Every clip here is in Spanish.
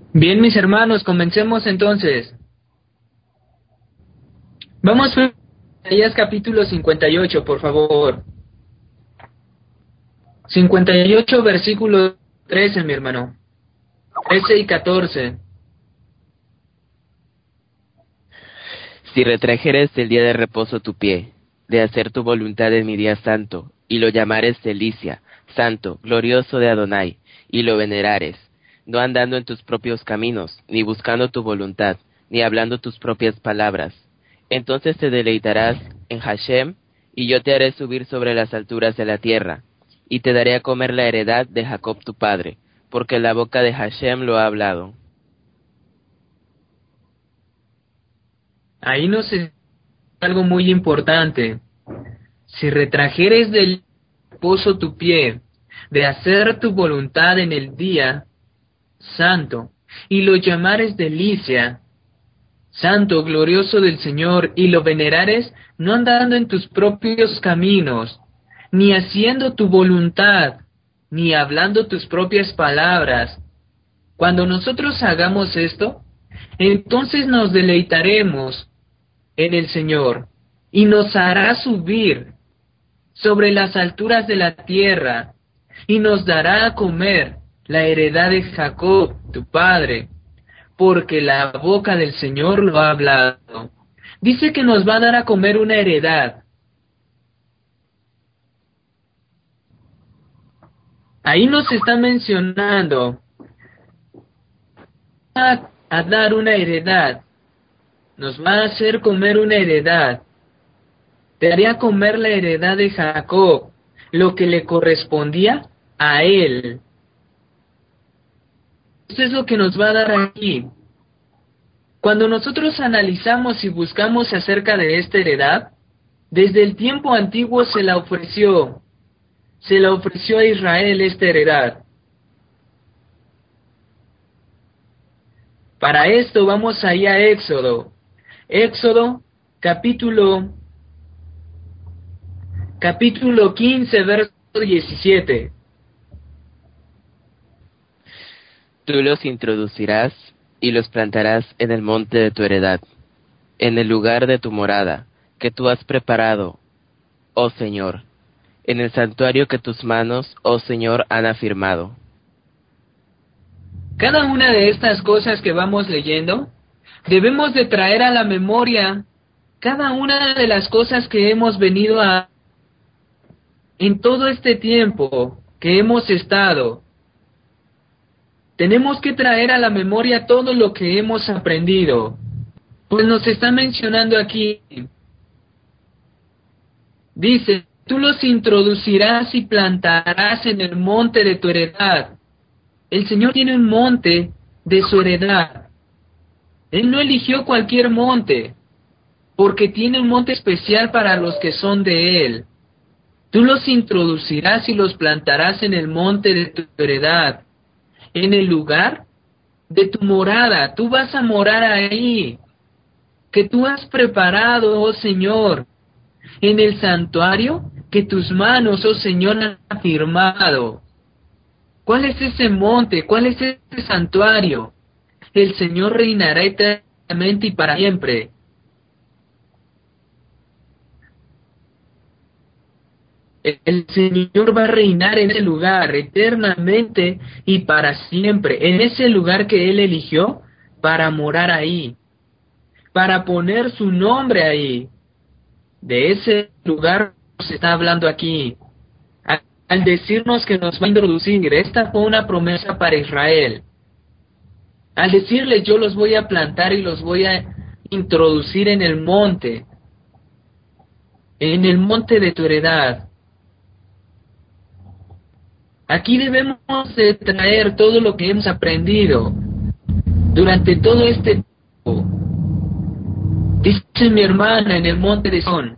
Bien, mis hermanos, comencemos entonces. Vamos a Isaías capítulo 58, por favor. 58, versículo 13, mi hermano. 13 y 14. Si retrajeres del día de reposo tu pie, de hacer tu voluntad en mi día santo, y lo llamares delicia, santo, glorioso de Adonai, y lo venerares, no andando en tus propios caminos, ni buscando tu voluntad, ni hablando tus propias palabras, entonces te deleitarás en Hashem, y yo te haré subir sobre las alturas de la tierra, y te daré a comer la heredad de Jacob tu padre, porque la boca de Hashem lo ha hablado. Ahí nos es algo muy importante. Si retrajeres del reposo tu pie, de hacer tu voluntad en el día santo, y lo llamares delicia, santo, glorioso del Señor, y lo venerares, no andando en tus propios caminos, ni haciendo tu voluntad, ni hablando tus propias palabras. Cuando nosotros hagamos esto, entonces nos deleitaremos en el Señor, y nos hará subir sobre las alturas de la tierra, y nos dará a comer la heredad de Jacob, tu padre, porque la boca del Señor lo ha hablado. Dice que nos va a dar a comer una heredad. Ahí nos está mencionando a dar una heredad. Nos va a hacer comer una heredad. Te haría comer la heredad de Jacob, lo que le correspondía a él. Eso es lo que nos va a dar aquí. Cuando nosotros analizamos y buscamos acerca de esta heredad, desde el tiempo antiguo se la ofreció a Israel esta heredad. Para esto vamos ahí a Éxodo. Éxodo capítulo 15, verso 17. Tú los introducirás y los plantarás en el monte de tu heredad, en el lugar de tu morada, que tú has preparado, oh Señor, en el santuario que tus manos, oh Señor, han afirmado. Cada una de estas cosas que vamos leyendo, debemos de traer a la memoria cada una de las cosas que hemos venido a en todo este tiempo que hemos estado. Tenemos que traer a la memoria todo lo que hemos aprendido. Pues nos está mencionando aquí, dice, tú los introducirás y plantarás en el monte de tu heredad. El Señor tiene un monte de su heredad. Él no eligió cualquier monte, porque tiene un monte especial para los que son de Él. Tú los introducirás y los plantarás en el monte de tu heredad, en el lugar de tu morada. Tú vas a morar ahí, que tú has preparado, oh Señor, en el santuario que tus manos, oh Señor, han afirmado. ¿Cuál es ese monte? ¿Cuál es ese santuario? El Señor reinará eternamente y para siempre. El Señor va a reinar en ese lugar eternamente y para siempre, en ese lugar que Él eligió para morar ahí, para poner su nombre ahí. De ese lugar se está hablando aquí. Al decirnos que nos va a introducir, esta fue una promesa para Israel. Al decirles yo los voy a plantar y los voy a introducir en el monte de tu heredad. Aquí debemos de traer todo lo que hemos aprendido durante todo este tiempo. Dice mi hermana en el monte de Sion,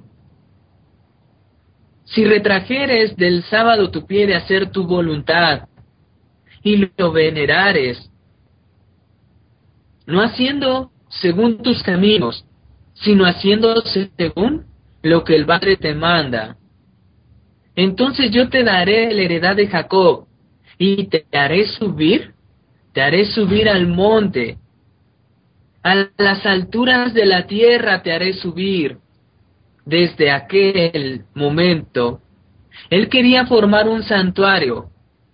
si retrajeres del sábado tu pie de hacer tu voluntad y lo venerares, no haciendo según tus caminos, sino haciendo según lo que el Padre te manda, entonces yo te daré la heredad de Jacob y te haré subir te haré subir al monte, a las alturas de la tierra te haré subir. Desde aquel momento, él quería formar un santuario,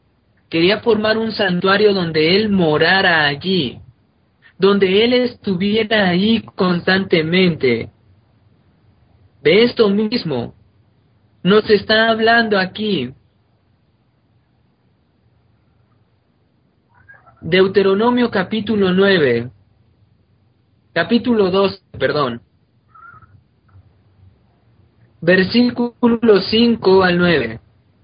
donde él morara allí, donde él estuviera ahí constantemente. De esto mismo nos está hablando aquí. Deuteronomio capítulo 2, versículos 5 al 9.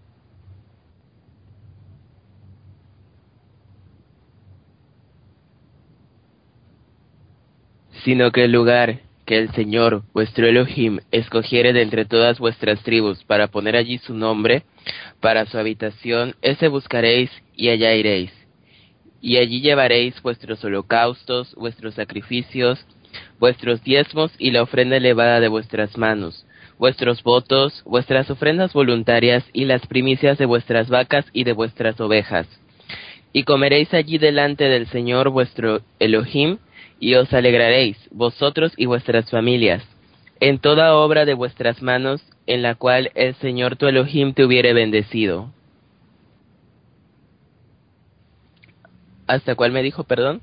Sino que el lugar que el Señor, vuestro Elohim, escogiere de entre todas vuestras tribus para poner allí su nombre, para su habitación, ese buscaréis y allá iréis. Y allí llevaréis vuestros holocaustos, vuestros sacrificios, vuestros diezmos y la ofrenda elevada de vuestras manos, vuestros votos, vuestras ofrendas voluntarias y las primicias de vuestras vacas y de vuestras ovejas. Y comeréis allí delante del Señor vuestro Elohim, y os alegraréis, vosotros y vuestras familias, en toda obra de vuestras manos, en la cual el Señor tu Elohim te hubiere bendecido. ¿Hasta cuál me dijo, perdón?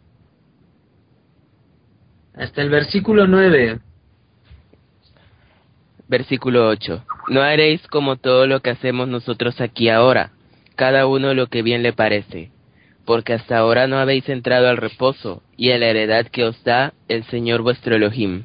Hasta el versículo 9. Versículo 8. No haréis como todo lo que hacemos nosotros aquí ahora, cada uno lo que bien le parece, porque hasta ahora no habéis entrado al reposo y a la heredad que os da el Señor vuestro Elohim.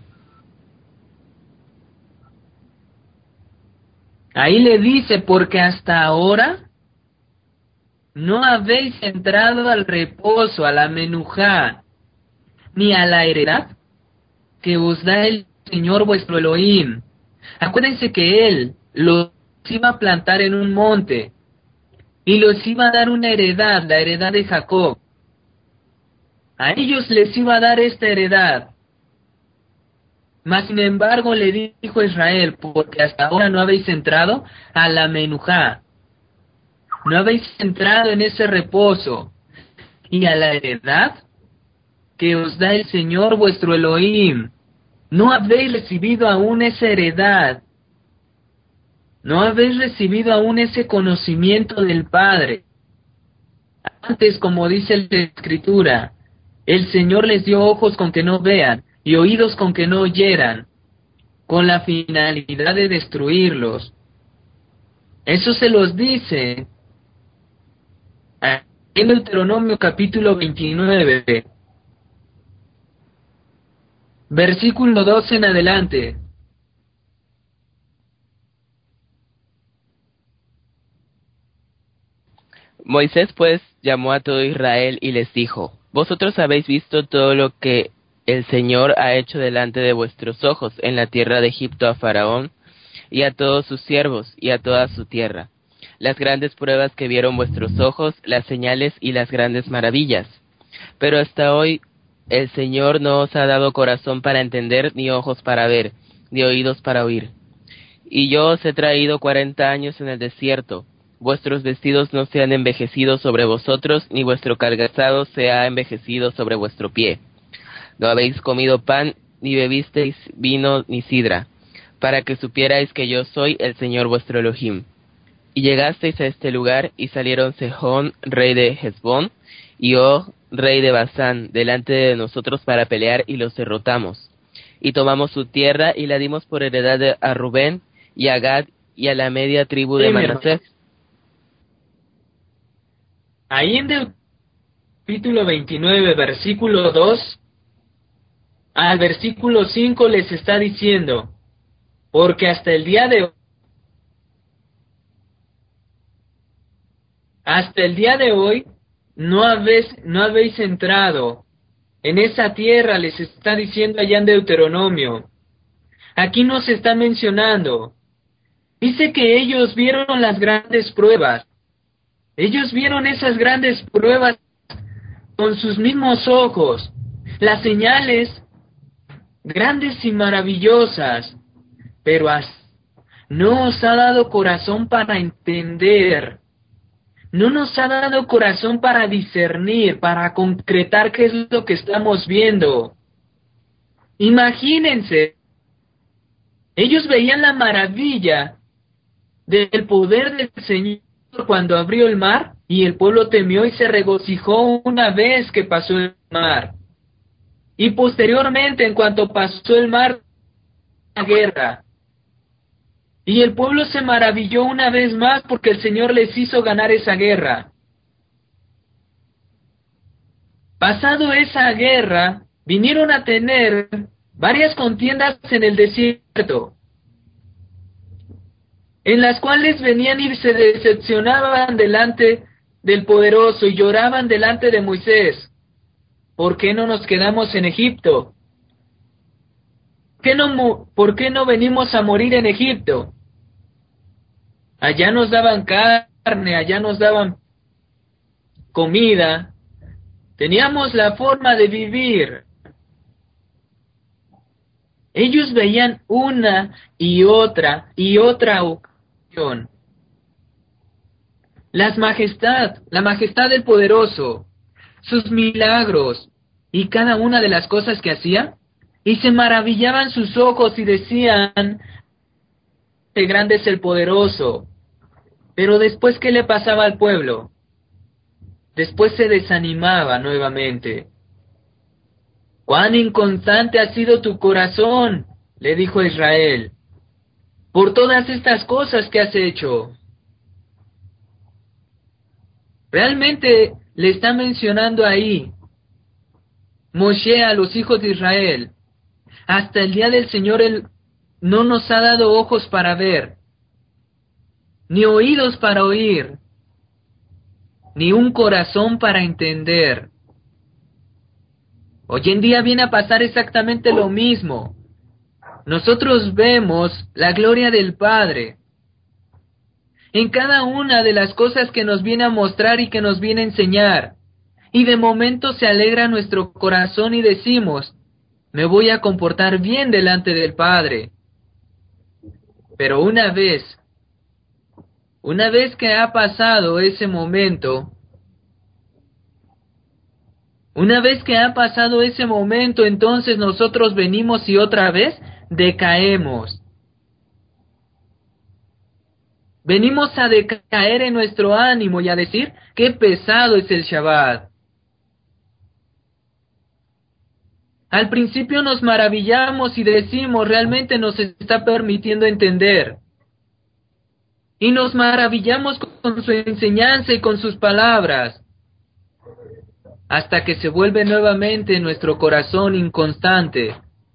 Ahí le dice, porque hasta ahora no habéis entrado al reposo, a la menujá, ni a la heredad que os da el Señor vuestro Elohim. Acuérdense que Él los iba a plantar en un monte y los iba a dar una heredad, la heredad de Jacob. A ellos les iba a dar esta heredad. Mas sin embargo le dijo Israel, porque hasta ahora no habéis entrado a la menujá, no habéis entrado en ese reposo y a la heredad que os da el Señor vuestro Elohim. No habéis recibido aún esa heredad. No habéis recibido aún ese conocimiento del Padre. Antes, como dice la Escritura, el Señor les dio ojos con que no vean y oídos con que no oyeran, con la finalidad de destruirlos. Eso se los dice en Deuteronomio capítulo 29, versículo 12 en adelante. Moisés pues llamó a todo Israel y les dijo: Vosotros habéis visto todo lo que el Señor ha hecho delante de vuestros ojos en la tierra de Egipto a Faraón y a todos sus siervos y a toda su tierra, las grandes pruebas que vieron vuestros ojos, las señales y las grandes maravillas. Pero hasta hoy el Señor no os ha dado corazón para entender, ni ojos para ver, ni oídos para oír. Y yo os he traído 40 años en el desierto. Vuestros vestidos no se han envejecido sobre vosotros, ni vuestro calzado se ha envejecido sobre vuestro pie. No habéis comido pan, ni bebisteis vino ni sidra, para que supierais que yo soy el Señor vuestro Elohim. Y llegasteis a este lugar, y salieron Sejón, rey de Hesbón, y Og, rey de Basán, delante de nosotros para pelear, y los derrotamos. Y tomamos su tierra, y la dimos por heredad a Rubén, y a Gad, y a la media tribu de Manasés. Ahí en el capítulo 29, versículo 2 al versículo 5 les está diciendo, porque hasta el día de hoy no habéis entrado en esa tierra, les está diciendo allá en Deuteronomio. Aquí nos está mencionando. Dice que ellos vieron las grandes pruebas. Ellos vieron esas grandes pruebas con sus mismos ojos. Las señales grandes y maravillosas. Pero no os ha dado corazón para entender. no nos ha dado corazón para discernir, para concretar qué es lo que estamos viendo. Imagínense, ellos veían la maravilla del poder del Señor cuando abrió el mar, y el pueblo temió y se regocijó una vez que pasó el mar. Y posteriormente, en cuanto pasó el mar, la guerra. Y el pueblo se maravilló una vez más porque el Señor les hizo ganar esa guerra. Pasado esa guerra, vinieron a tener varias contiendas en el desierto, en las cuales venían y se decepcionaban delante del poderoso y lloraban delante de Moisés. ¿Por qué no nos quedamos en Egipto? ¿Por qué no venimos a morir en Egipto? Allá nos daban carne, allá nos daban comida, teníamos la forma de vivir. Ellos veían una y otra ocasión. La majestad del poderoso, sus milagros y cada una de las cosas que hacía, y se maravillaban sus ojos y decían: "Qué grande es el poderoso". Pero después, ¿qué le pasaba al pueblo? Después se desanimaba nuevamente. «Cuán inconstante ha sido tu corazón», le dijo a Israel, «por todas estas cosas que has hecho». Realmente le está mencionando ahí Moshe a los hijos de Israel. Hasta el día del Señor Él no nos ha dado ojos para ver, ni oídos para oír, ni un corazón para entender. Hoy en día viene a pasar exactamente lo mismo. Nosotros vemos la gloria del Padre en cada una de las cosas que nos viene a mostrar y que nos viene a enseñar. Y de momento se alegra nuestro corazón y decimos: me voy a comportar bien delante del Padre. Pero una vez que ha pasado ese momento, entonces nosotros venimos y otra vez decaemos. Venimos a decaer en nuestro ánimo y a decir: qué pesado es el Shabbat. Al principio nos maravillamos y decimos: realmente nos está permitiendo entender. Y nos maravillamos con su enseñanza y con sus palabras, hasta que se vuelve nuevamente nuestro corazón inconstante,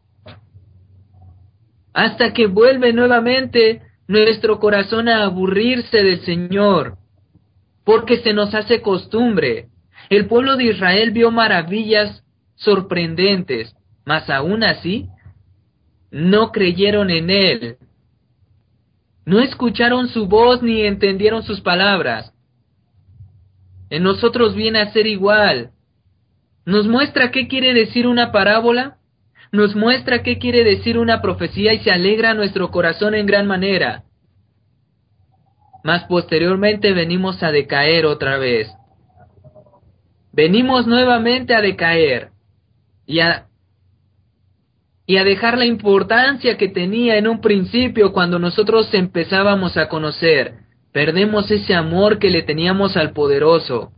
hasta que vuelve nuevamente nuestro corazón a aburrirse del Señor, porque se nos hace costumbre. El pueblo de Israel vio maravillas sorprendentes, mas aún así no creyeron en Él, no escucharon su voz ni entendieron sus palabras. En nosotros viene a ser igual. Nos muestra qué quiere decir una parábola, nos muestra qué quiere decir una profecía y se alegra nuestro corazón en gran manera. Mas posteriormente venimos a decaer otra vez. Venimos nuevamente a decaer y a dejar la importancia que tenía en un principio cuando nosotros empezábamos a conocer. Perdemos ese amor que le teníamos al poderoso.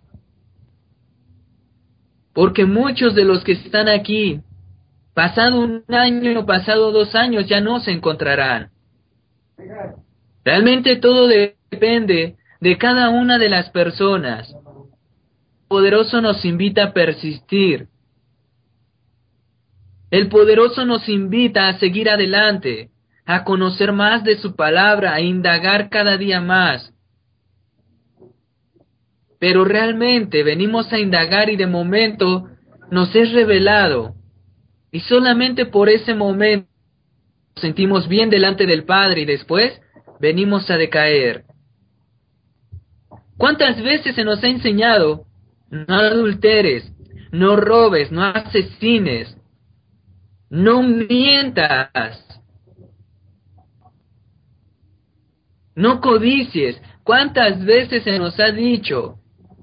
Porque muchos de los que están aquí, pasado un año, pasado 2 años, ya no se encontrarán. Realmente todo depende de cada una de las personas. El poderoso nos invita a persistir. El poderoso nos invita a seguir adelante, a conocer más de su palabra, a indagar cada día más. Pero realmente venimos a indagar y de momento nos es revelado. Y solamente por ese momento nos sentimos bien delante del Padre y después venimos a decaer. ¿Cuántas veces se nos ha enseñado: no adulteres, no robes, no asesines, no mientas? No codicies. ¿Cuántas veces se nos ha dicho?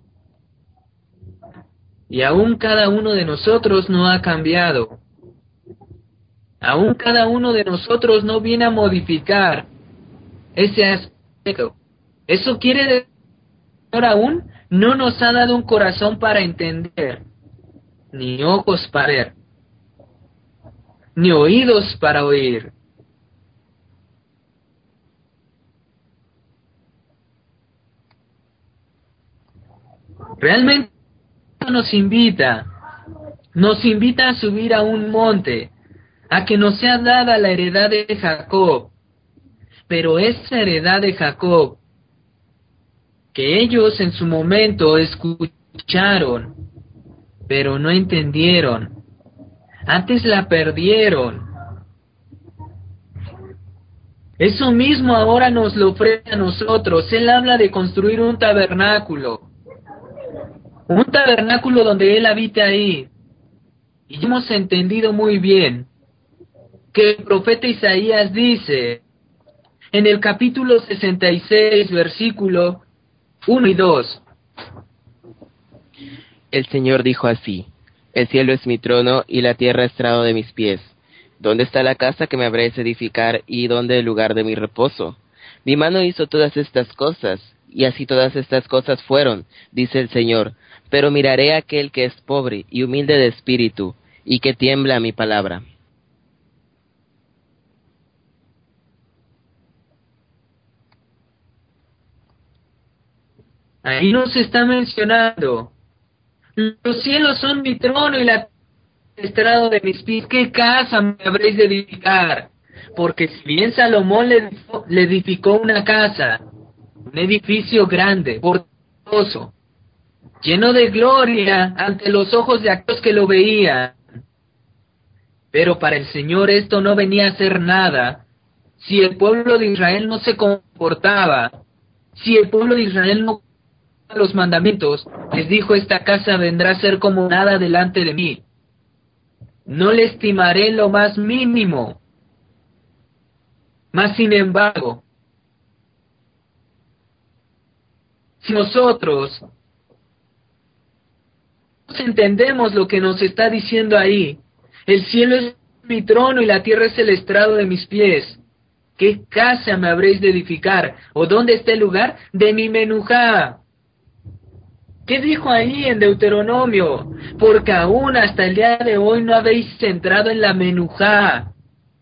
Y aún cada uno de nosotros no ha cambiado. Aún cada uno de nosotros no viene a modificar ese aspecto. Eso quiere decir que aún no nos ha dado un corazón para entender, ni ojos para ver, ni oídos para oír. Realmente nos invita a subir a un monte, a que nos sea dada la heredad de Jacob. Pero esa heredad de Jacob, que ellos en su momento escucharon, pero no entendieron, antes la perdieron. Eso mismo ahora nos lo ofrece a nosotros. Él habla de construir un tabernáculo donde Él habite ahí. Y hemos entendido muy bien que el profeta Isaías dice en el capítulo 66, versículo 1 y 2. El Señor dijo así: el cielo es mi trono y la tierra estrado de mis pies. ¿Dónde está la casa que me habréis de edificar y dónde el lugar de mi reposo? Mi mano hizo todas estas cosas, y así todas estas cosas fueron, dice el Señor. Pero miraré a aquel que es pobre y humilde de espíritu, y que tiembla a mi palabra. Ahí nos está mencionando: los cielos son mi trono y la estrado de mis pies. ¿Qué casa me habréis de edificar? Porque si bien Salomón le edificó una casa, un edificio grande, portentoso, lleno de gloria ante los ojos de aquellos que lo veían, pero para el Señor esto no venía a ser nada. Si el pueblo de Israel no se comportaba, si el pueblo de Israel no cumplía los mandamientos, les dijo: esta casa vendrá a ser como nada delante de mí. No le estimaré lo más mínimo. Mas sin embargo, si nosotros entendemos lo que nos está diciendo ahí: el cielo es mi trono y la tierra es el estrado de mis pies, ¿qué casa me habréis de edificar? ¿O dónde está el lugar de mi menujá? ¿Qué dijo ahí en Deuteronomio? Porque aún hasta el día de hoy no habéis entrado en la menujá.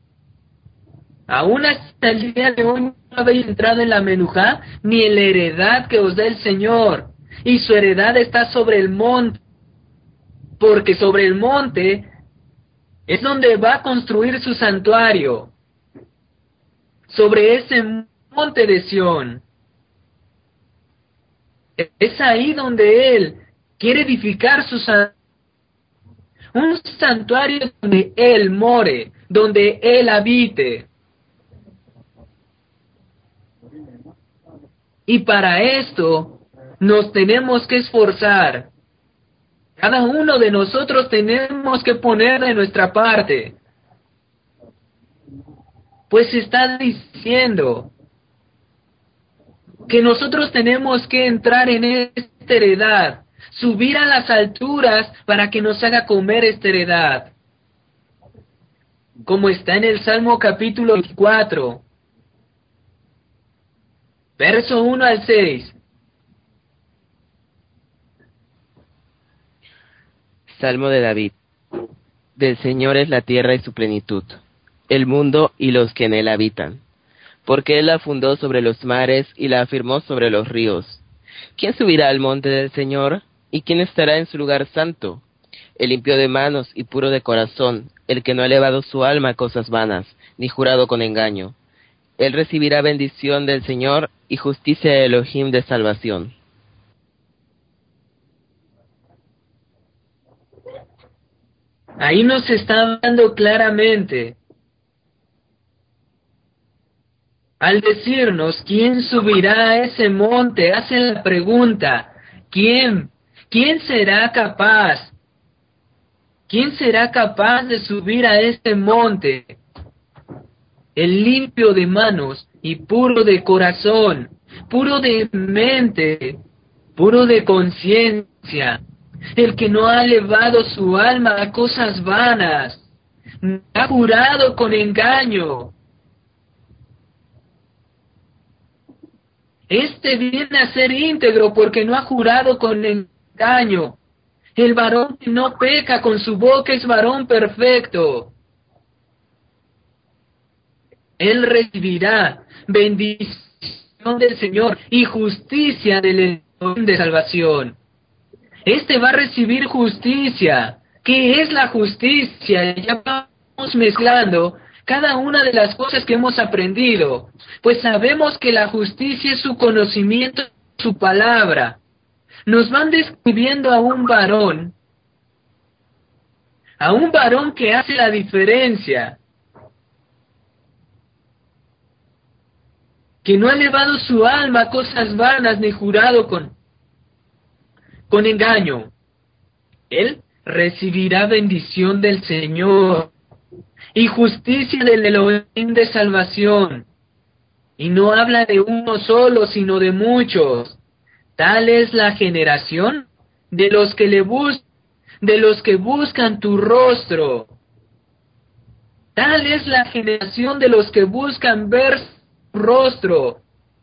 Aún hasta el día de hoy no habéis entrado en la menujá, ni en la heredad que os da el Señor. Y su heredad está sobre el monte, porque sobre el monte es donde va a construir su santuario. Sobre ese monte de Sión. Es ahí donde Él quiere edificar su santuario. Un santuario donde Él more, donde Él habite. Y para esto nos tenemos que esforzar. Cada uno de nosotros tenemos que poner de nuestra parte. Pues está diciendo que nosotros tenemos que entrar en esta heredad, subir a las alturas para que nos haga comer esta heredad. Como está en el Salmo capítulo 4, verso 1 al 6. Salmo de David. Del Señor es la tierra y su plenitud, el mundo y los que en él habitan. Porque Él la fundó sobre los mares y la afirmó sobre los ríos. ¿Quién subirá al monte del Señor? ¿Y quién estará en su lugar santo? El limpio de manos y puro de corazón, el que no ha elevado su alma a cosas vanas, ni jurado con engaño. Él recibirá bendición del Señor y justicia de Elohim de salvación. Ahí nos está hablando claramente al decirnos quién subirá a ese monte. Hace la pregunta: ¿quién? ¿Quién será capaz? ¿Quién será capaz de subir a este monte? el limpio de manos y puro de corazón, puro de mente, puro de conciencia, el que no ha elevado su alma a cosas vanas, no ha jurado con engaño. Este viene a ser íntegro porque no ha jurado con engaño. El varón que no peca con su boca es varón perfecto. Él recibirá bendición del Señor y justicia del Elohim de salvación. Este va a recibir justicia. ¿Qué es la justicia? Ya vamos mezclando cada una de las cosas que hemos aprendido. Pues sabemos que la justicia es su conocimiento, su palabra. Nos van describiendo a un varón que hace la diferencia, que no ha elevado su alma a cosas vanas ni jurado con engaño. Él recibirá bendición del Señor y justicia del Elohim de salvación. Y no habla de uno solo, sino de muchos. Tal es la generación de los que buscan tu rostro. Tal es la generación de los que buscan ver tu rostro.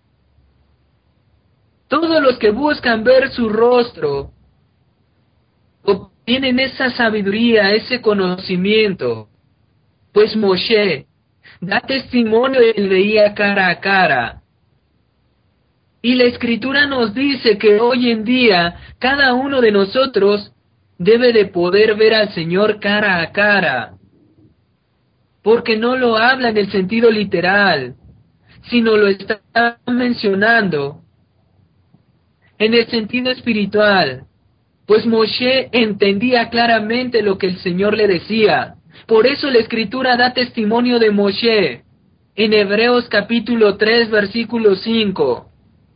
Todos los que buscan ver su rostro obtienen esa sabiduría, ese conocimiento. Pues Moshe da testimonio de que él veía cara a cara. Y la Escritura nos dice que hoy en día cada uno de nosotros debe de poder ver al Señor cara a cara. Porque no lo habla en el sentido literal, sino lo está mencionando en el sentido espiritual. Pues Moshe entendía claramente lo que el Señor le decía. Por eso la Escritura da testimonio de Moshe en Hebreos capítulo 3, versículo 5.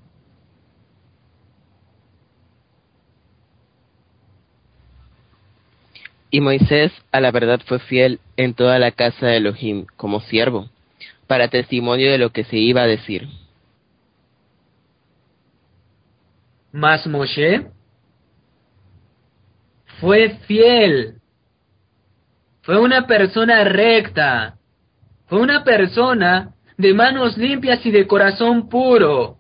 Y Moisés a la verdad fue fiel en toda la casa de Elohim como siervo, para testimonio de lo que se iba a decir. Mas Moshe fue fiel, fue una persona recta, fue una persona de manos limpias y de corazón puro.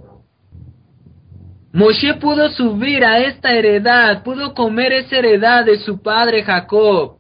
Moshe pudo subir a esta heredad, pudo comer esa heredad de su padre Jacob.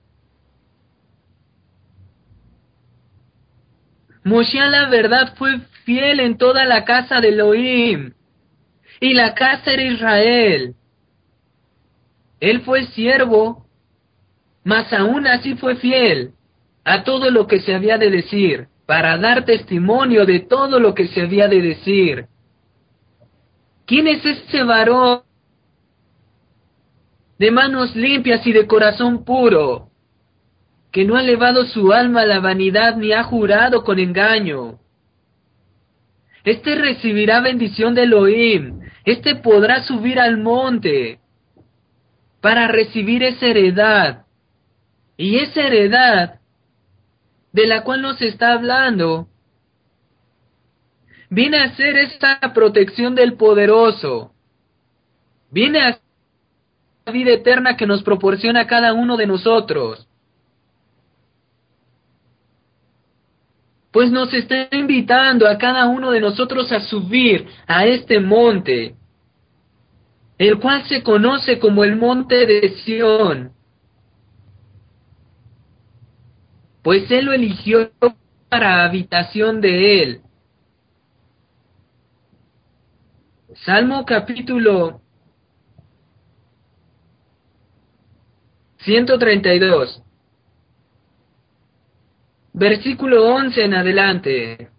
Moshe a la verdad fue fiel en toda la casa de Elohim, y la casa era Israel. Él fue siervo, mas aún así fue fiel a todo lo que se había de decir, para dar testimonio de todo lo que se había de decir. ¿Quién es ese varón de manos limpias y de corazón puro, que no ha elevado su alma a la vanidad ni ha jurado con engaño? Este recibirá bendición de Elohim, este podrá subir al monte para recibir esa heredad. Y esa heredad de la cual nos está hablando viene a ser esta protección del poderoso, viene a ser la vida eterna que nos proporciona cada uno de nosotros. Pues nos está invitando a cada uno de nosotros a subir a este monte, el cual se conoce como el monte de Sión, pues Él lo eligió para habitación de Él. Salmo capítulo 132, versículo 11 en adelante.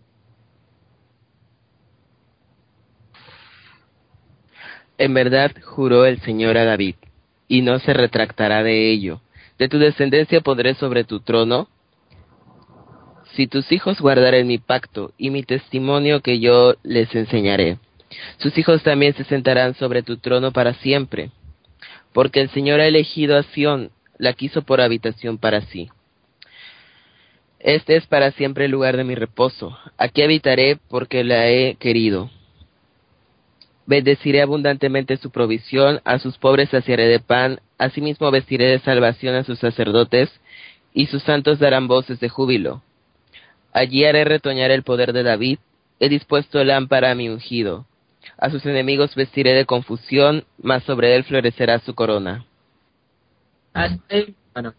En verdad juró el Señor a David, y no se retractará de ello. De tu descendencia pondré sobre tu trono, si tus hijos guardaren mi pacto y mi testimonio que yo les enseñaré. Sus hijos también se sentarán sobre tu trono para siempre, porque el Señor ha elegido a Sión, la quiso por habitación para sí. Este es para siempre el lugar de mi reposo. Aquí habitaré porque la he querido. Bendeciré abundantemente su provisión, a sus pobres saciaré de pan, asimismo vestiré de salvación a sus sacerdotes, y sus santos darán voces de júbilo. Allí haré retoñar el poder de David, he dispuesto lámpara a mi ungido. A sus enemigos vestiré de confusión, mas sobre él florecerá su corona. Hasta ahí, bueno,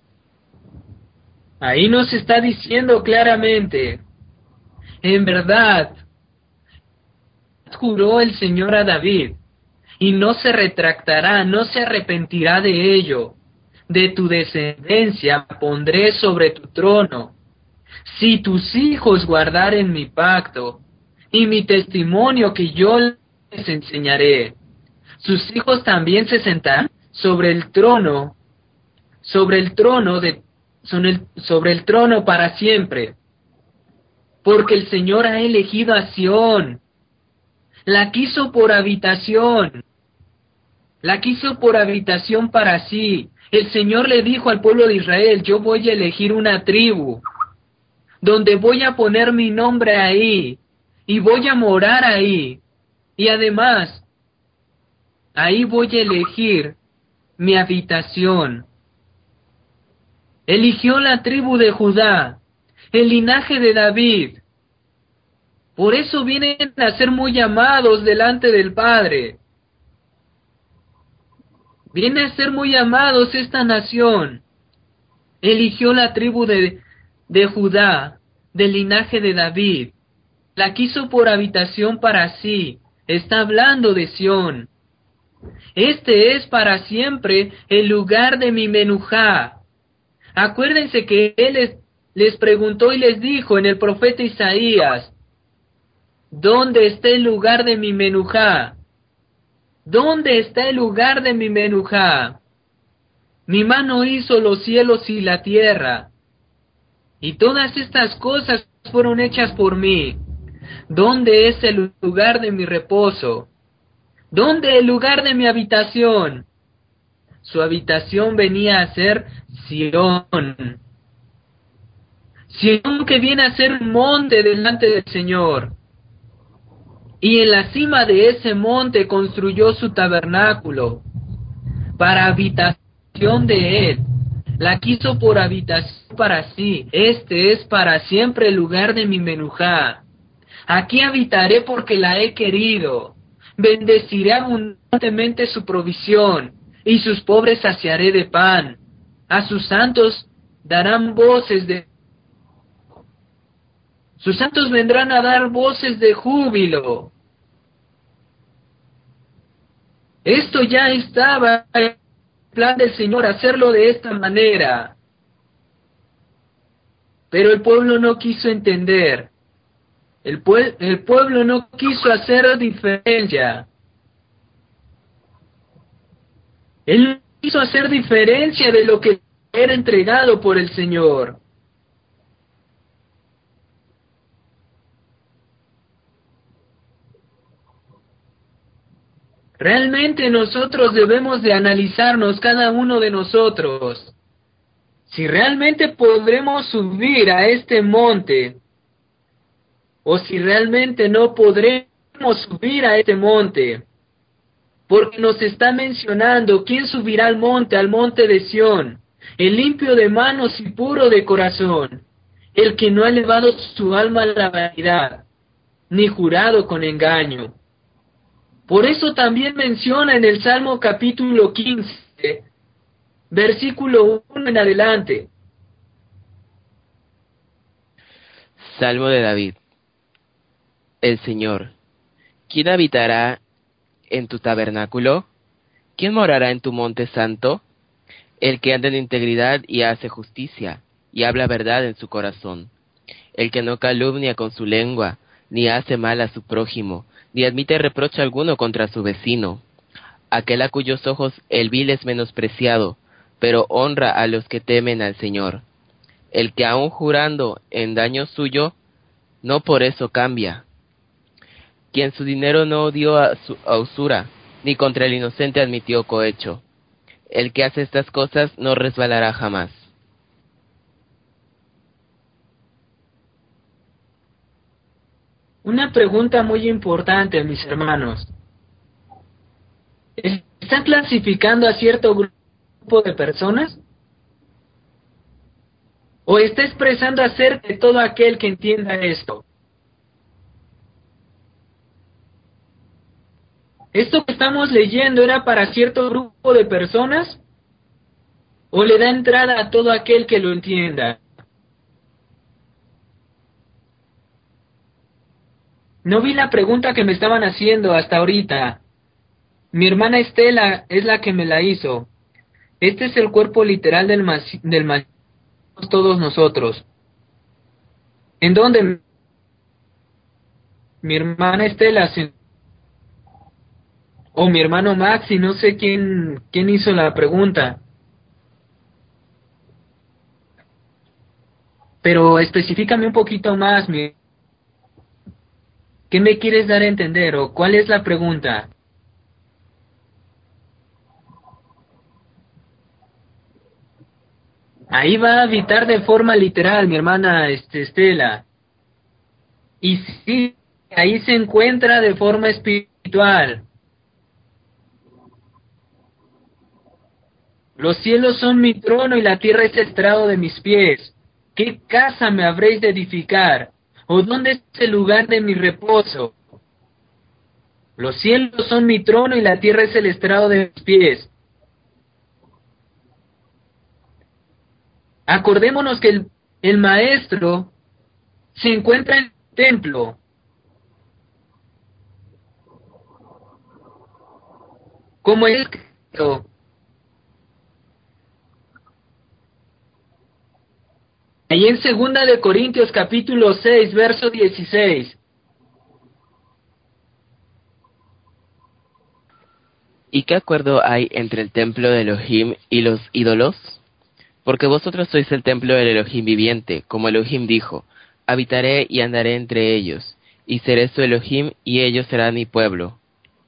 ahí nos está diciendo claramente, en verdad, juró el Señor a David, y no se retractará, no se arrepentirá de ello. De tu descendencia pondré sobre tu trono. Si tus hijos guardaren mi pacto y mi testimonio que yo les enseñaré, sus hijos también se sentarán sobre el trono sobre el trono para siempre, porque el Señor ha elegido a Sión, la quiso por habitación, la quiso por habitación para sí. El Señor le dijo al pueblo de Israel, yo voy a elegir una tribu, donde voy a poner mi nombre ahí, y voy a morar ahí, y además, ahí voy a elegir mi habitación. Eligió la tribu de Judá, el linaje de David. Por eso vienen a ser muy amados delante del Padre. Viene a ser muy amados esta nación. Eligió la tribu de Judá, del linaje de David. La quiso por habitación para sí. Está hablando de Sión. Este es para siempre el lugar de mi menujá. Acuérdense que él les preguntó y les dijo en el profeta Isaías, ¿dónde está el lugar de mi menujá? ¿Dónde está el lugar de mi menujá? Mi mano hizo los cielos y la tierra, y todas estas cosas fueron hechas por mí. ¿Dónde es el lugar de mi reposo? ¿Dónde el lugar de mi habitación? Su habitación venía a ser Sión. Sión, que viene a ser un monte delante del Señor. Y en la cima de ese monte construyó su tabernáculo para habitación de él. La quiso por habitación para sí. Este es para siempre el lugar de mi menujá. Aquí habitaré porque la he querido. Bendeciré abundantemente su provisión, y sus pobres saciaré de pan. A sus santos darán voces de... Sus santos vendrán a dar voces de júbilo. Esto ya estaba en el plan del Señor, hacerlo de esta manera. Pero el pueblo no quiso entender. El pueblo no quiso hacer diferencia. Él no quiso hacer diferencia de lo que era entregado por el Señor. Realmente nosotros debemos de analizarnos cada uno de nosotros. Si realmente podremos subir a este monte, o si realmente no podremos subir a este monte. Porque nos está mencionando quién subirá al monte de Sión, el limpio de manos y puro de corazón, el que no ha elevado su alma a la vanidad, ni jurado con engaño. Por eso también menciona en el Salmo capítulo 15, versículo 1 en adelante. Salmo de David. El Señor. ¿Quién habitará en tu tabernáculo? ¿Quién morará en tu monte santo? El que anda en integridad y hace justicia, y habla verdad en su corazón. El que no calumnia con su lengua, ni hace mal a su prójimo, ni admite reproche alguno contra su vecino. Aquel a cuyos ojos el vil es menospreciado, pero honra a los que temen al Señor. El que aun jurando en daño suyo, no por eso cambia. Quien su dinero no dio a usura, ni contra el inocente admitió cohecho. El que hace estas cosas no resbalará jamás. Una pregunta muy importante, mis hermanos. ¿Están clasificando a cierto grupo de personas? ¿O está expresando acerca de todo aquel que entienda esto? ¿Esto que estamos leyendo era para cierto grupo de personas? ¿O le da entrada a todo aquel que lo entienda? No vi la pregunta que me estaban haciendo hasta ahorita. Mi hermana Estela es la que me la hizo. Este es el cuerpo literal del Mashiach, todos nosotros. ¿En dónde? Mi hermana Estela o mi hermano Maxi, no sé quién hizo la pregunta. Pero específicame un poquito más, ¿qué me quieres dar a entender o cuál es la pregunta? Ahí va a habitar de forma literal, mi hermana Estela. Y sí, ahí se encuentra de forma espiritual. Los cielos son mi trono y la tierra es el estrado de mis pies. ¿Qué casa me habréis de edificar? ¿O dónde es el lugar de mi reposo? Los cielos son mi trono y la tierra es el estrado de mis pies. Acordémonos que el maestro se encuentra en el templo. Como es escrito. Ahí en 2 capítulo 6, verso 16. ¿Y qué acuerdo hay entre el templo de Elohim y los ídolos? Porque vosotros sois el templo del Elohim viviente, como Elohim dijo, habitaré y andaré entre ellos, y seré su Elohim, y ellos serán mi pueblo.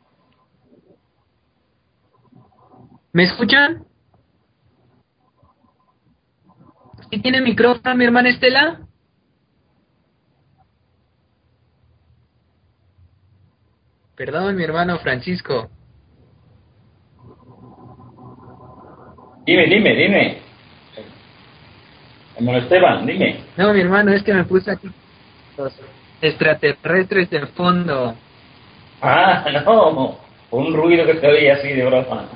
¿Me escuchan? ¿Sí tiene micrófono mi hermana Estela? Perdón, mi hermano Francisco. Dime. Hermano Esteban, dime. No, mi hermano, es que me puse aquí los extraterrestres de fondo. Ah, no. Un ruido que se oía así de broma.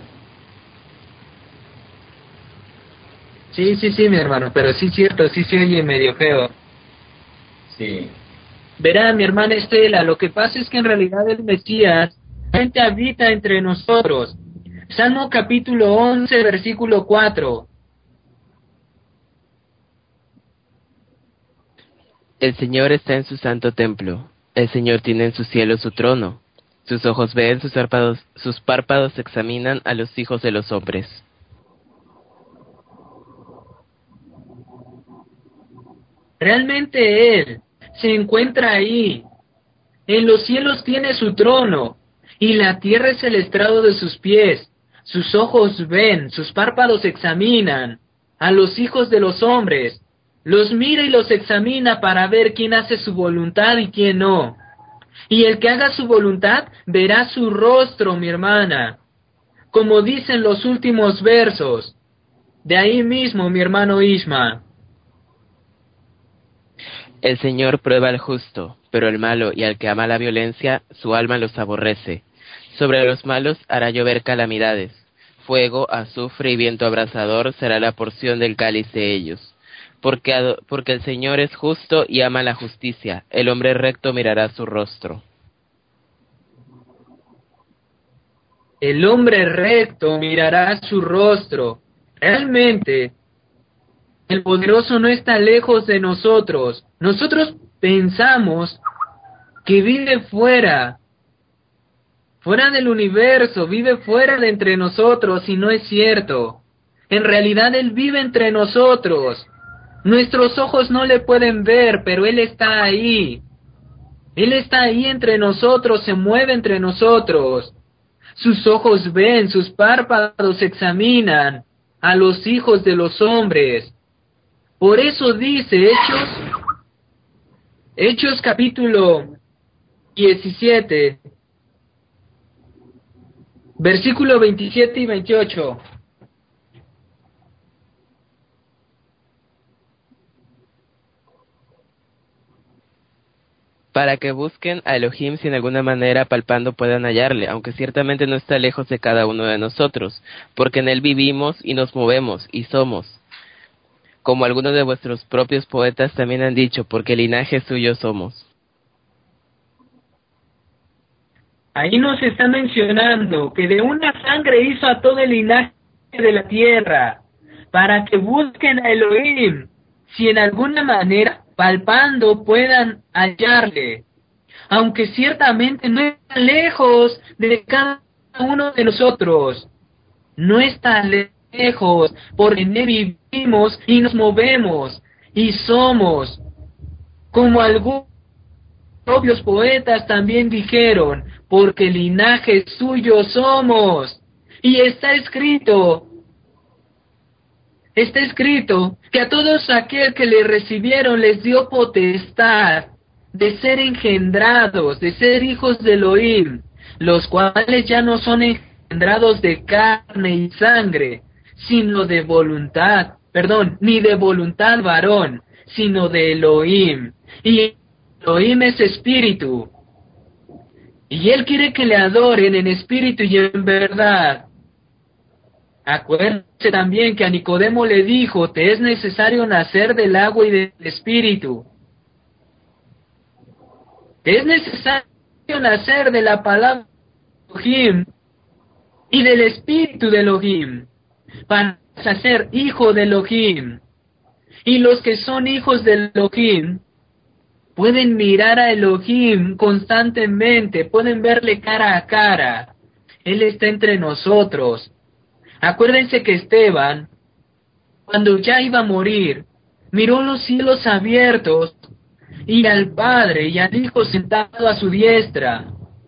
Sí, mi hermano, pero sí cierto, sí se oye medio feo. Sí. Verá, mi hermana Estela, lo que pasa es que en realidad el Mesías realmente habita entre nosotros. Salmo capítulo 11, versículo 4. El Señor está en su santo templo, el Señor tiene en su cielo su trono. Sus ojos ven, sus párpados examinan a los hijos de los hombres. Realmente Él se encuentra ahí. En los cielos tiene su trono, y la tierra es el estrado de sus pies. Sus ojos ven, sus párpados examinan a los hijos de los hombres. Los mira y los examina para ver quién hace su voluntad y quién no. Y el que haga su voluntad verá su rostro, mi hermana. Como dicen los últimos versos. De ahí mismo, mi hermano Isma. El Señor prueba al justo, pero el malo y al que ama la violencia, su alma los aborrece. Sobre los malos hará llover calamidades. Fuego, azufre y viento abrasador será la porción del cáliz de ellos. Porque el Señor es justo y ama la justicia, el hombre recto mirará su rostro. El hombre recto mirará su rostro. Realmente, el poderoso no está lejos de nosotros. Nosotros pensamos que vive fuera del universo, vive fuera de entre nosotros y no es cierto. En realidad Él vive entre nosotros. Nuestros ojos no le pueden ver, pero Él está ahí. Él está ahí entre nosotros, se mueve entre nosotros. Sus ojos ven, sus párpados examinan a los hijos de los hombres. Por eso dice Hechos capítulo 17, versículo 27 y 28. Para que busquen a Elohim si en alguna manera palpando puedan hallarle, aunque ciertamente no está lejos de cada uno de nosotros, porque en él vivimos y nos movemos y somos. Como algunos de vuestros propios poetas también han dicho, porque linaje suyo somos. Ahí nos está mencionando que de una sangre hizo a todo el linaje de la tierra, para que busquen a Elohim, si en alguna manera, palpando, puedan hallarle, aunque ciertamente no está lejos de cada uno de nosotros, no está lejos, porque en él vivimos y nos movemos y somos, como algunos propios poetas también dijeron, porque linaje suyo somos. Y está escrito que a todos aquel que le recibieron les dio potestad de ser engendrados, de ser hijos de Elohim, los cuales ya no son engendrados de carne y sangre, sino de voluntad, ni de voluntad varón, sino de Elohim. Y Elohim es espíritu. Y él quiere que le adoren en espíritu y en verdad. Acuérdense también que a Nicodemo le dijo, te es necesario nacer del agua y del espíritu. Te es necesario nacer de la palabra Elohim y del espíritu de Elohim, para ser hijo de Elohim. Y los que son hijos de Elohim pueden mirar a Elohim constantemente, pueden verle cara a cara. Él está entre nosotros. Acuérdense que Esteban, cuando ya iba a morir, miró los cielos abiertos y al Padre y al Hijo sentado a su diestra.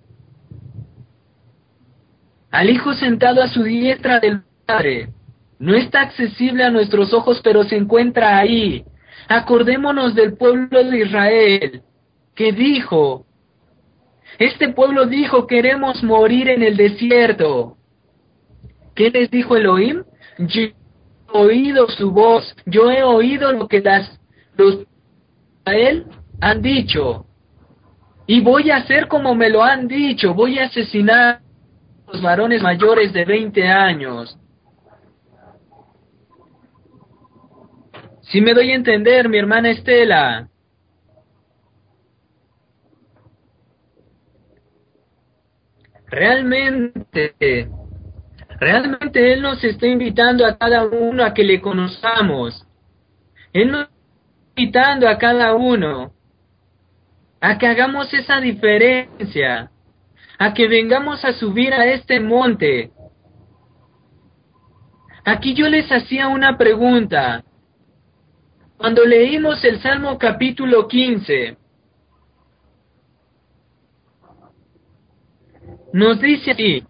Al Hijo sentado a su diestra del Padre. No está accesible a nuestros ojos, pero se encuentra ahí. Acordémonos del pueblo de Israel, que dijo, este pueblo dijo, queremos morir en el desierto. ¿Qué les dijo Elohim? Yo he oído su voz, yo he oído lo que los de Israel han dicho, y voy a hacer como me lo han dicho, voy a asesinar a los varones mayores de 20 años. ¿Sí me doy a entender, mi hermana Estela? Realmente Él nos está invitando a cada uno a que le conozcamos. Él nos está invitando a cada uno a que hagamos esa diferencia, a que vengamos a subir a este monte. Aquí yo les hacía una pregunta. Cuando leímos el Salmo capítulo 15, nos dice así,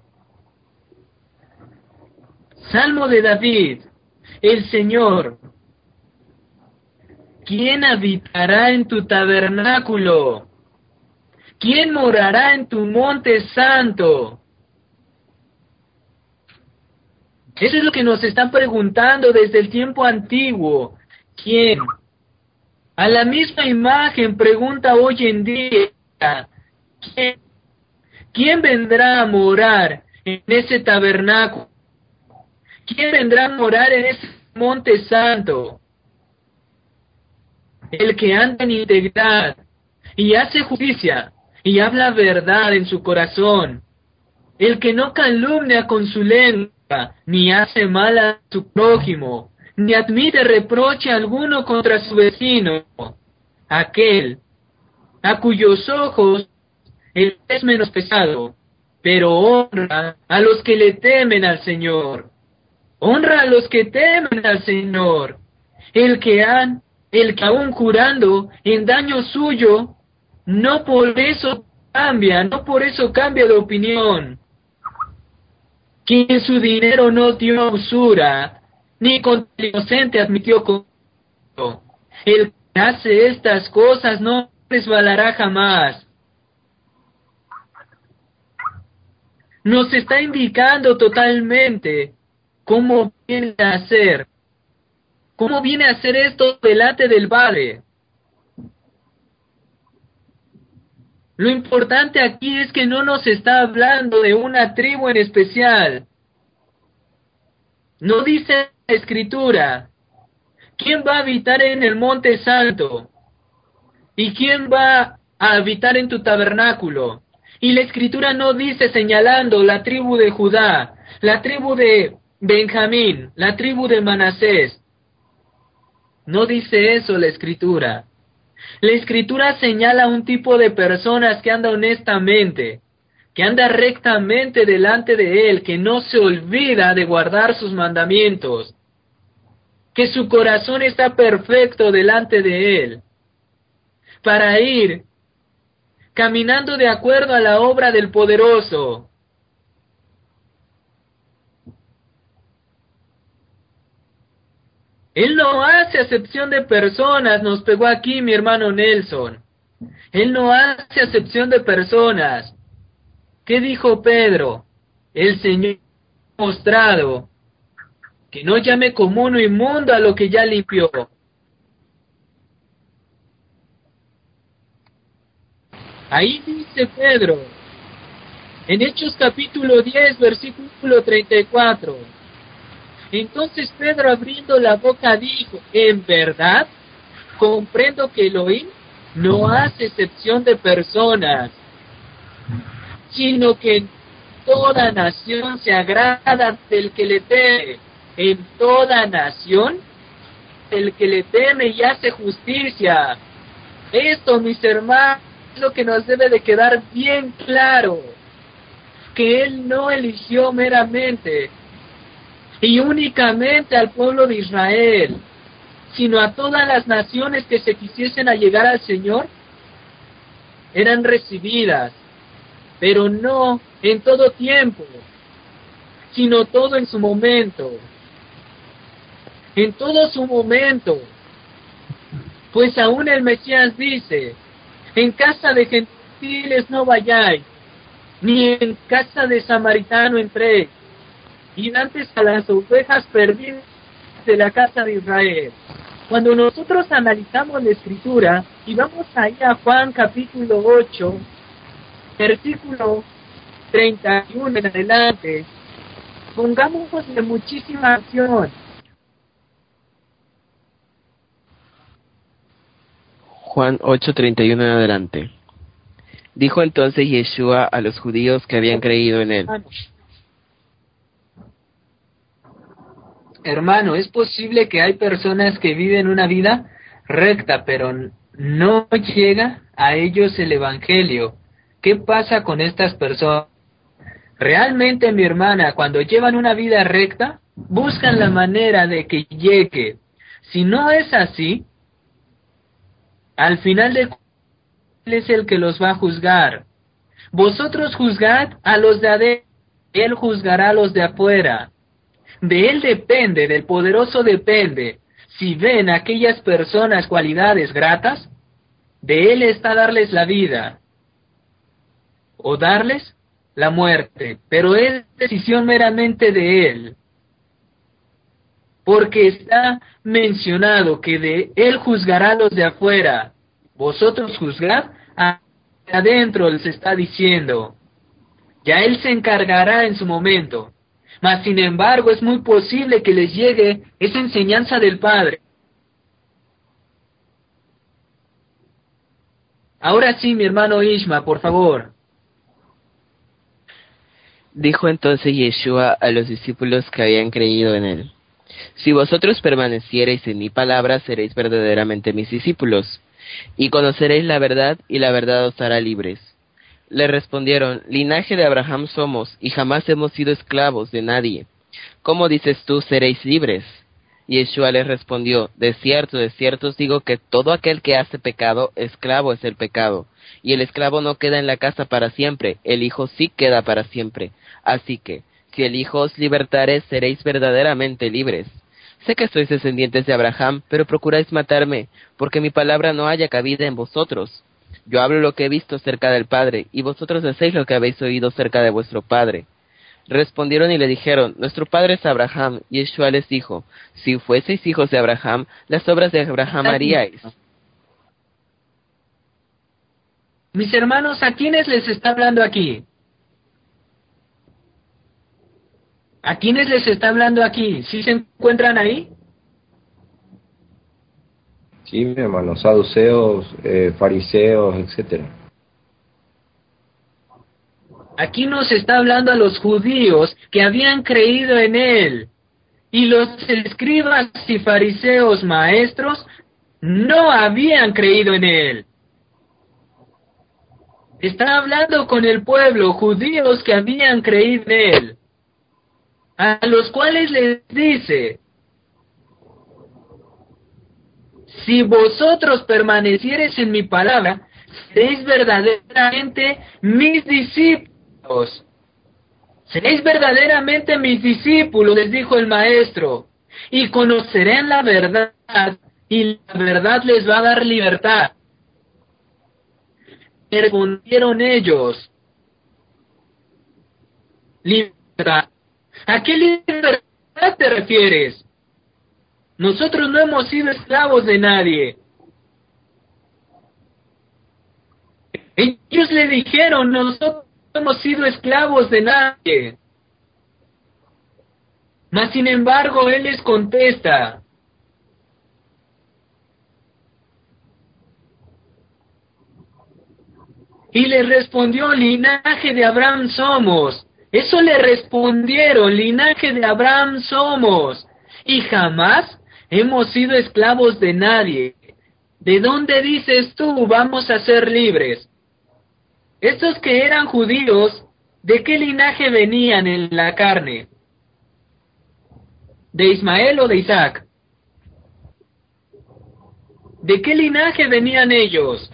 Salmo de David, el Señor, ¿quién habitará en tu tabernáculo? ¿Quién morará en tu monte santo? Eso es lo que nos están preguntando desde el tiempo antiguo. ¿Quién? A la misma imagen pregunta hoy en día, ¿quién, quién vendrá a morar en ese tabernáculo? ¿Quién vendrá a morar en ese monte santo? El que anda en integridad y hace justicia y habla verdad en su corazón. El que no calumnia con su lengua, ni hace mal a su prójimo, ni admite reproche alguno contra su vecino. Aquel a cuyos ojos él es menospreciado, pero honra a los que le temen al Señor. Honra a los que temen al Señor. El que aún jurando en daño suyo, no por eso cambia de opinión. Quien su dinero no dio usura, ni con el inocente admitió cobro. El que hace estas cosas no resbalará jamás. nos está indicando totalmente cómo viene a ser. ¿Cómo viene a ser esto delante del Padre? Lo importante aquí es que no nos está hablando de una tribu en especial. No dice la Escritura quién va a habitar en el Monte Santo y quién va a habitar en tu tabernáculo. Y la Escritura no dice señalando la tribu de Judá, la tribu de Benjamín, la tribu de Manasés. No dice eso la Escritura. La Escritura señala un tipo de personas que anda honestamente, que anda rectamente delante de Él, que no se olvida de guardar sus mandamientos, que su corazón está perfecto delante de Él, para ir caminando de acuerdo a la obra del poderoso. Él no hace acepción de personas, nos pegó aquí mi hermano Nelson. Él no hace acepción de personas. ¿Qué dijo Pedro? El Señor ha mostrado que no llame común o inmundo a lo que ya limpió. Ahí dice Pedro, en Hechos capítulo 10, versículo 34. Entonces Pedro, abriendo la boca, dijo, en verdad, comprendo que Elohim no hace excepción de personas, sino que en toda nación se agrada del que le teme. En toda nación, el que le teme y hace justicia. Esto, mis hermanos, es lo que nos debe de quedar bien claro, que Él no eligió meramente y únicamente al pueblo de Israel, sino a todas las naciones que se quisiesen allegar al Señor, eran recibidas, pero no en todo tiempo, sino todo en su momento, en todo su momento, pues aún el Mesías dice, en casa de gentiles no vayáis, ni en casa de samaritano entréis, y antes a las ovejas perdidas de la casa de Israel. Cuando nosotros analizamos la Escritura, y vamos ahí a Juan capítulo 8, versículo 31 en adelante, pongámosle muchísima acción. Juan 8:31 en adelante. Dijo entonces Yeshua a los judíos que habían creído en él. Hermano, es posible que hay personas que viven una vida recta, pero no llega a ellos el Evangelio. ¿Qué pasa con estas personas? Realmente, mi hermana, cuando llevan una vida recta, buscan la manera de que llegue. Si no es así, al final de cuentas, Él es el que los va a juzgar. Vosotros juzgad a los de adentro, Él juzgará a los de afuera. De Él depende, del poderoso depende. Si ven a aquellas personas cualidades gratas, de Él está darles la vida o darles la muerte, pero es decisión meramente de Él, porque está mencionado que de Él juzgará a los de afuera. Vosotros juzgad a adentro, les está diciendo. Ya Él se encargará en su momento. Mas, sin embargo, es muy posible que les llegue esa enseñanza del Padre. Ahora sí, mi hermano Ishma, por favor. Dijo entonces Yeshua a los discípulos que habían creído en él. Si vosotros permaneciereis en mi palabra, seréis verdaderamente mis discípulos, y conoceréis la verdad, y la verdad os hará libres. Le respondieron, linaje de Abraham somos, y jamás hemos sido esclavos de nadie. ¿Cómo dices tú, seréis libres? Y Yeshua les respondió, de cierto os digo que todo aquel que hace pecado, esclavo es el pecado. Y el esclavo no queda en la casa para siempre, el Hijo sí queda para siempre. Así que, si el Hijo os libertare, seréis verdaderamente libres. Sé que sois descendientes de Abraham, pero procuráis matarme, porque mi palabra no haya cabida en vosotros. Yo hablo lo que he visto cerca del Padre, y vosotros hacéis lo que habéis oído cerca de vuestro padre. Respondieron y le dijeron: Nuestro padre es Abraham. Y Yeshua les dijo: Si fueseis hijos de Abraham, las obras de Abraham haríais. Mis hermanos, ¿a quiénes les está hablando aquí? ¿A quiénes les está hablando aquí? ¿Sí se encuentran ahí? Sí, mi hermano, saduceos, fariseos, etcétera. Aquí nos está hablando a los judíos que habían creído en él. Y los escribas y fariseos maestros no habían creído en él. Está hablando con el pueblo, judíos que habían creído en él, a los cuales les dice: si vosotros permaneciereis en mi palabra, seréis verdaderamente mis discípulos. Seréis verdaderamente mis discípulos, les dijo el maestro, y conocerán la verdad, y la verdad les va a dar libertad. Respondieron ellos: libertad. ¿A qué libertad te refieres? Nosotros no hemos sido esclavos de nadie. Ellos le dijeron: nosotros no hemos sido esclavos de nadie. Mas sin embargo, él les contesta: y les respondió: linaje de Abraham somos. Eso le respondieron: linaje de Abraham somos, y jamás hemos sido esclavos de nadie. ¿De dónde dices tú vamos a ser libres? Estos que eran judíos, ¿de qué linaje venían en la carne? ¿De Ismael o de Isaac? ¿De qué linaje venían ellos?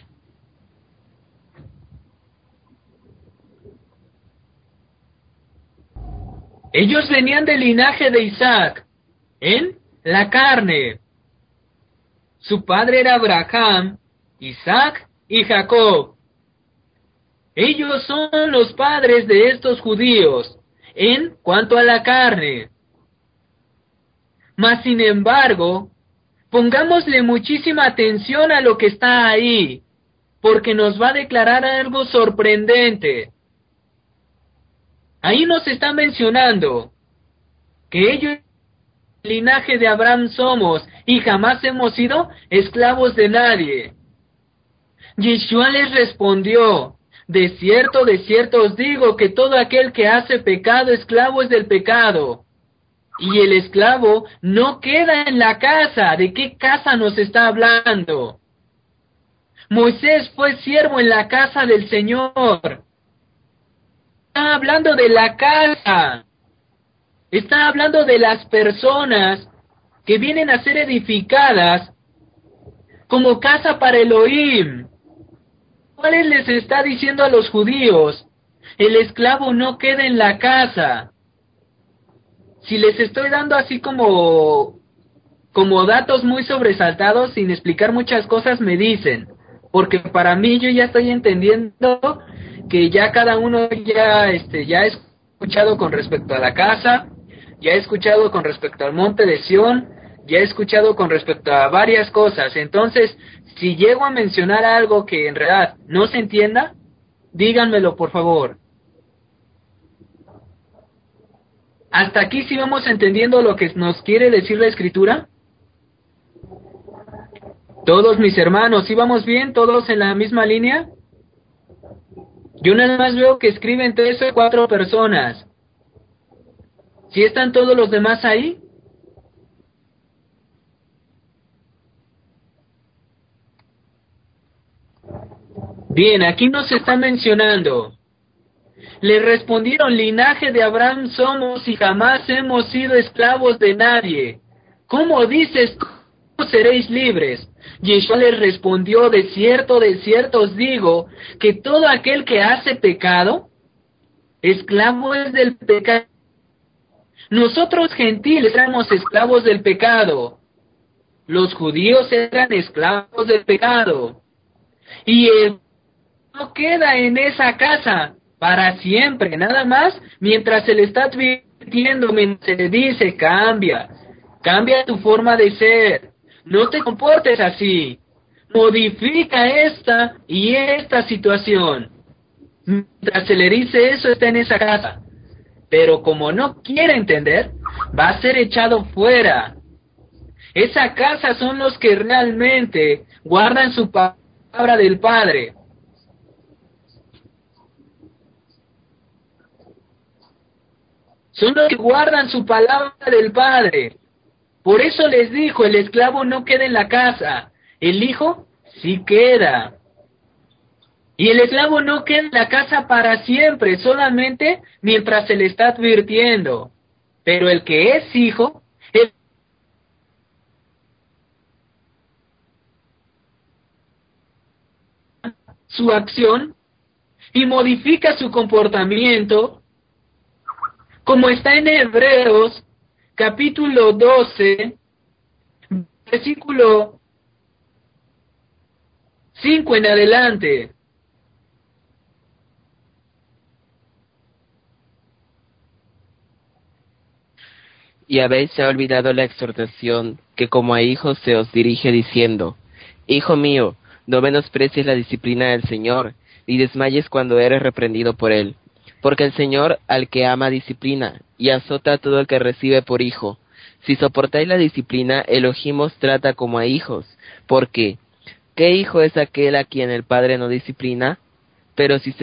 Ellos venían del linaje de Isaac, en la carne. Su padre era Abraham, Isaac y Jacob. Ellos son los padres de estos judíos, en cuanto a la carne. Mas sin embargo, pongámosle muchísima atención a lo que está ahí, porque nos va a declarar algo sorprendente. Ahí nos está mencionando que ellos, linaje de Abraham somos, y jamás hemos sido esclavos de nadie. Yeshua les respondió: de cierto os digo que todo aquel que hace pecado, esclavo es del pecado. Y el esclavo no queda en la casa. ¿De qué casa nos está hablando? Moisés fue siervo en la casa del Señor. Está hablando de la casa. Está hablando de las personas que vienen a ser edificadas como casa para Elohim. ¿Cuáles les está diciendo a los judíos? El esclavo no queda en la casa. Si les estoy dando así como datos muy sobresaltados, sin explicar muchas cosas, me dicen. Porque para mí yo ya estoy entendiendo que ya cada uno ya ha escuchado con respecto a la casa, ya he escuchado con respecto al monte de Sión, ya he escuchado con respecto a varias cosas. Entonces, si llego a mencionar algo que en realidad no se entienda, díganmelo por favor. ¿Hasta aquí sí vamos entendiendo lo que nos quiere decir la Escritura? Todos mis hermanos, ¿sí vamos bien? ¿Todos en la misma línea? Yo nada más veo que escriben 3 o 4 personas. ¿Sí están todos los demás ahí? Bien, aquí nos está mencionando. Le respondieron: linaje de Abraham somos y jamás hemos sido esclavos de nadie. ¿Cómo dices, cómo seréis libres? Yeshua les respondió: de cierto os digo, que todo aquel que hace pecado, esclavo es del pecado. Nosotros gentiles éramos esclavos del pecado. Los judíos eran esclavos del pecado. Y el no queda en esa casa. para siempre, nada más, mientras se le está advirtiendo, mientras se le dice, cambia tu forma de ser, no te comportes así, modifica esta y esta situación. Mientras se le dice eso, está en esa casa, pero como no quiere entender, va a ser echado fuera. Esa casa son los que realmente guardan su palabra del Padre. Son los que guardan su palabra del Padre. Por eso les dijo, el esclavo no queda en la casa, el hijo sí queda. Y el esclavo no queda en la casa para siempre, solamente mientras se le está advirtiendo. Pero el que es hijo, su acción y modifica su comportamiento, como está en Hebreos capítulo 12, versículo 5 en adelante. Y habéis ya olvidado la exhortación que como a hijos se os dirige diciendo, Hijo mío, no menosprecies la disciplina del Señor, ni desmayes cuando eres reprendido por él. Porque el Señor al que ama disciplina, y azota a todo el que recibe por hijo. Si soportáis la disciplina, Elohim os trata como a hijos. Porque, ¿qué hijo es aquel a quien el Padre no disciplina? Pero si se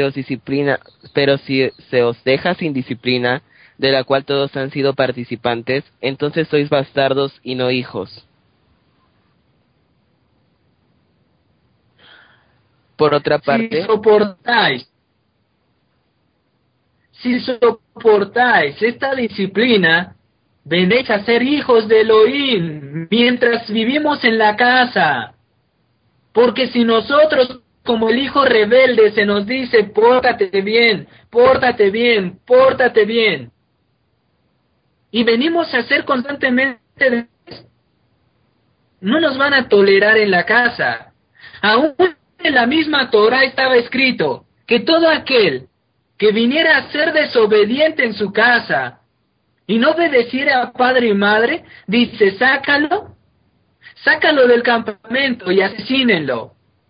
os deja sin disciplina, de la cual todos han sido participantes, entonces sois bastardos y no hijos. Por otra parte, si soportáis esta disciplina, vendréis a ser hijos de Elohim mientras vivimos en la casa. Porque si nosotros, como el hijo rebelde, se nos dice, pórtate bien, pórtate bien, pórtate bien, y venimos a hacer constantemente, no nos van a tolerar en la casa. Aún en la misma Torah estaba escrito que todo aquel que viniera a ser desobediente en su casa y no obedeciera a padre y madre, dice, sácalo del campamento y asesínenlo.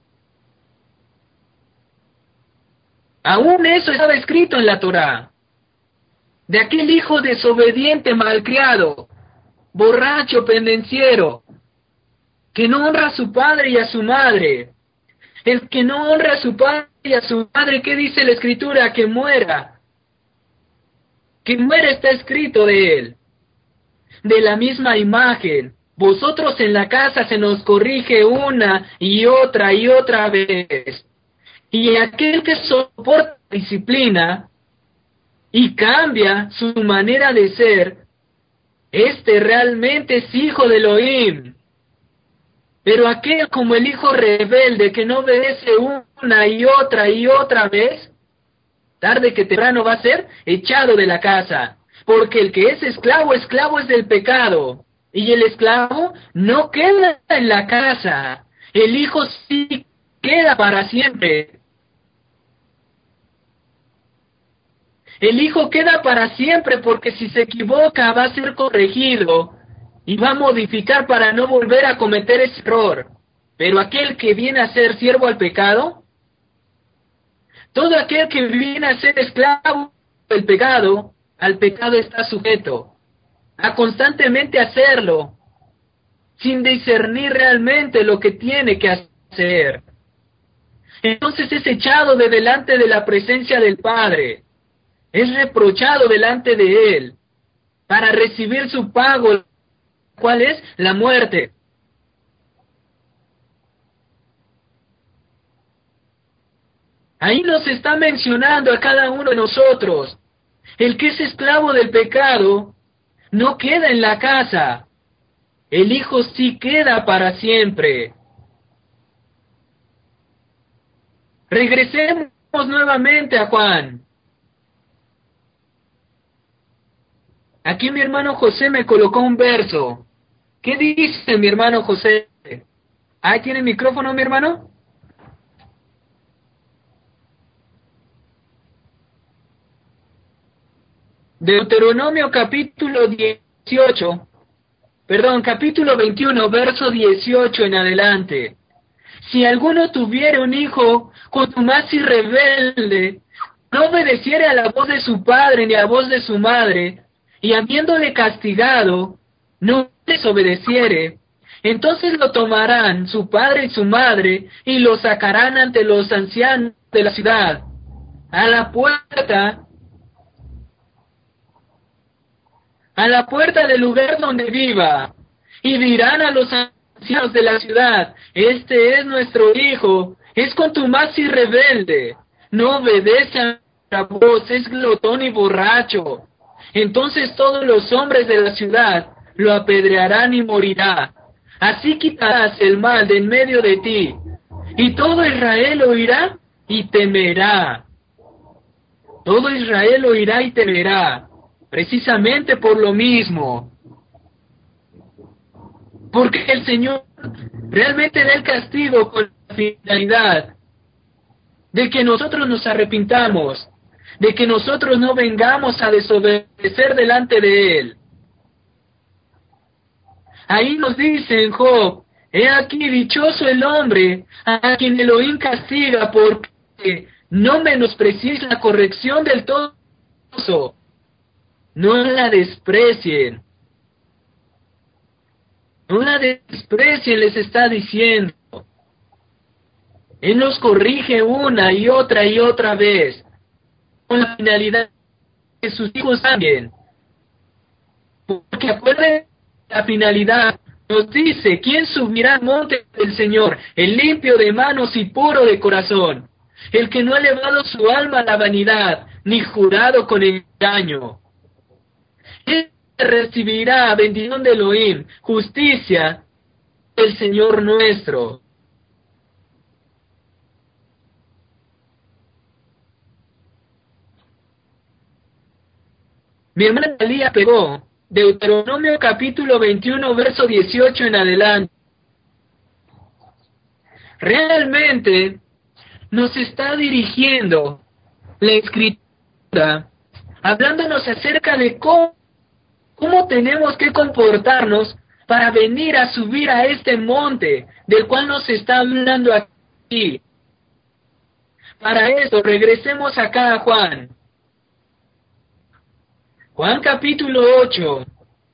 Aún eso estaba escrito en la Torah. De aquel hijo desobediente, malcriado, borracho, pendenciero, que no honra a su padre y a su madre. El que no honra a su padre y a su madre, ¿qué dice la Escritura? Que muera. Que muera está escrito de él. De la misma imagen, vosotros en la casa se nos corrige una y otra vez. Y aquel que soporta disciplina y cambia su manera de ser, este realmente es hijo de Elohim. Pero aquel como el hijo rebelde que no obedece una y otra vez, tarde que temprano va a ser echado de la casa. Porque el que es esclavo, esclavo es del pecado. Y el esclavo no queda en la casa. El hijo sí queda para siempre. El hijo queda para siempre porque si se equivoca va a ser corregido y va a modificar para no volver a cometer ese error. Pero aquel que viene a ser siervo al pecado, todo aquel que viene a ser esclavo del pecado, al pecado está sujeto a constantemente hacerlo, sin discernir realmente lo que tiene que hacer. Entonces es echado de delante de la presencia del Padre, es reprochado delante de Él, para recibir su pago, ¿cuál es? La muerte. Ahí nos está mencionando a cada uno de nosotros. El que es esclavo del pecado no queda en la casa. El hijo sí queda para siempre. Regresemos nuevamente a Juan. Aquí mi hermano José me colocó un verso. ¿Qué dice mi hermano José? ¿Ahí tiene el micrófono, mi hermano? Deuteronomio capítulo 21, verso 18 en adelante. Si alguno tuviere un hijo contumaz y rebelde, no obedeciere a la voz de su padre ni a la voz de su madre, y habiéndole castigado, no desobedeciere, entonces lo tomarán su padre y su madre, y lo sacarán ante los ancianos de la ciudad, a la puerta del lugar donde viva, y dirán a los ancianos de la ciudad: este es nuestro hijo, es contumaz y rebelde, no obedece a la voz, es glotón y borracho. Entonces todos los hombres de la ciudad lo apedrearán y morirá. Así quitarás el mal de en medio de ti, y todo Israel oirá y temerá. Todo Israel oirá y temerá, precisamente por lo mismo. Porque el Señor realmente da el castigo con la finalidad de que nosotros nos arrepintamos, de que nosotros no vengamos a desobedecer delante de Él. Ahí nos dice en Job: he aquí dichoso el hombre a quien Elohim castiga, porque no menospreciéis la corrección del Todopoderoso. No la desprecien. No la desprecien, les está diciendo. Él nos corrige una y otra vez, con la finalidad de que sus hijos también. Porque acuérdense, la finalidad nos dice: ¿quién subirá al monte del Señor? El limpio de manos y puro de corazón, el que no ha elevado su alma a la vanidad, ni jurado con engaño. Él recibirá bendición de Elohim, justicia del Señor nuestro. Mi hermana Talía pegó Deuteronomio capítulo 21, verso 18 en adelante. Realmente nos está dirigiendo la Escritura, hablándonos acerca de cómo tenemos que comportarnos para venir a subir a este monte del cual nos está hablando aquí. Para esto, regresemos acá a Juan. Juan capítulo 8.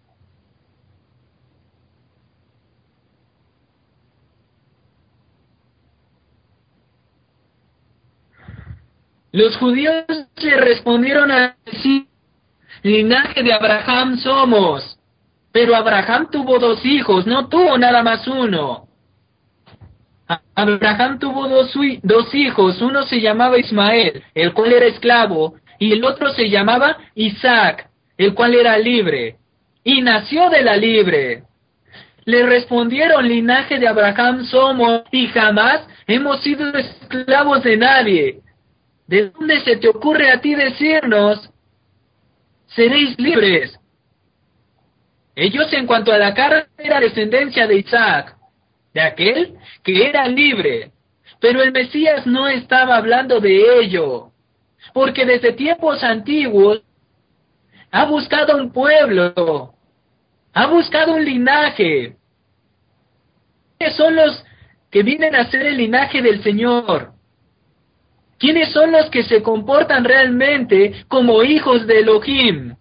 Los judíos le respondieron a sí: linaje de Abraham somos. Pero Abraham tuvo 2 hijos, no tuvo nada más uno. Abraham tuvo dos hijos, uno se llamaba Ismael, el cual era esclavo, y el otro se llamaba Isaac, el cual era libre, y nació de la libre. Le respondieron: linaje de Abraham somos, y jamás hemos sido esclavos de nadie. ¿De dónde se te ocurre a ti decirnos: seréis libres? Ellos, en cuanto a la carne, era descendencia de Isaac, de aquel que era libre. Pero el Mesías no estaba hablando de ello, porque desde tiempos antiguos ha buscado un pueblo, ha buscado un linaje. ¿Quiénes son los que vienen a ser el linaje del Señor? ¿Quiénes son los que se comportan realmente como hijos de Elohim?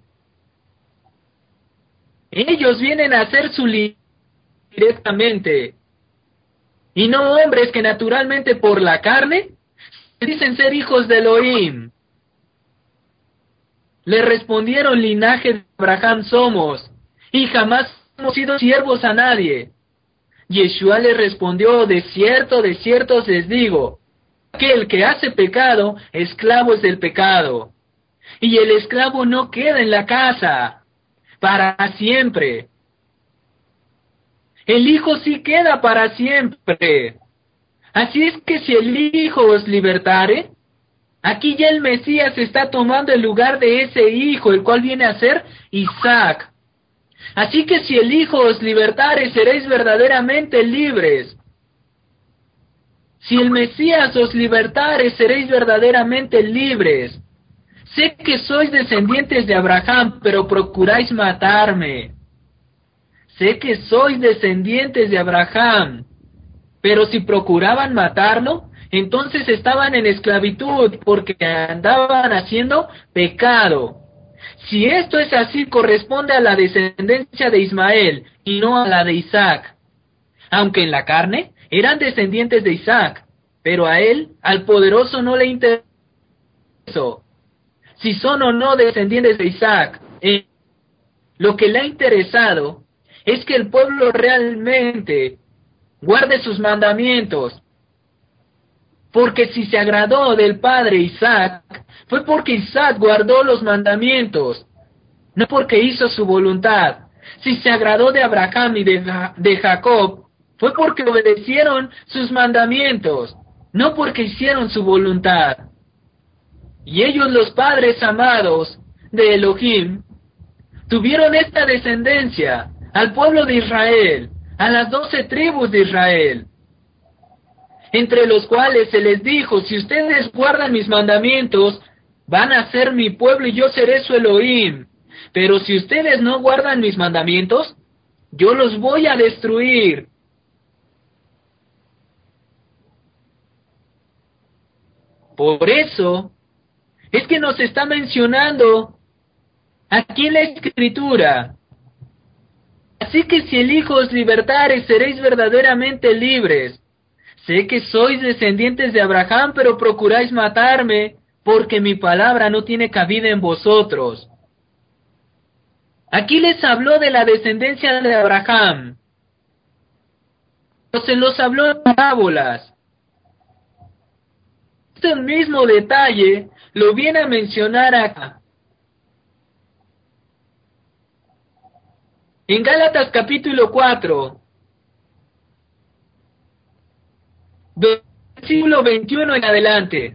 Ellos vienen a ser su linaje directamente, y no hombres que naturalmente por la carne dicen ser hijos de Elohim. Le respondieron: linaje de Abraham somos, y jamás hemos sido siervos a nadie. Yeshua le respondió: de cierto os les digo, que el que hace pecado, esclavo es del pecado. Y el esclavo no queda en la casa para siempre. El Hijo sí queda para siempre. Así es que si el Hijo os libertare, aquí ya el Mesías está tomando el lugar de ese Hijo, el cual viene a ser Isaac. Así que si el Hijo os libertare, seréis verdaderamente libres. Si el Mesías os libertare, seréis verdaderamente libres. sé que sois descendientes de Abraham, pero procuráis matarme. Sé que sois descendientes de Abraham, pero si procuraban matarlo, entonces estaban en esclavitud porque andaban haciendo pecado. Si esto es así, corresponde a la descendencia de Ismael y no a la de Isaac. Aunque en la carne eran descendientes de Isaac, pero a él, al poderoso, no le interesó si son o no descendientes de Isaac. Lo que le ha interesado es que el pueblo realmente guarde sus mandamientos, porque si se agradó del padre Isaac, fue porque Isaac guardó los mandamientos, no porque hizo su voluntad. Si se agradó de Abraham y de Jacob, fue porque obedecieron sus mandamientos, no porque hicieron su voluntad. Y ellos, los padres amados de Elohim, tuvieron esta descendencia al pueblo de Israel, a las 12 tribus de Israel, entre los cuales se les dijo: si ustedes guardan mis mandamientos, van a ser mi pueblo y yo seré su Elohim. Pero si ustedes no guardan mis mandamientos, yo los voy a destruir. Por eso es que nos está mencionando aquí en la Escritura: así que si el Hijo os libertare, seréis verdaderamente libres. Sé que sois descendientes de Abraham, pero procuráis matarme, porque mi palabra no tiene cabida en vosotros. Aquí les habló de la descendencia de Abraham, se los habló en parábolas. Este mismo detalle lo viene a mencionar acá. En Gálatas capítulo 4, versículo 21 en adelante.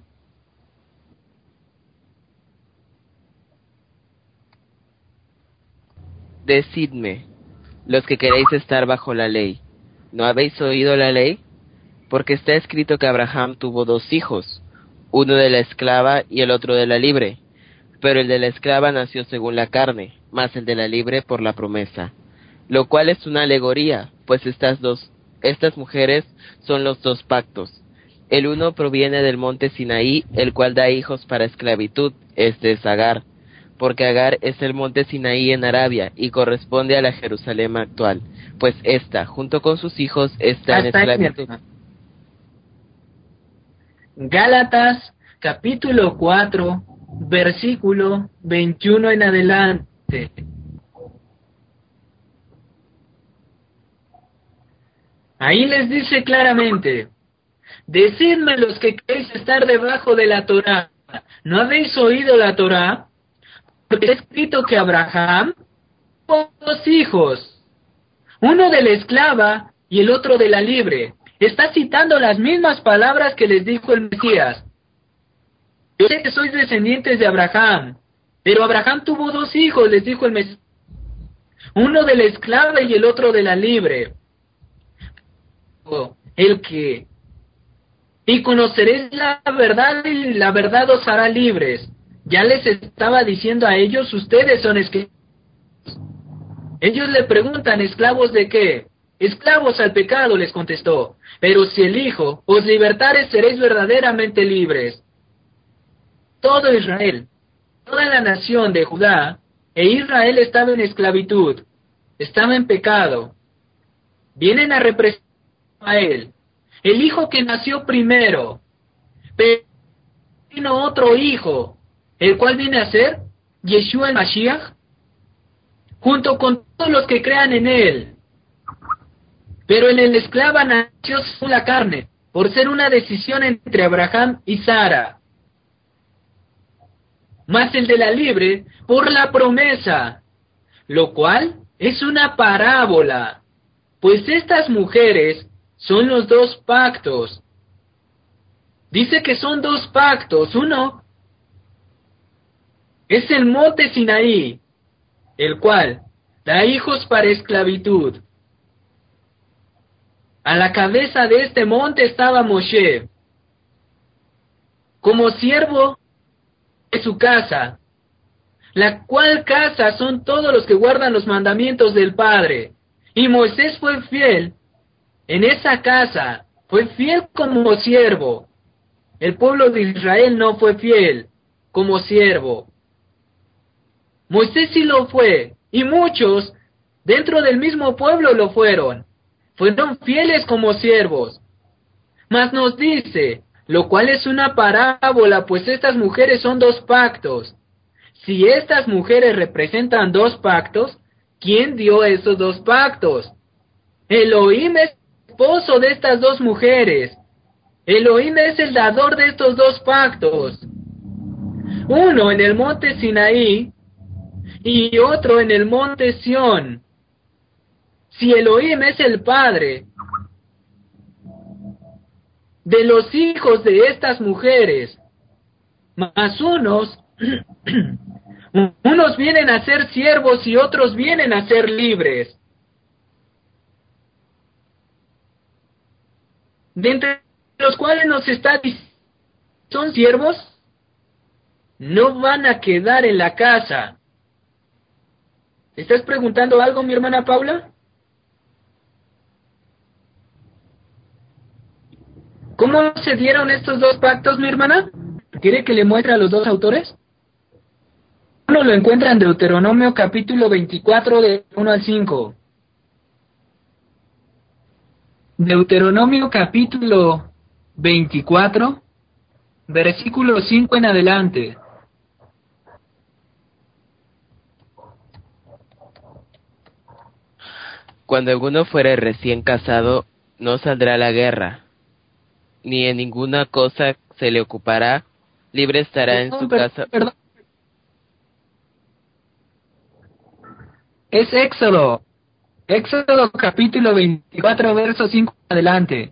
Decidme, los que queréis estar bajo la ley, ¿no habéis oído la ley? Porque está escrito que Abraham tuvo 2 hijos, uno de la esclava y el otro de la libre. Pero el de la esclava nació según la carne, mas el de la libre por la promesa. Lo cual es una alegoría, pues estas mujeres son los 2 pactos. El uno proviene del monte Sinaí, el cual da hijos para esclavitud, este es Agar, porque Agar es el monte Sinaí en Arabia y corresponde a la Jerusalén actual, pues ésta, junto con sus hijos, está en Hasta ahí, mi esclavitud. hermano. Gálatas capítulo 4, versículo 21 en adelante. Ahí les dice claramente: decidme los que queréis estar debajo de la Torá, ¿no habéis oído la Torá? Porque está escrito que Abraham tuvo 2 hijos, uno de la esclava y el otro de la libre. Está citando las mismas palabras que les dijo el Mesías. Yo sé que sois descendientes de Abraham, pero Abraham tuvo 2 hijos, les dijo el Mesías, uno de la esclava y el otro de la libre. Y conoceréis la verdad y la verdad os hará libres. Ya les estaba diciendo a ellos: ustedes son esclavos. Ellos le preguntan: ¿esclavos de qué? Esclavos al pecado, les contestó. Pero si el Hijo os libertare, seréis verdaderamente libres. Todo Israel, toda la nación de Judá e Israel estaba en esclavitud, estaba en pecado. Vienen a representar a él, el hijo que nació primero, pero vino otro hijo, el cual viene a ser Yeshua el Mashiach, junto con todos los que crean en él. Pero en el esclava nació según la carne, por ser una decisión entre Abraham y Sara. Mas el de la libre, por la promesa, lo cual es una parábola, pues estas mujeres son los 2 pactos. Dice que son 2 pactos. Uno es el monte Sinaí, el cual da hijos para esclavitud. A la cabeza de este monte estaba Moshe, como siervo su casa, la cual casa son todos los que guardan los mandamientos del Padre. Y Moisés fue fiel en esa casa, fue fiel como siervo. El pueblo de Israel no fue fiel como siervo. Moisés sí lo fue, y muchos dentro del mismo pueblo lo fueron. Fueron fieles como siervos. Mas nos dice, lo cual es una parábola, pues estas mujeres son dos pactos. Si estas mujeres representan dos pactos, ¿quién dio esos dos pactos? Elohim es esposo de estas dos mujeres. Elohim es el dador de estos dos pactos. Uno en el monte Sinaí y otro en el monte Sión. Si Elohim es el padre de los hijos de estas mujeres, mas unos vienen a ser siervos y otros vienen a ser libres. De entre los cuales nos está diciendo, son siervos, no van a quedar en la casa. ¿Estás preguntando algo, mi hermana Paula? ¿Cómo se dieron estos dos pactos, mi hermana? ¿Quiere que le muestre a los dos autores? Uno lo encuentra en Deuteronomio capítulo 24 de 1 al 5. Deuteronomio capítulo 24, versículo 5 en adelante. Cuando alguno fuere recién casado, no saldrá a la guerra, ni en ninguna cosa se le ocupará, libre estará en su casa. Perdón. Es Éxodo. Éxodo capítulo 24, verso 5 en adelante.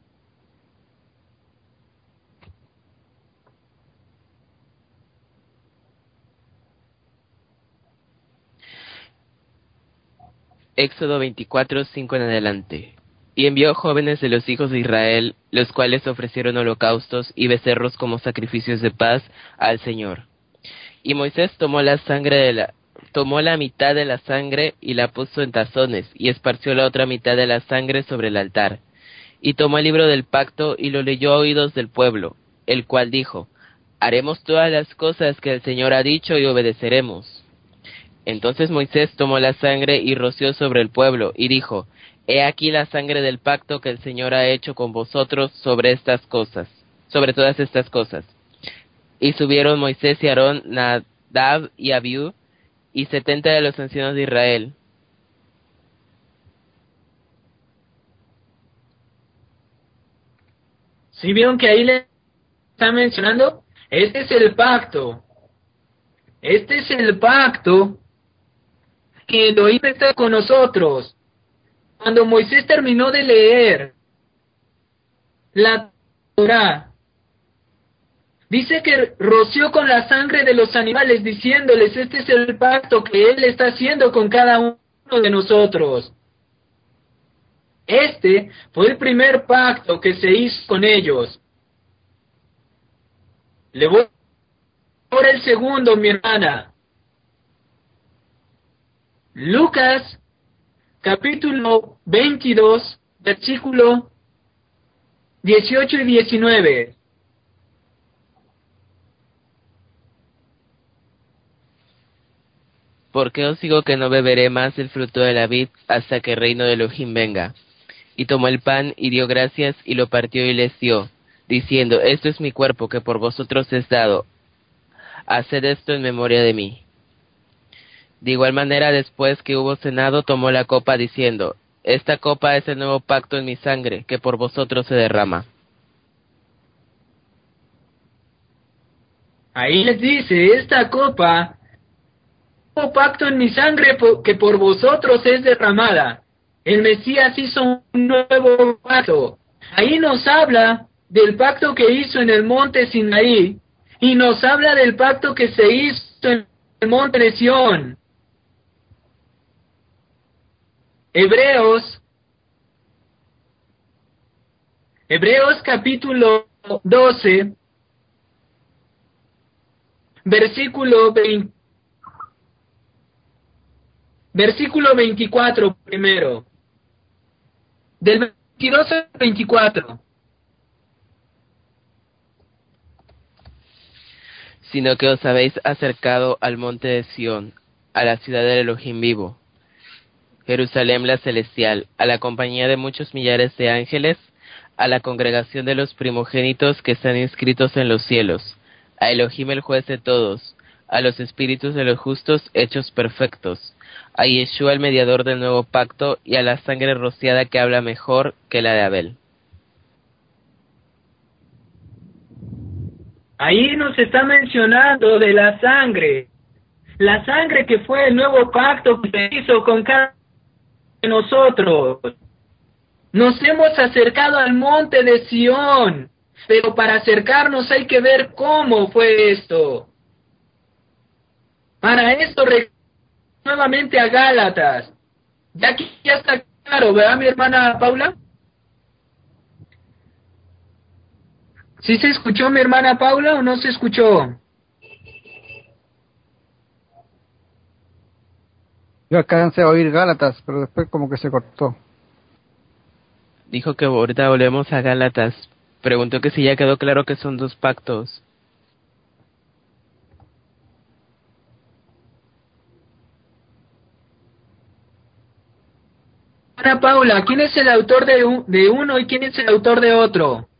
Éxodo 24, 5 en adelante. Y envió jóvenes de los hijos de Israel, los cuales ofrecieron holocaustos y becerros como sacrificios de paz al Señor. Y Moisés tomó la mitad de la sangre y la puso en tazones, y esparció la otra mitad de la sangre sobre el altar. Y tomó el libro del pacto y lo leyó a oídos del pueblo, el cual dijo: haremos todas las cosas que el Señor ha dicho y obedeceremos. Entonces Moisés tomó la sangre y roció sobre el pueblo, y dijo: he aquí la sangre del pacto que el Señor ha hecho con vosotros sobre todas estas cosas. Y subieron Moisés y Aarón, Nadab y Abiú, y 70 de los ancianos de Israel. ¿Sí vieron que ahí le está mencionando? Este es el pacto. Este es el pacto que Elohim está con nosotros. Cuando Moisés terminó de leer la Torá, dice que roció con la sangre de los animales, diciéndoles, este es el pacto que Él está haciendo con cada uno de nosotros. Este fue el primer pacto que se hizo con ellos. Le voy por el segundo, mi hermana. Lucas, capítulo 22, versículo 18 y 19. ¿Por qué os digo que no beberé más el fruto de la vid hasta que el reino de Elohim venga? Y tomó el pan y dio gracias y lo partió y les dio, diciendo: esto es mi cuerpo que por vosotros es dado, haced esto en memoria de mí. De igual manera, después que hubo cenado, tomó la copa diciendo: esta copa es el nuevo pacto en mi sangre, que por vosotros se derrama. Ahí les dice, esta copa, nuevo pacto en mi sangre que por vosotros es derramada. El Mesías hizo un nuevo pacto. Ahí nos habla del pacto que hizo en el monte Sinaí y nos habla del pacto que se hizo en el monte de Sión. Hebreos capítulo 12, Versículo 24 primero. Del 22 al 24. Sino que os habéis acercado al monte de Sión, a la ciudad del Elohim vivo, Jerusalén la celestial, a la compañía de muchos millares de ángeles, a la congregación de los primogénitos que están inscritos en los cielos, a Elohim el juez de todos, a los espíritus de los justos hechos perfectos, a Yeshua el mediador del nuevo pacto, y a la sangre rociada que habla mejor que la de Abel. Ahí nos está mencionando de la sangre que fue el nuevo pacto que se hizo con cada uno de nosotros. Nos hemos acercado al monte de Sión, pero para acercarnos hay que ver cómo fue esto. Para esto nuevamente a Gálatas. Ya aquí ya está claro, ¿verdad, mi hermana Paula? ¿Sí se escuchó mi hermana Paula o no se escuchó? Yo alcancé a oír Gálatas, pero después como que se cortó. Dijo que ahorita volvemos a Gálatas. Preguntó que si ya quedó claro que son dos pactos. Hermana Paula, ¿quién es el autor de uno y quién es el autor de otro?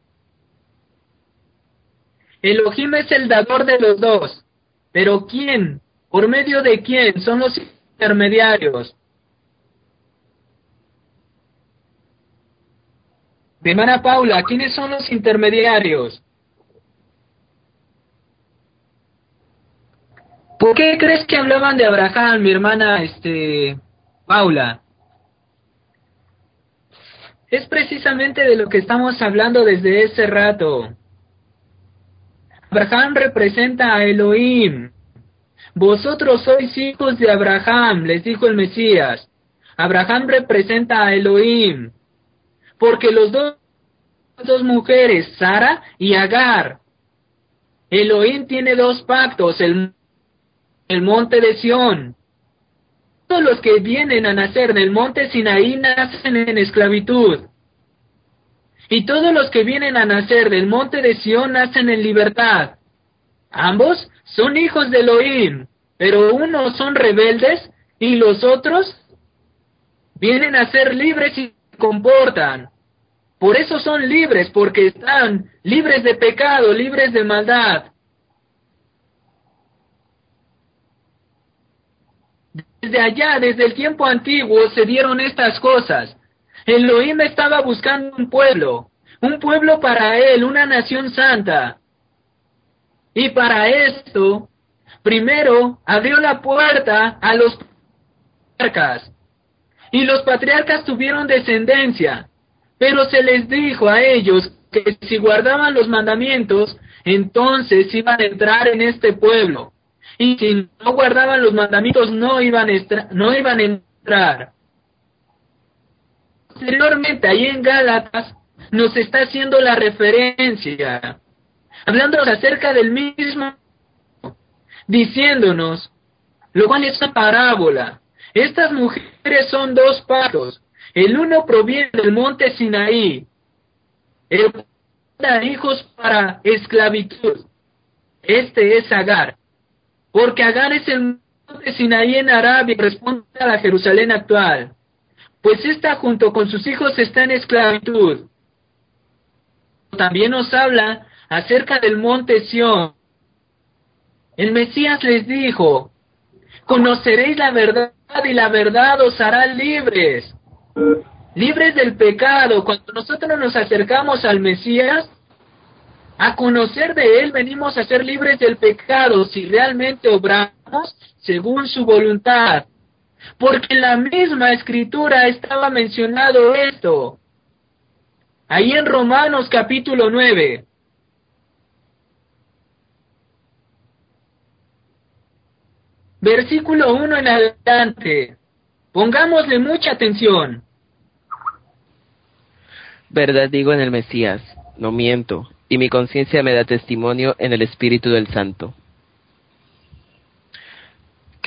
Elohim es el dador de los dos. ¿Pero quién? ¿Por medio de quién? Son los intermediarios. Hermana Paula, ¿quiénes son los intermediarios? ¿Por qué crees que hablaban de Abraham, mi hermana, Paula? Es precisamente de lo que estamos hablando desde ese rato. Abraham representa a Elohim. Vosotros sois hijos de Abraham, les dijo el Mesías. Abraham representa a Elohim. Porque los dos mujeres, Sara y Agar. Elohim tiene dos pactos, el monte de Sión. Todos los que vienen a nacer del monte Sinaí nacen en esclavitud. Y todos los que vienen a nacer del monte de Sión nacen en libertad. Ambos son hijos de Elohim, pero unos son rebeldes y los otros vienen a ser libres y se comportan. Por eso son libres, porque están libres de pecado, libres de maldad. Desde allá, desde el tiempo antiguo, se dieron estas cosas. Elohim estaba buscando un pueblo para él, una nación santa. Y para esto, primero abrió la puerta a los patriarcas. Y los patriarcas tuvieron descendencia. Pero se les dijo a ellos que si guardaban los mandamientos, entonces iban a entrar en este pueblo. Y si no guardaban los mandamientos, no iban a entrar. Posteriormente, ahí en Gálatas, nos está haciendo la referencia, hablándonos acerca del mismo, diciéndonos, lo cual es una parábola. Estas mujeres son dos pactos. El uno proviene del monte Sinaí, el cual da hijos para esclavitud. Este es Agar, porque Agar es el monte Sinaí en Arabia, responde a la Jerusalén actual, pues esta junto con sus hijos está en esclavitud. También nos habla acerca del monte Sión. El Mesías les dijo, conoceréis la verdad y la verdad os hará libres. Libres del pecado. Cuando nosotros nos acercamos al Mesías, a conocer de Él, venimos a ser libres del pecado si realmente obramos según su voluntad. Porque en la misma Escritura estaba mencionado esto. Ahí en Romanos capítulo 9. Versículo 1 en adelante. Pongámosle mucha atención. Verdad digo en el Mesías, no miento, y mi conciencia me da testimonio en el Espíritu del Santo.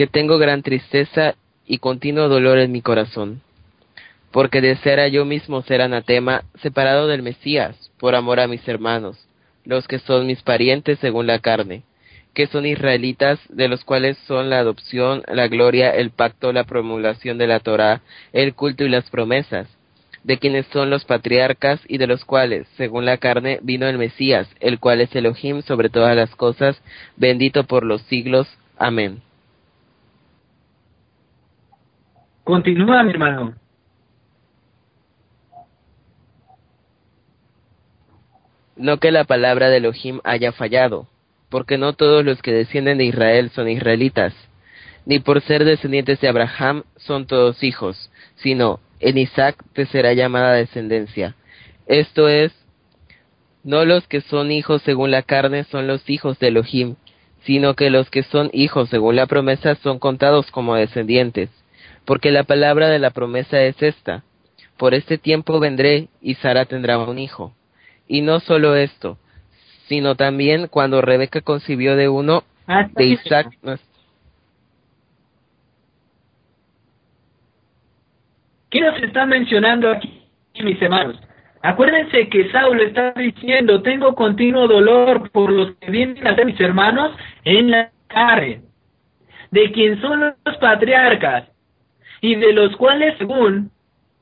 que tengo gran tristeza y continuo dolor en mi corazón, porque deseara yo mismo ser anatema, separado del Mesías, por amor a mis hermanos, los que son mis parientes según la carne, que son israelitas, de los cuales son la adopción, la gloria, el pacto, la promulgación de la Torá, el culto y las promesas, de quienes son los patriarcas y de los cuales, según la carne, vino el Mesías, el cual es Elohim sobre todas las cosas, bendito por los siglos. Amén. Continúa, mi hermano. No que la palabra de Elohim haya fallado, porque no todos los que descienden de Israel son israelitas, ni por ser descendientes de Abraham son todos hijos, sino en Isaac te será llamada descendencia. Esto es, no los que son hijos según la carne son los hijos de Elohim, sino que los que son hijos según la promesa son contados como descendientes, porque la palabra de la promesa es esta: por este tiempo vendré y Sara tendrá un hijo. Y no solo esto, sino también cuando Rebeca concibió de uno de Isaac. ¿Qué nos está mencionando aquí, mis hermanos? Acuérdense que Saulo está diciendo: tengo continuo dolor por los que vienen a ser mis hermanos en la carne, de quien son los patriarcas, y de los cuales según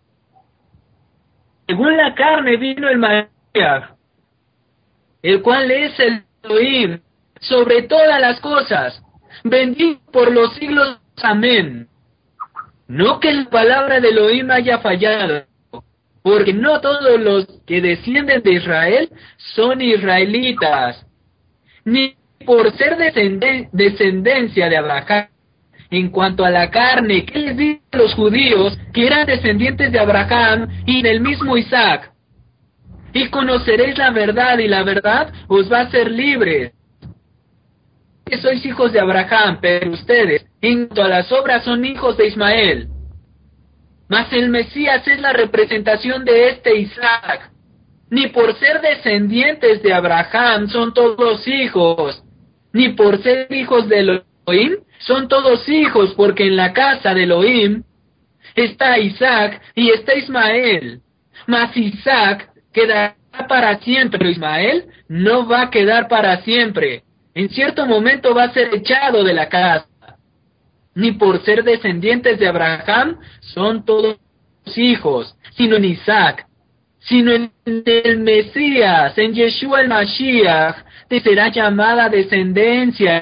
la carne vino el Mashiach, el cual es el Elohim sobre todas las cosas, bendito por los siglos. Amén. No que la palabra de Elohim haya fallado, porque no todos los que descienden de Israel son israelitas, ni por ser descendencia de Abraham. En cuanto a la carne, ¿qué les dice a los judíos que eran descendientes de Abraham y del mismo Isaac? Y conoceréis la verdad, y la verdad os va a hacer libres. Que sois hijos de Abraham, pero ustedes, en cuanto a las obras, son hijos de Ismael. Mas el Mesías es la representación de este Isaac. Ni por ser descendientes de Abraham son todos hijos, ni por ser hijos de Elohim son todos hijos, porque en la casa de Elohim está Isaac y está Ismael. Mas Isaac quedará para siempre, pero Ismael no va a quedar para siempre. En cierto momento va a ser echado de la casa. Ni por ser descendientes de Abraham son todos hijos, sino en Isaac, sino en el Mesías, en Yeshua el Mashiach, te será llamada descendencia.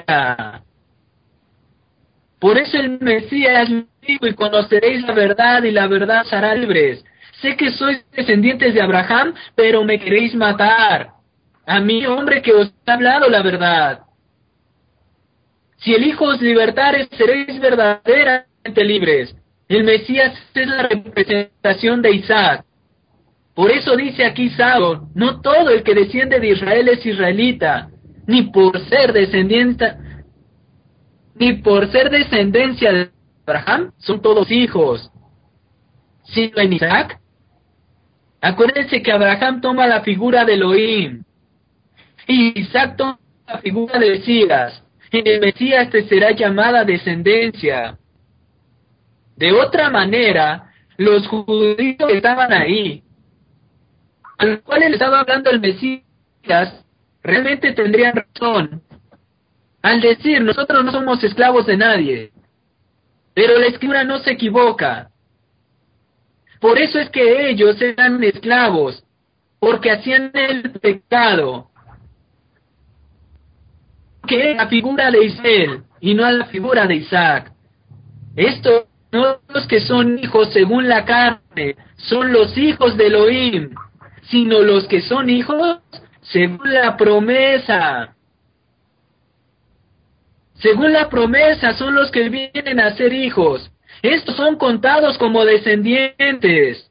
Por eso el Mesías dijo: y conoceréis la verdad, y la verdad os hará libres. Sé que sois descendientes de Abraham, pero me queréis matar. A mí, hombre, que os he hablado la verdad. Si el Hijo os libertare, seréis verdaderamente libres. El Mesías es la representación de Isaac. Por eso dice aquí Saulo: no todo el que desciende de Israel es israelita, ni por ser descendencia de Abraham son todos hijos, sino en Isaac. Acuérdense que Abraham toma la figura de Elohim, y Isaac toma la figura de Mesías. En el Mesías te será llamada descendencia. De otra manera, los judíos que estaban ahí, a los cuales le estaba hablando el Mesías, realmente tendrían razón al decir: nosotros no somos esclavos de nadie. Pero la Escritura no se equivoca. Por eso es que ellos eran esclavos, porque hacían el pecado, que es la figura de Israel y no la figura de Isaac. Estos no los que son hijos según la carne son los hijos de Elohim, sino los que son hijos según la promesa. Según la promesa son los que vienen a ser hijos. Estos son contados como descendientes,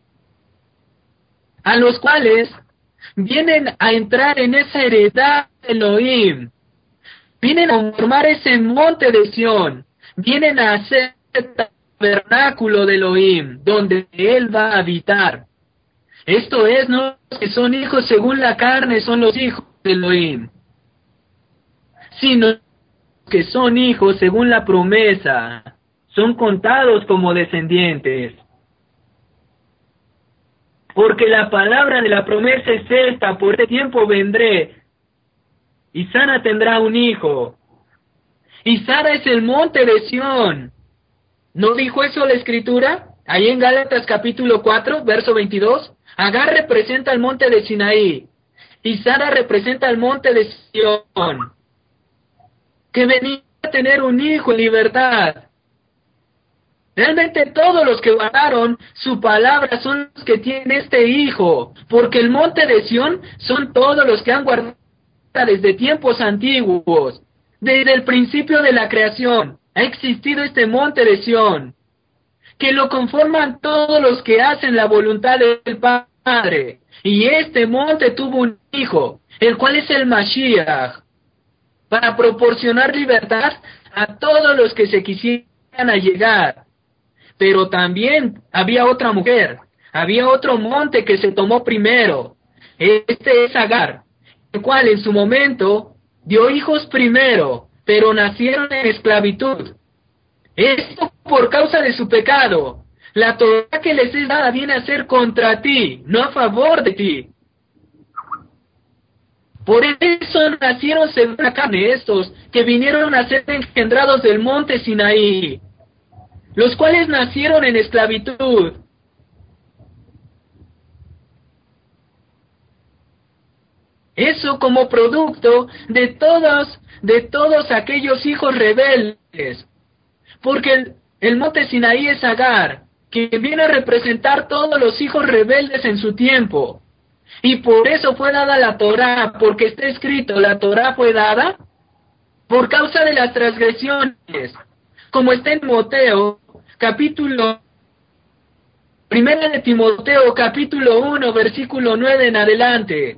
a los cuales vienen a entrar en esa heredad de Elohim. Vienen a formar ese monte de Sión. Vienen a hacer el tabernáculo de Elohim, donde Él va a habitar. Esto es, no los que son hijos según la carne son los hijos de Elohim, sino que son hijos según la promesa son contados como descendientes. Porque la palabra de la promesa es esta: por este tiempo vendré, y Sara tendrá un hijo. Y Sara es el monte de Sión. ¿No dijo eso la Escritura? Ahí en Gálatas capítulo 4, verso 22. Agar representa el monte de Sinaí, y Sara representa el monte de Sión, que venía a tener un hijo en libertad. Realmente todos los que guardaron su palabra son los que tienen este hijo, porque el monte de Sión son todos los que han guardado desde tiempos antiguos, desde el principio de la creación. Ha existido este monte de Sión, que lo conforman todos los que hacen la voluntad del Padre. Y este monte tuvo un hijo, el cual es el Mashiach, para proporcionar libertad a todos los que se quisieran allegar. Pero también había otra mujer, había otro monte que se tomó primero. Este es Agar, el cual en su momento dio hijos primero, pero nacieron en esclavitud. Esto por causa de su pecado. La Torá que les es dada viene a ser contra ti, no a favor de ti. Por eso nacieron según la carne estos, que vinieron a ser engendrados del monte Sinaí, los cuales nacieron en esclavitud. Eso como producto de todos aquellos hijos rebeldes. Porque el monte Sinaí es Agar, que viene a representar todos los hijos rebeldes en su tiempo. Y por eso fue dada la Torá, porque está escrito, la Torá fue dada por causa de las transgresiones, como está en Timoteo, Primera de Timoteo, capítulo 1, versículo 9 en adelante.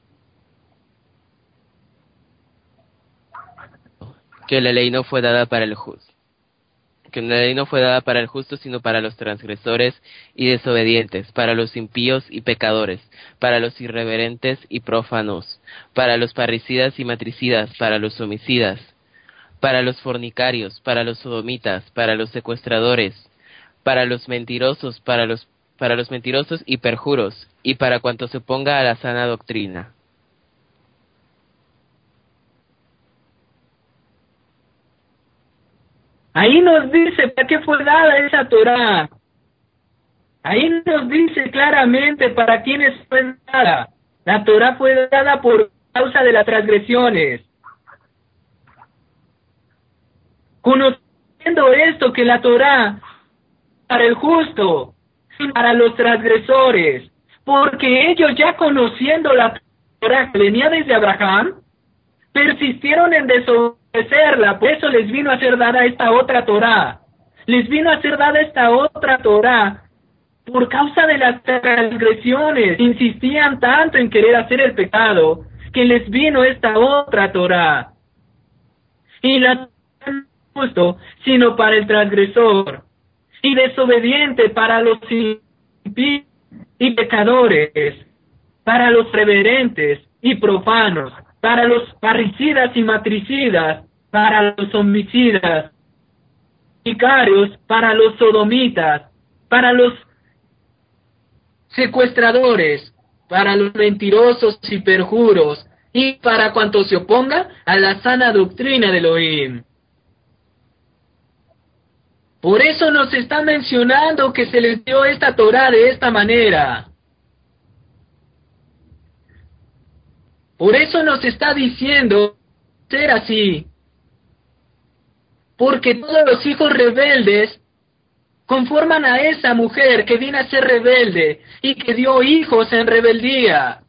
Que la ley no fue dada para el justo. Que la ley no fue dada para el justo, sino para los transgresores y desobedientes, para los impíos y pecadores, para los irreverentes y prófanos, para los parricidas y matricidas, para los homicidas, para los fornicarios, para los sodomitas, para los secuestradores, para los mentirosos, para los mentirosos y perjuros, y para cuanto se oponga a la sana doctrina. Ahí nos dice para qué fue dada esa Torá. Ahí nos dice claramente para quiénes fue dada. La Torá fue dada por causa de las transgresiones. Conociendo esto, que la Torá para el justo y para los transgresores, porque ellos ya conociendo la Torá que venía desde Abraham, persistieron en desobedecerla. Por eso les vino a ser dada esta otra Torá. Les vino a ser dada esta otra Torá por causa de las transgresiones. Insistían tanto en querer hacer el pecado que les vino esta otra Torá. Y la justo, sino para el transgresor, y desobediente para los impíos y pecadores, para los reverentes y profanos, para los parricidas y matricidas, para los homicidas, sicarios, para los sodomitas, para los secuestradores, para los mentirosos y perjuros, y para cuanto se oponga a la sana doctrina de Elohim. Por eso nos está mencionando que se les dio esta Torá de esta manera. Por eso nos está diciendo ser así. Porque todos los hijos rebeldes conforman a esa mujer que viene a ser rebelde y que dio hijos en rebeldía.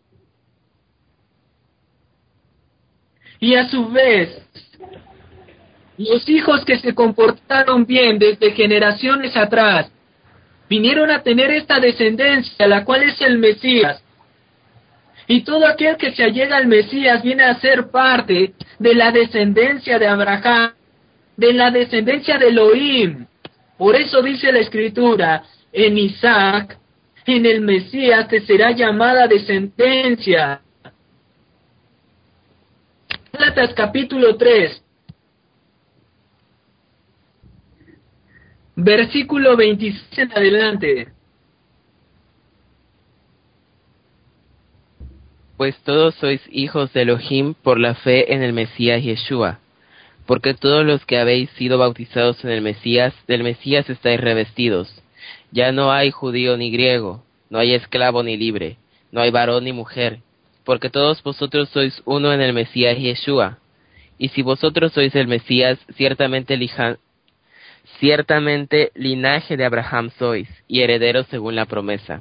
Y a su vez, los hijos que se comportaron bien desde generaciones atrás, vinieron a tener esta descendencia, la cual es el Mesías. Y todo aquel que se allega al Mesías viene a ser parte de la descendencia de Abraham, de la descendencia de Elohim. Por eso dice la Escritura, en Isaac, en el Mesías te será llamada descendencia. Gálatas capítulo 3, Versículo 26 en adelante. Pues todos sois hijos de Elohim por la fe en el Mesías Yeshua, porque todos los que habéis sido bautizados en el Mesías, del Mesías estáis revestidos. Ya no hay judío ni griego, no hay esclavo ni libre, no hay varón ni mujer, porque todos vosotros sois uno en el Mesías Yeshua. Y si vosotros sois el Mesías, ciertamente linaje de Abraham sois, y herederos según la promesa.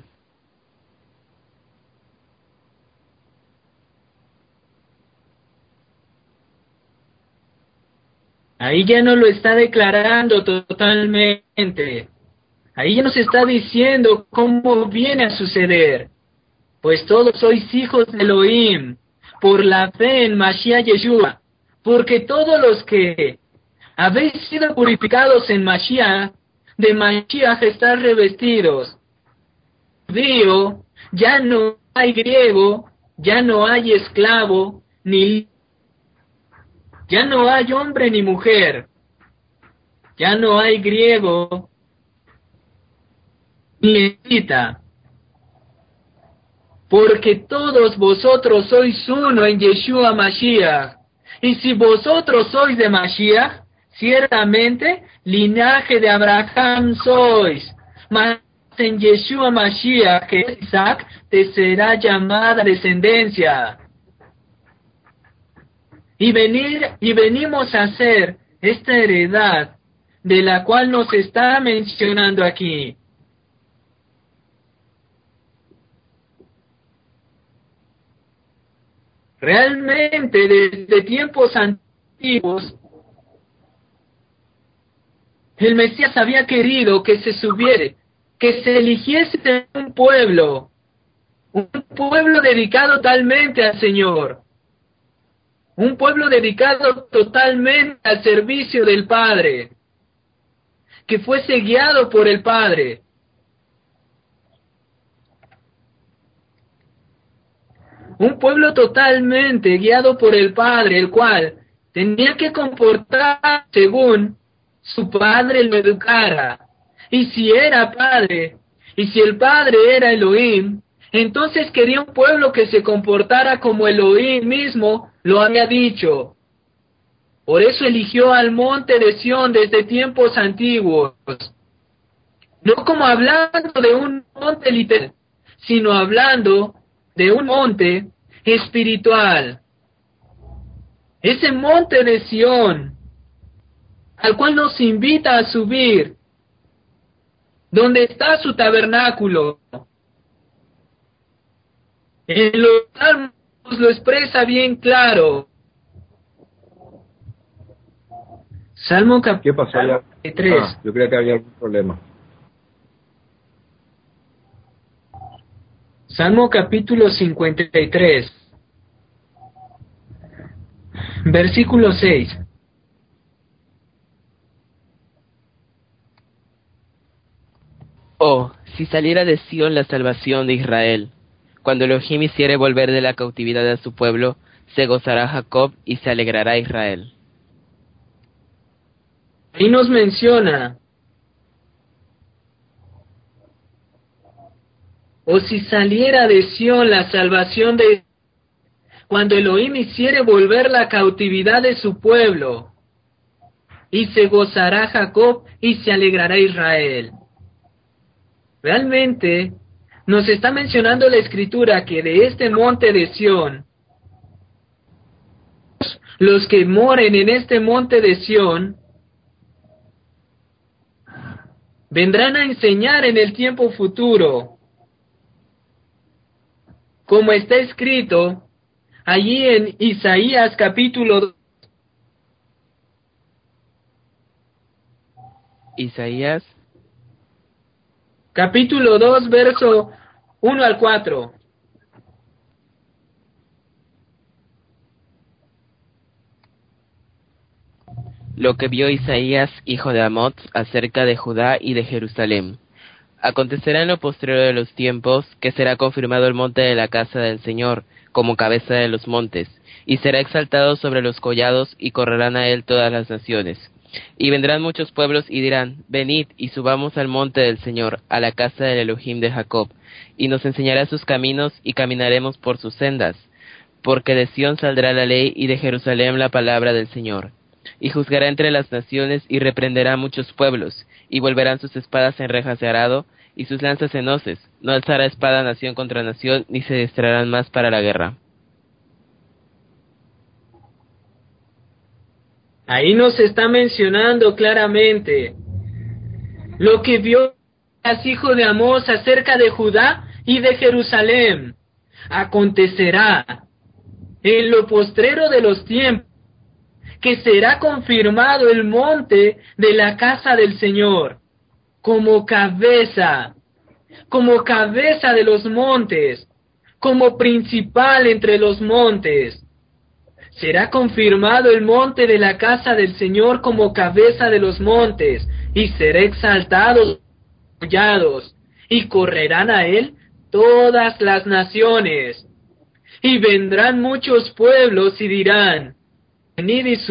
Ahí ya no lo está declarando totalmente. Ahí ya nos está diciendo cómo viene a suceder. Pues todos sois hijos de Elohim, por la fe en Mashiach Yeshua. Porque todos los que habéis sido purificados en Mashiach, de Mashiach estáis revestidos. Judío, ya no hay griego, ya no hay esclavo, ya no hay hombre ni mujer, ya no hay griego ni escita, porque todos vosotros sois uno en Yeshua Mashiach. Y si vosotros sois de Mashiach, ciertamente linaje de Abraham sois. Mas en Yeshua Mashiach, que es Isaac, te será llamada descendencia. Y venimos a ser esta heredad de la cual nos está mencionando aquí. Realmente, desde tiempos antiguos, el Mesías había querido que se subiera, que se eligiese un pueblo dedicado totalmente al Señor, un pueblo dedicado totalmente al servicio del Padre, que fuese guiado por el Padre. Un pueblo totalmente guiado por el Padre, el cual tenía que comportar según su Padre lo educara. Y si era Padre, y si el Padre era Elohim, entonces quería un pueblo que se comportara como Elohim mismo lo había dicho. Por eso eligió al monte de Sión desde tiempos antiguos. No como hablando de un monte literal, sino hablando de un monte espiritual. Ese monte de Sión, al cual nos invita a subir, donde está su tabernáculo. En los Salmos lo expresa bien claro. Salmo ¿Qué pasó allá? 3. Yo creía que había algún problema. Salmo capítulo 53, versículo 6. Oh, si saliera de Sión la salvación de Israel. Cuando Elohim hiciere volver de la cautividad a su pueblo, se gozará Jacob y se alegrará Israel. Ahí nos menciona, o si saliera de Sión la salvación de, cuando Elohim hiciere volver la cautividad de su pueblo, y se gozará Jacob y se alegrará Israel. Realmente nos está mencionando la Escritura que de este monte de Sión, los que moren en este monte de Sión, vendrán a enseñar en el tiempo futuro, como está escrito allí en Isaías capítulo 2. Isaías, Capítulo 2, verso 1 al 4. lo que vio Isaías, hijo de Amoz, acerca de Judá y de Jerusalén. Acontecerá en lo postrero de los tiempos, que será confirmado el monte de la casa del Señor, como cabeza de los montes, y será exaltado sobre los collados, y correrán a él todas las naciones. Y vendrán muchos pueblos y dirán, venid y subamos al monte del Señor, a la casa del Elohim de Jacob, y nos enseñará sus caminos y caminaremos por sus sendas. Porque de Sión saldrá la ley y de Jerusalén la palabra del Señor. Y juzgará entre las naciones y reprenderá a muchos pueblos, y volverán sus espadas en rejas de arado y sus lanzas en hoces. No alzará espada nación contra nación, ni se destrarán más para la guerra. Ahí nos está mencionando claramente lo que vio el hijo de Amós acerca de Judá y de Jerusalén. Acontecerá en lo postrero de los tiempos que será confirmado el monte de la casa del Señor como cabeza de los montes, como principal entre los montes. Será confirmado el monte de la casa del Señor como cabeza de los montes, y será exaltado y correrán a él todas las naciones. Y vendrán muchos pueblos y dirán, venid y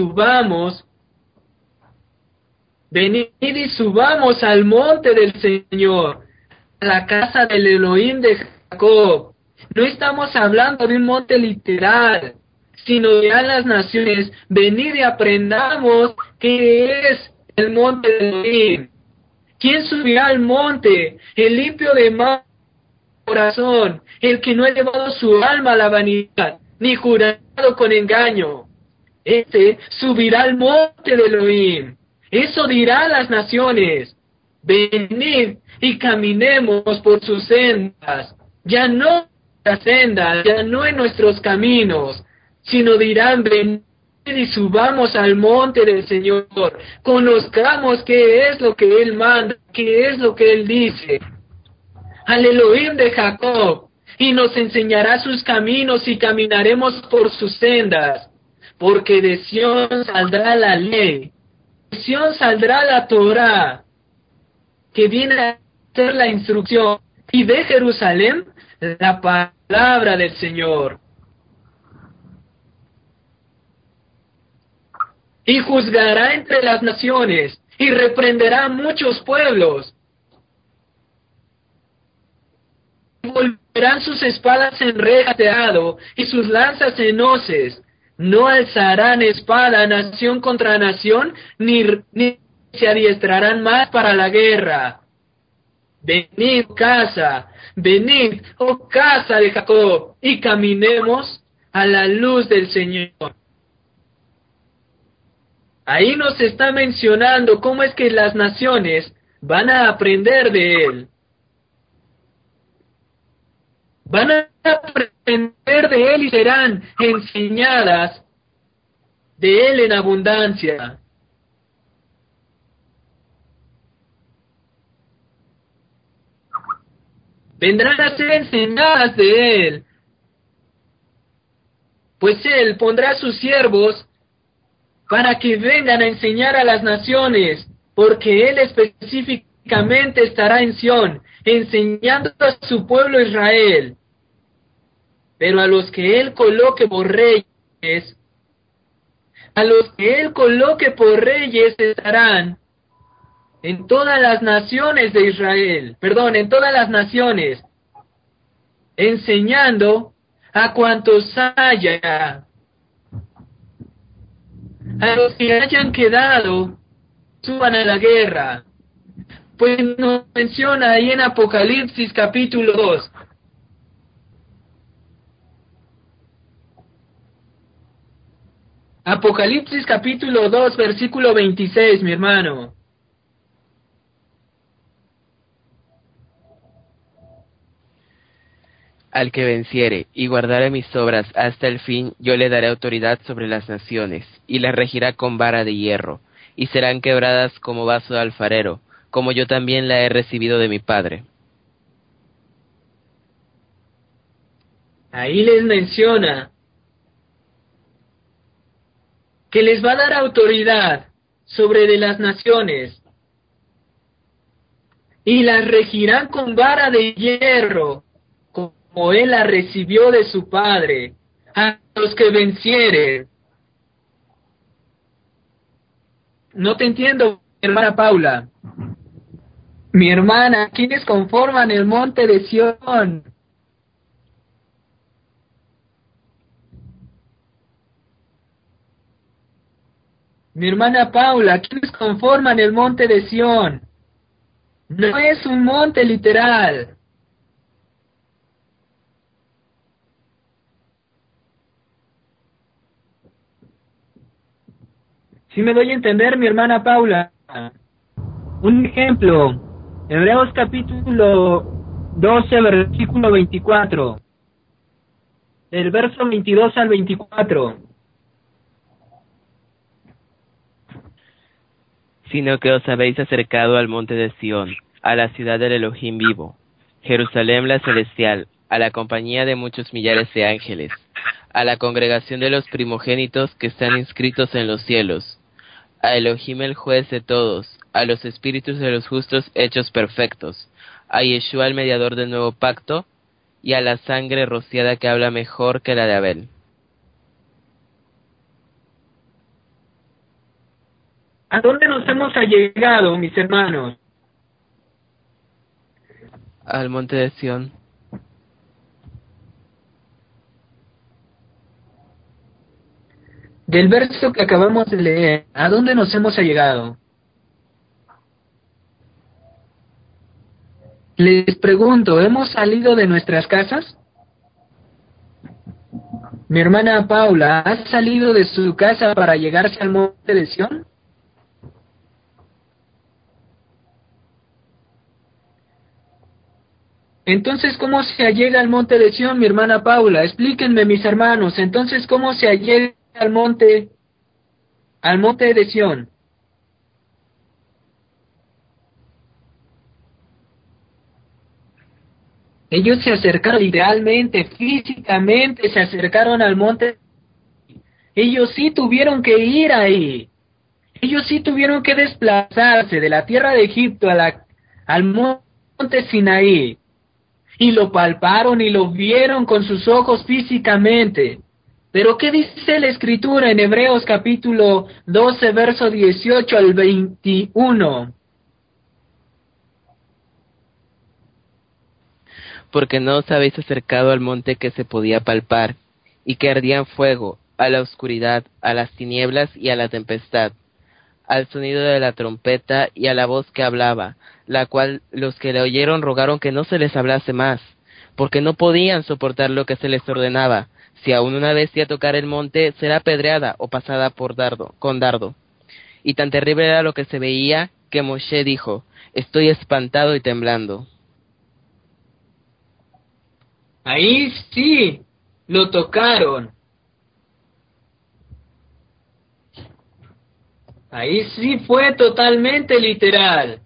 subamos al monte del Señor, a la casa del Elohim de Jacob. No estamos hablando de un monte literal, sino de a las naciones, venid y aprendamos qué es el monte de Elohim. ¿Quién subirá al monte? El limpio de corazón, el que no ha llevado su alma a la vanidad, ni jurado con engaño. Este subirá al monte de Elohim. Eso dirá a las naciones, venid y caminemos por sus sendas, ya no en las sendas, ya no en nuestros caminos, sino dirán, venid y subamos al monte del Señor, conozcamos qué es lo que Él manda, qué es lo que Él dice, al Elohim de Jacob, y nos enseñará sus caminos y caminaremos por sus sendas, porque de Sión saldrá la ley, de Sión saldrá la Torá, que viene a ser la instrucción, y de Jerusalén la palabra del Señor. Y juzgará entre las naciones, y reprenderá a muchos pueblos. Y volverán sus espadas en rejas de hado, y sus lanzas en hoces. No alzarán espada nación contra nación, ni se adiestrarán más para la guerra. Venid, oh casa de Jacob, y caminemos a la luz del Señor. Ahí nos está mencionando cómo es que las naciones van a aprender de Él. Van a aprender de Él y serán enseñadas de Él en abundancia. Vendrán a ser enseñadas de Él, pues Él pondrá a sus siervos para que vengan a enseñar a las naciones, porque Él específicamente estará en Sión, enseñando a su pueblo Israel. Pero a los que Él coloque por reyes, estarán en todas las naciones de Israel, en todas las naciones, enseñando a cuantos haya. A los que hayan quedado, suban a la guerra. Pues nos menciona ahí en Apocalipsis capítulo 2. Apocalipsis capítulo 2, versículo 26, mi hermano. Al que venciere y guardare mis obras hasta el fin, yo le daré autoridad sobre las naciones, y las regirá con vara de hierro, y serán quebradas como vaso de alfarero, como yo también la he recibido de mi Padre. Ahí les menciona que les va a dar autoridad sobre de las naciones, y las regirán con vara de hierro, como Él la recibió de su Padre, a los que vencieren. No te entiendo, hermana Paula. Mi hermana, ¿quiénes conforman el monte de Sión? Mi hermana Paula, ¿quiénes conforman el monte de Sión? No es un monte literal. Si me doy a entender, mi hermana Paula. Un ejemplo, Hebreos capítulo 12, versículo 24. Del verso 22 al 24. Sino que os habéis acercado al monte de Sión, a la ciudad del Elohim vivo, Jerusalén la celestial, a la compañía de muchos millares de ángeles, a la congregación de los primogénitos que están inscritos en los cielos, a Elohim el juez de todos, a los espíritus de los justos hechos perfectos, a Yeshua el mediador del nuevo pacto, y a la sangre rociada que habla mejor que la de Abel. ¿A dónde nos hemos allegado, mis hermanos? Al monte de Sión. Del verso que acabamos de leer, ¿a dónde nos hemos allegado? Les pregunto, ¿hemos salido de nuestras casas? Mi hermana Paula, ¿ha salido de su casa para llegarse al monte de Sión? Entonces, ¿cómo se allega al monte de Sión, mi hermana Paula? Explíquenme, mis hermanos. Entonces, ¿cómo se allega al monte de Sión? Ellos se acercaron literalmente, físicamente, se acercaron al monte. Ellos sí tuvieron que ir ahí. Ellos sí tuvieron que desplazarse de la tierra de Egipto al monte Sinaí. Y lo palparon y lo vieron con sus ojos físicamente. Pero ¿qué dice la Escritura en Hebreos capítulo 12, verso 18 al 21? Porque no os habéis acercado al monte que se podía palpar, y que ardía en fuego, a la oscuridad, a las tinieblas y a la tempestad, al sonido de la trompeta y a la voz que hablaba, la cual los que le oyeron rogaron que no se les hablase más, porque no podían soportar lo que se les ordenaba. Si aún una bestia tocar el monte, será apedreada o pasada con dardo. Y tan terrible era lo que se veía, que Moshe dijo: estoy espantado y temblando. Ahí sí, lo tocaron. Ahí sí fue totalmente literal.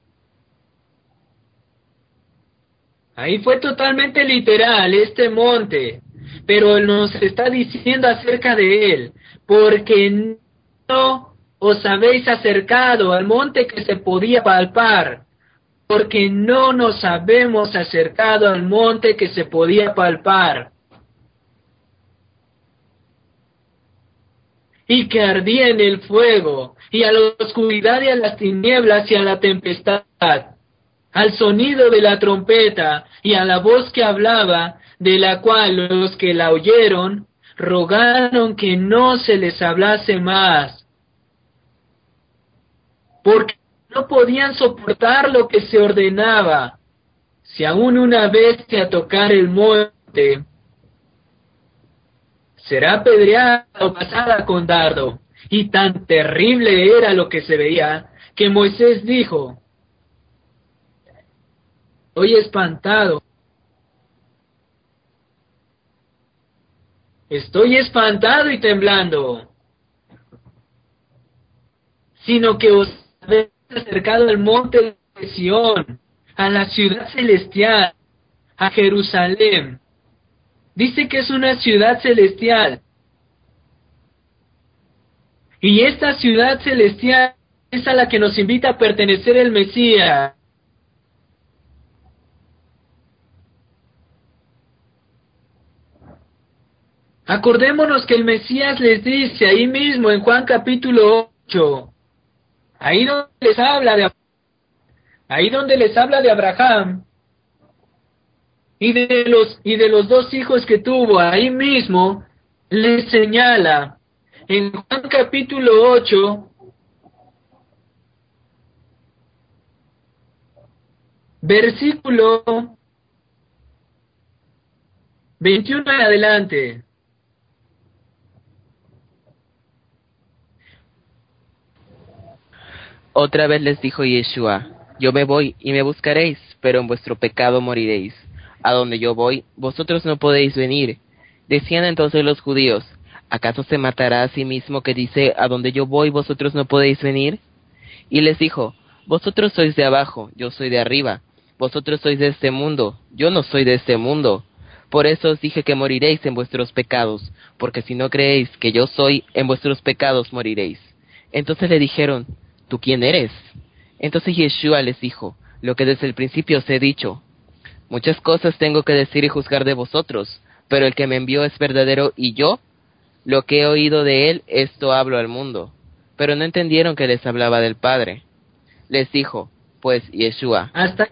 Ahí fue totalmente literal este monte. Pero Él nos está diciendo acerca de él. Porque no os habéis acercado al monte que se podía palpar. Porque no nos habemos acercado al monte que se podía palpar. Y que ardía en el fuego, y a la oscuridad y a las tinieblas y a la tempestad, al sonido de la trompeta y a la voz que hablaba, de la cual los que la oyeron rogaron que no se les hablase más, porque no podían soportar lo que se ordenaba. Si aún una bestia tocar el monte, será apedreada o pasada con dardo. Y tan terrible era lo que se veía, que Moisés dijo: estoy espantado y temblando. Sino que os habéis acercado al monte de Sión, a la ciudad celestial, a Jerusalén. Dice que es una ciudad celestial. Y esta ciudad celestial es a la que nos invita a pertenecer el Mesías. Acordémonos que el Mesías les dice ahí mismo en Juan capítulo 8, Ahí donde les habla de Abraham y de los dos hijos que tuvo, ahí mismo les señala en Juan capítulo 8, versículo 21 en adelante. Otra vez les dijo Yeshua: Yo me voy, y me buscaréis, pero en vuestro pecado moriréis. A donde yo voy, vosotros no podéis venir. Decían entonces los judíos: ¿Acaso se matará a sí mismo que dice: A donde yo voy, vosotros no podéis venir? Y les dijo: Vosotros sois de abajo, yo soy de arriba. Vosotros sois de este mundo, yo no soy de este mundo. Por eso os dije que moriréis en vuestros pecados, porque si no creéis que yo soy, en vuestros pecados moriréis. Entonces le dijeron: ¿Tú quién eres? Entonces Yeshua les dijo: Lo que desde el principio os he dicho. Muchas cosas tengo que decir y juzgar de vosotros, pero el que me envió es verdadero, y yo, lo que he oído de él, esto hablo al mundo. Pero no entendieron que les hablaba del Padre. Les dijo, pues, Yeshua: Hasta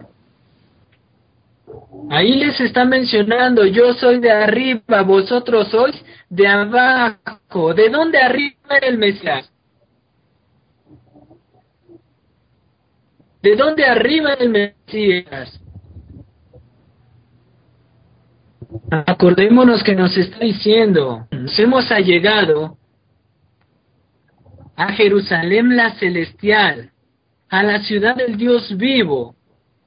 ahí les está mencionando: yo soy de arriba, vosotros sois de abajo. ¿De dónde arriba era el Mesías? ¿De dónde arriba era el Mesías? Acordémonos que nos está diciendo: nos hemos allegado a Jerusalén la celestial, a la ciudad del Dios vivo,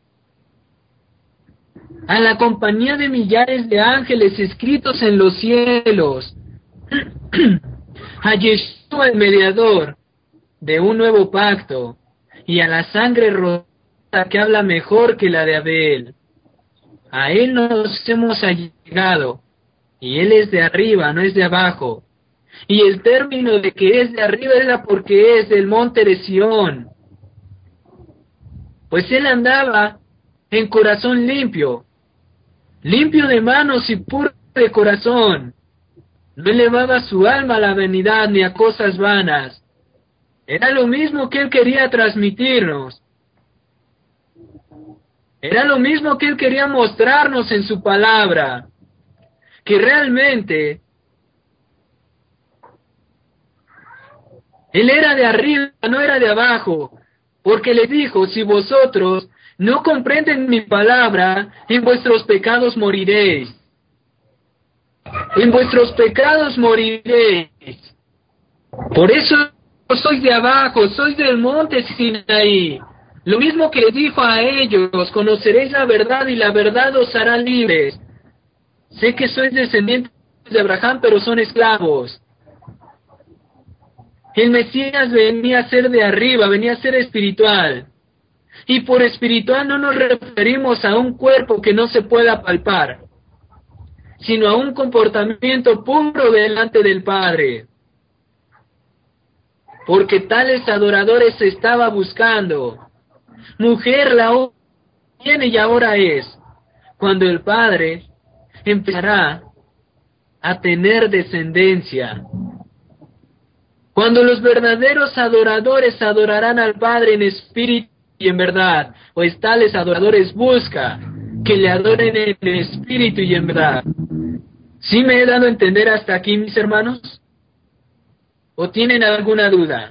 a la compañía de millares de ángeles escritos en los cielos, a Yeshua el mediador de un nuevo pacto, y a la sangre rota que habla mejor que la de Abel. A él nos hemos allegado, y él es de arriba, no es de abajo. Y el término de que es de arriba era porque es del monte de Sión, pues él andaba en corazón limpio, limpio de manos y puro de corazón. No elevaba su alma a la vanidad ni a cosas vanas. Era lo mismo que él quería transmitirnos. Era lo mismo que él quería mostrarnos en su palabra, que realmente él era de arriba, no era de abajo, porque le dijo: si vosotros no comprenden mi palabra, en vuestros pecados moriréis. En vuestros pecados moriréis. Por eso sois de abajo, sois del monte Sinaí. Lo mismo que le dijo a ellos: conoceréis la verdad y la verdad os hará libres. Sé que sois descendientes de Abraham, pero son esclavos. El Mesías venía a ser de arriba, venía a ser espiritual. Y por espiritual no nos referimos a un cuerpo que no se pueda palpar, sino a un comportamiento puro delante del Padre. Porque tales adoradores se estaba buscando. Mujer, la hora viene y ahora es, cuando el Padre empezará a tener descendencia. Cuando los verdaderos adoradores adorarán al Padre en espíritu y en verdad, pues tales adoradores busca que le adoren en espíritu y en verdad. ¿Sí me he dado a entender hasta aquí, mis hermanos? ¿O tienen alguna duda?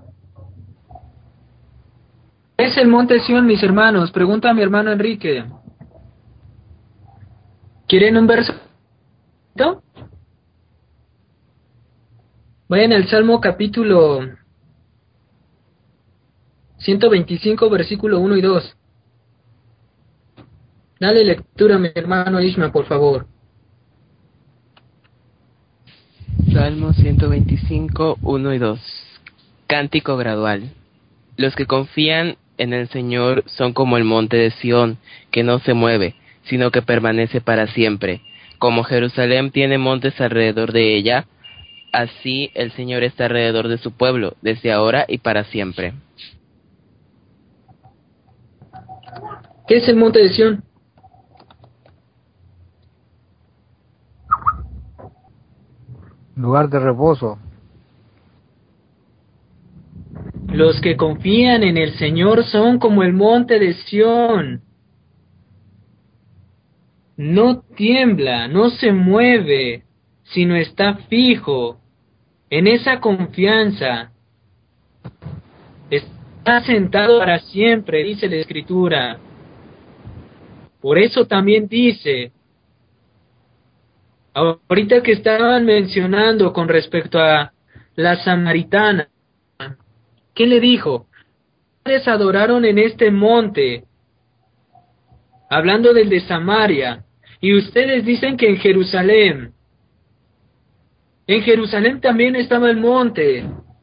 ¿Qué es el monte Sión, mis hermanos? Pregunta a mi hermano Enrique. ¿Quieren un verso? Vayan al Salmo capítulo 125, versículo 1 y 2. Dale lectura a mi hermano Ishma, por favor. Salmo 125, 1 y 2. Cántico gradual. Los que confían en el Señor son como el monte de Sión, que no se mueve, sino que permanece para siempre. Como Jerusalén tiene montes alrededor de ella, así el Señor está alrededor de su pueblo, desde ahora y para siempre. ¿Qué es el monte de Sión? Lugar de reposo. Los que confían en el Señor son como el monte de Sión. No tiembla, no se mueve, sino está fijo en esa confianza. Está sentado para siempre, dice la Escritura. Por eso también dice, ahorita que estaban mencionando con respecto a la samaritana, ¿qué le dijo? Ustedes adoraron en este monte, hablando del de Samaria, y ustedes dicen que en Jerusalén también estaba el monte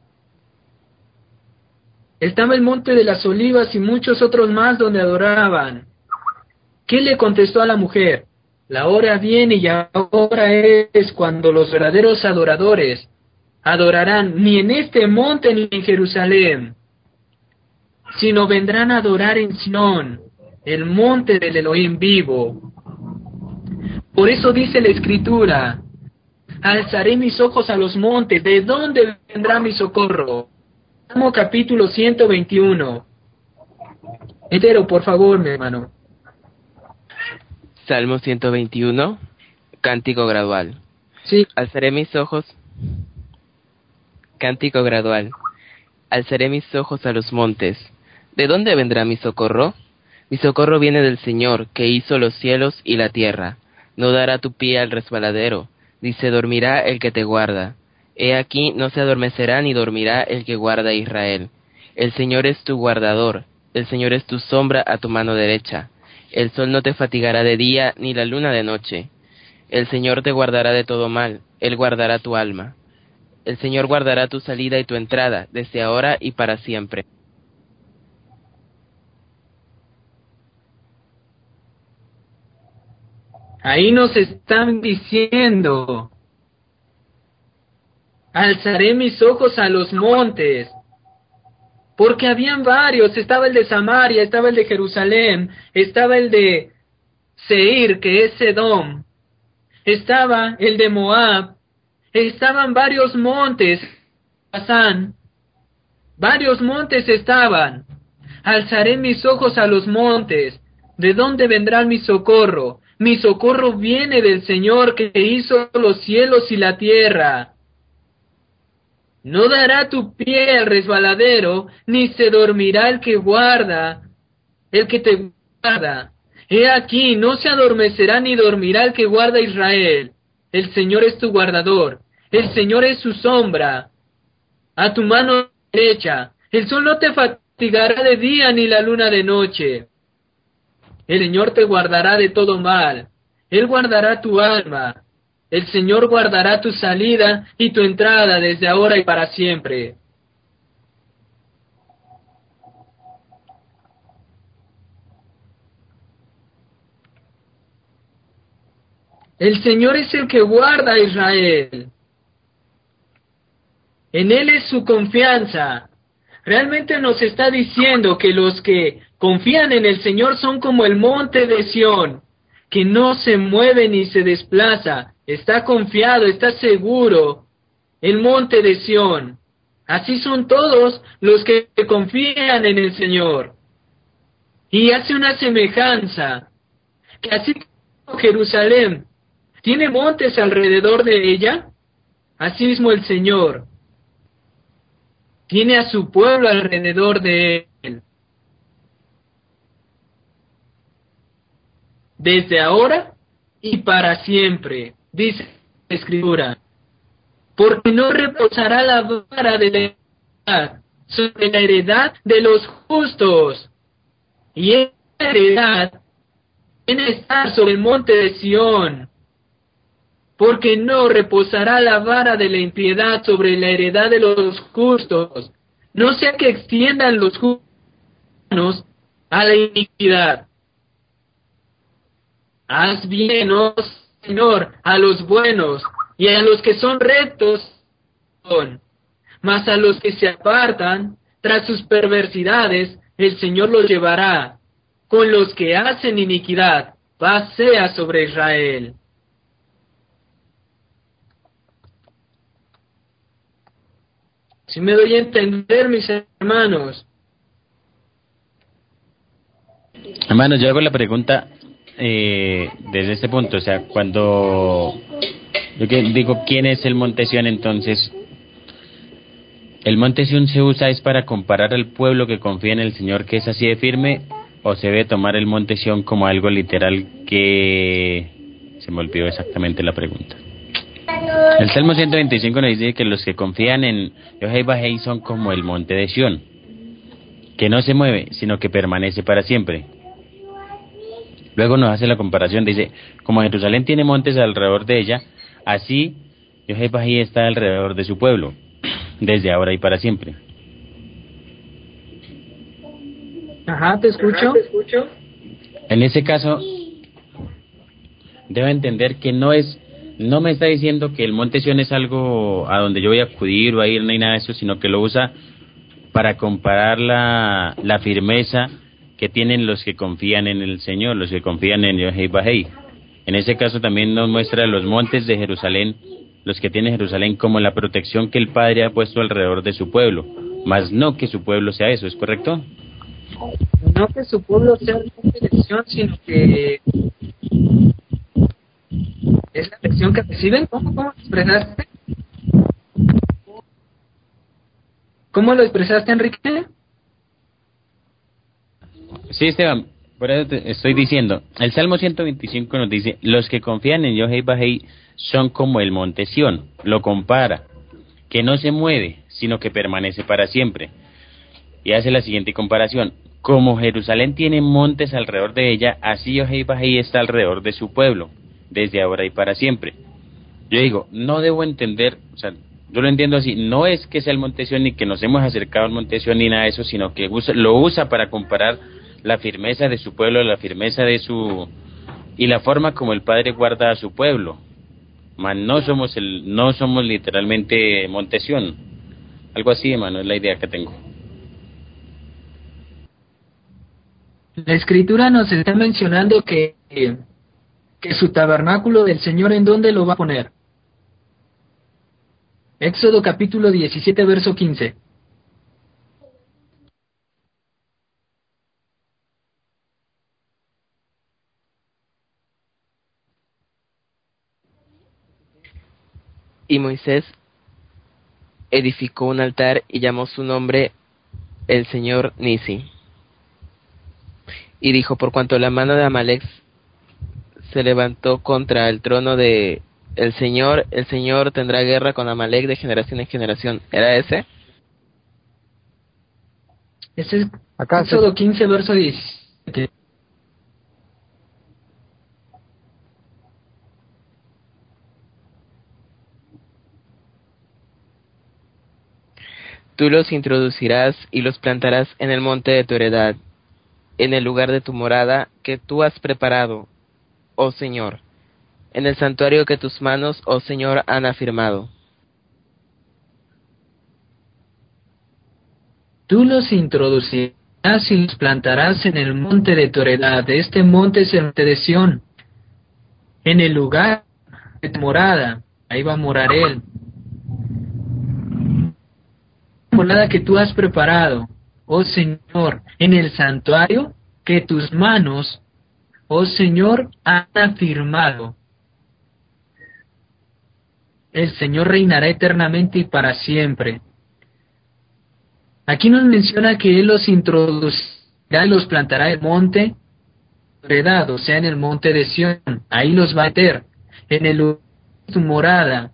de las Olivas y muchos otros más donde adoraban. ¿Qué le contestó a la mujer? La hora viene y ahora es cuando los verdaderos adoradores adorarán ni en este monte ni en Jerusalén, sino vendrán a adorar en Sión, el monte del Elohim vivo. Por eso dice la Escritura, alzaré mis ojos a los montes, ¿de dónde vendrá mi socorro? Salmo capítulo 121. Entero, por favor, mi hermano. Salmo 121, cántico gradual. Sí. Alzaré mis ojos, cántico gradual. Alzaré mis ojos a los montes. ¿De dónde vendrá mi socorro? Mi socorro viene del Señor, que hizo los cielos y la tierra. No dará tu pie al resbaladero, ni se dormirá el que te guarda. He aquí, no se adormecerá ni dormirá el que guarda a Israel. El Señor es tu guardador, el Señor es tu sombra a tu mano derecha. El sol no te fatigará de día, ni la luna de noche. El Señor te guardará de todo mal, Él guardará tu alma. El Señor guardará tu salida y tu entrada, desde ahora y para siempre. Ahí nos están diciendo, alzaré mis ojos a los montes, porque habían varios, estaba el de Samaria, estaba el de Jerusalén, estaba el de Seir, que es Sedom, estaba el de Moab, estaban varios montes, Basán, varios montes estaban. Alzaré mis ojos a los montes, ¿de dónde vendrá mi socorro? Mi socorro viene del Señor que hizo los cielos y la tierra. No dará tu pie al resbaladero, ni se dormirá el que te guarda. He aquí, no se adormecerá ni dormirá el que guarda a Israel. El Señor es tu guardador, el Señor es su sombra a tu mano derecha. El sol no te fatigará de día ni la luna de noche. El Señor te guardará de todo mal. Él guardará tu alma. El Señor guardará tu salida y tu entrada desde ahora y para siempre. El Señor es el que guarda a Israel. En Él es su confianza. Realmente nos está diciendo que los que confían en el Señor son como el monte de Sión, que no se mueve ni se desplaza, está confiado, está seguro. El monte de Sión. Así son todos los que confían en el Señor. Y hace una semejanza, que así como Jerusalén tiene montes alrededor de ella, así mismo el Señor tiene a su pueblo alrededor de él. Desde ahora y para siempre, dice la Escritura. Porque no reposará la vara de la heredad sobre la heredad de los justos. Y esa heredad viene a estar sobre el monte de Sión. Porque no reposará la vara de la impiedad sobre la heredad de los justos, no sea que extiendan los justos a la iniquidad. Haz bien, oh Señor, a los buenos y a los que son rectos, mas a los que se apartan tras sus perversidades, el Señor los llevará. Con los que hacen iniquidad, paz sea sobre Israel. Si me doy a entender, mis hermanos. Hermano, yo hago la pregunta desde este punto, o sea, cuando yo que digo quién es el monte Sión, entonces el monte Sión se usa es para comparar al pueblo que confía en el Señor que es así de firme, o se debe tomar el monte Sión como algo literal que se me olvidó exactamente la pregunta. El Salmo 125 nos dice que los que confían en Yahweh Bajei son como el monte de Sión, que no se mueve, sino que permanece para siempre. Luego nos hace la comparación, dice, como Jerusalén tiene montes alrededor de ella, así Yahweh Bajei está alrededor de su pueblo, desde ahora y para siempre. Ajá, te escucho. En ese caso, debo entender que no me está diciendo que el monte Sión es algo a donde yo voy a acudir o a ir ni nada de eso, sino que lo usa para comparar la firmeza que tienen los que confían en el Señor, los que confían en Yahweh Bajei. En ese caso también nos muestra los montes de Jerusalén, los que tiene Jerusalén como la protección que el Padre ha puesto alrededor de su pueblo, mas no que su pueblo sea eso, ¿es correcto? No que su pueblo sea una elección, sino que es la elección que reciben. ¿Cómo lo expresaste? ¿Cómo lo expresaste, Enrique? Sí, Esteban, por eso te estoy diciendo. El Salmo 125 nos dice, los que confían en Yahweh Bajei son como el monte Sión, lo compara, que no se mueve, sino que permanece para siempre. Y hace la siguiente comparación, como Jerusalén tiene montes alrededor de ella, así Yahweh Bajei está alrededor de su pueblo, desde ahora y para siempre. Yo digo, no debo entender, o sea, yo lo entiendo así, no es que sea el monte Sión ni que nos hemos acercado al monte Sión ni nada de eso, sino que lo usa para comparar la firmeza de su pueblo, la firmeza de su y la forma como el Padre guarda a su pueblo. Mas no somos literalmente monte Sión. Algo así, hermano, es la idea que tengo. La Escritura nos está mencionando que su tabernáculo del Señor, ¿en dónde lo va a poner? Éxodo capítulo 17, verso 15. Y Moisés edificó un altar y llamó su nombre el Señor Nisi. Y dijo, por cuanto la mano de Amalek se levantó contra el trono de el Señor tendrá guerra con Amalek de generación en generación. ¿Era ese? Ese es Acá Éxodo 15, verso 17. Tú los introducirás y los plantarás en el monte de tu heredad, en el lugar de tu morada que tú has preparado, oh Señor, en el santuario que tus manos, oh Señor, han afirmado. Tú los introducirás y los plantarás en el monte de tu heredad. Este monte es el monte de Sión, en el lugar de tu morada. Ahí va a morar Él. Morada que tú has preparado, oh Señor, en el santuario que tus manos, oh Señor, han afirmado. El Señor reinará eternamente y para siempre. Aquí nos menciona que Él los introducirá y los plantará en el monte heredad, o sea, en el monte de Sión. Ahí los va a meter, en el lugar de tu morada,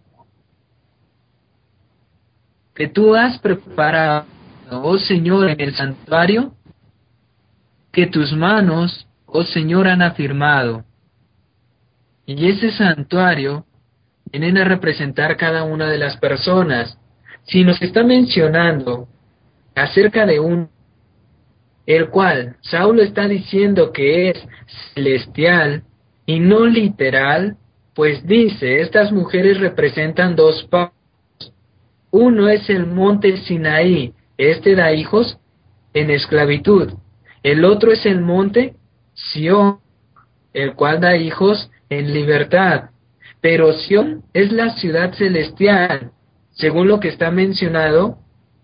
que tú has preparado, oh Señor, en el santuario, que tus manos, oh Señor, han afirmado. Y ese santuario vienen a representar cada una de las personas. Si nos está mencionando acerca de el cual Saulo está diciendo que es celestial y no literal, pues dice, estas mujeres representan dos pasos. Uno es el monte Sinaí, este da hijos en esclavitud. El otro es el monte Sión, el cual da hijos en libertad. Pero Sión es la ciudad celestial, según lo que está mencionado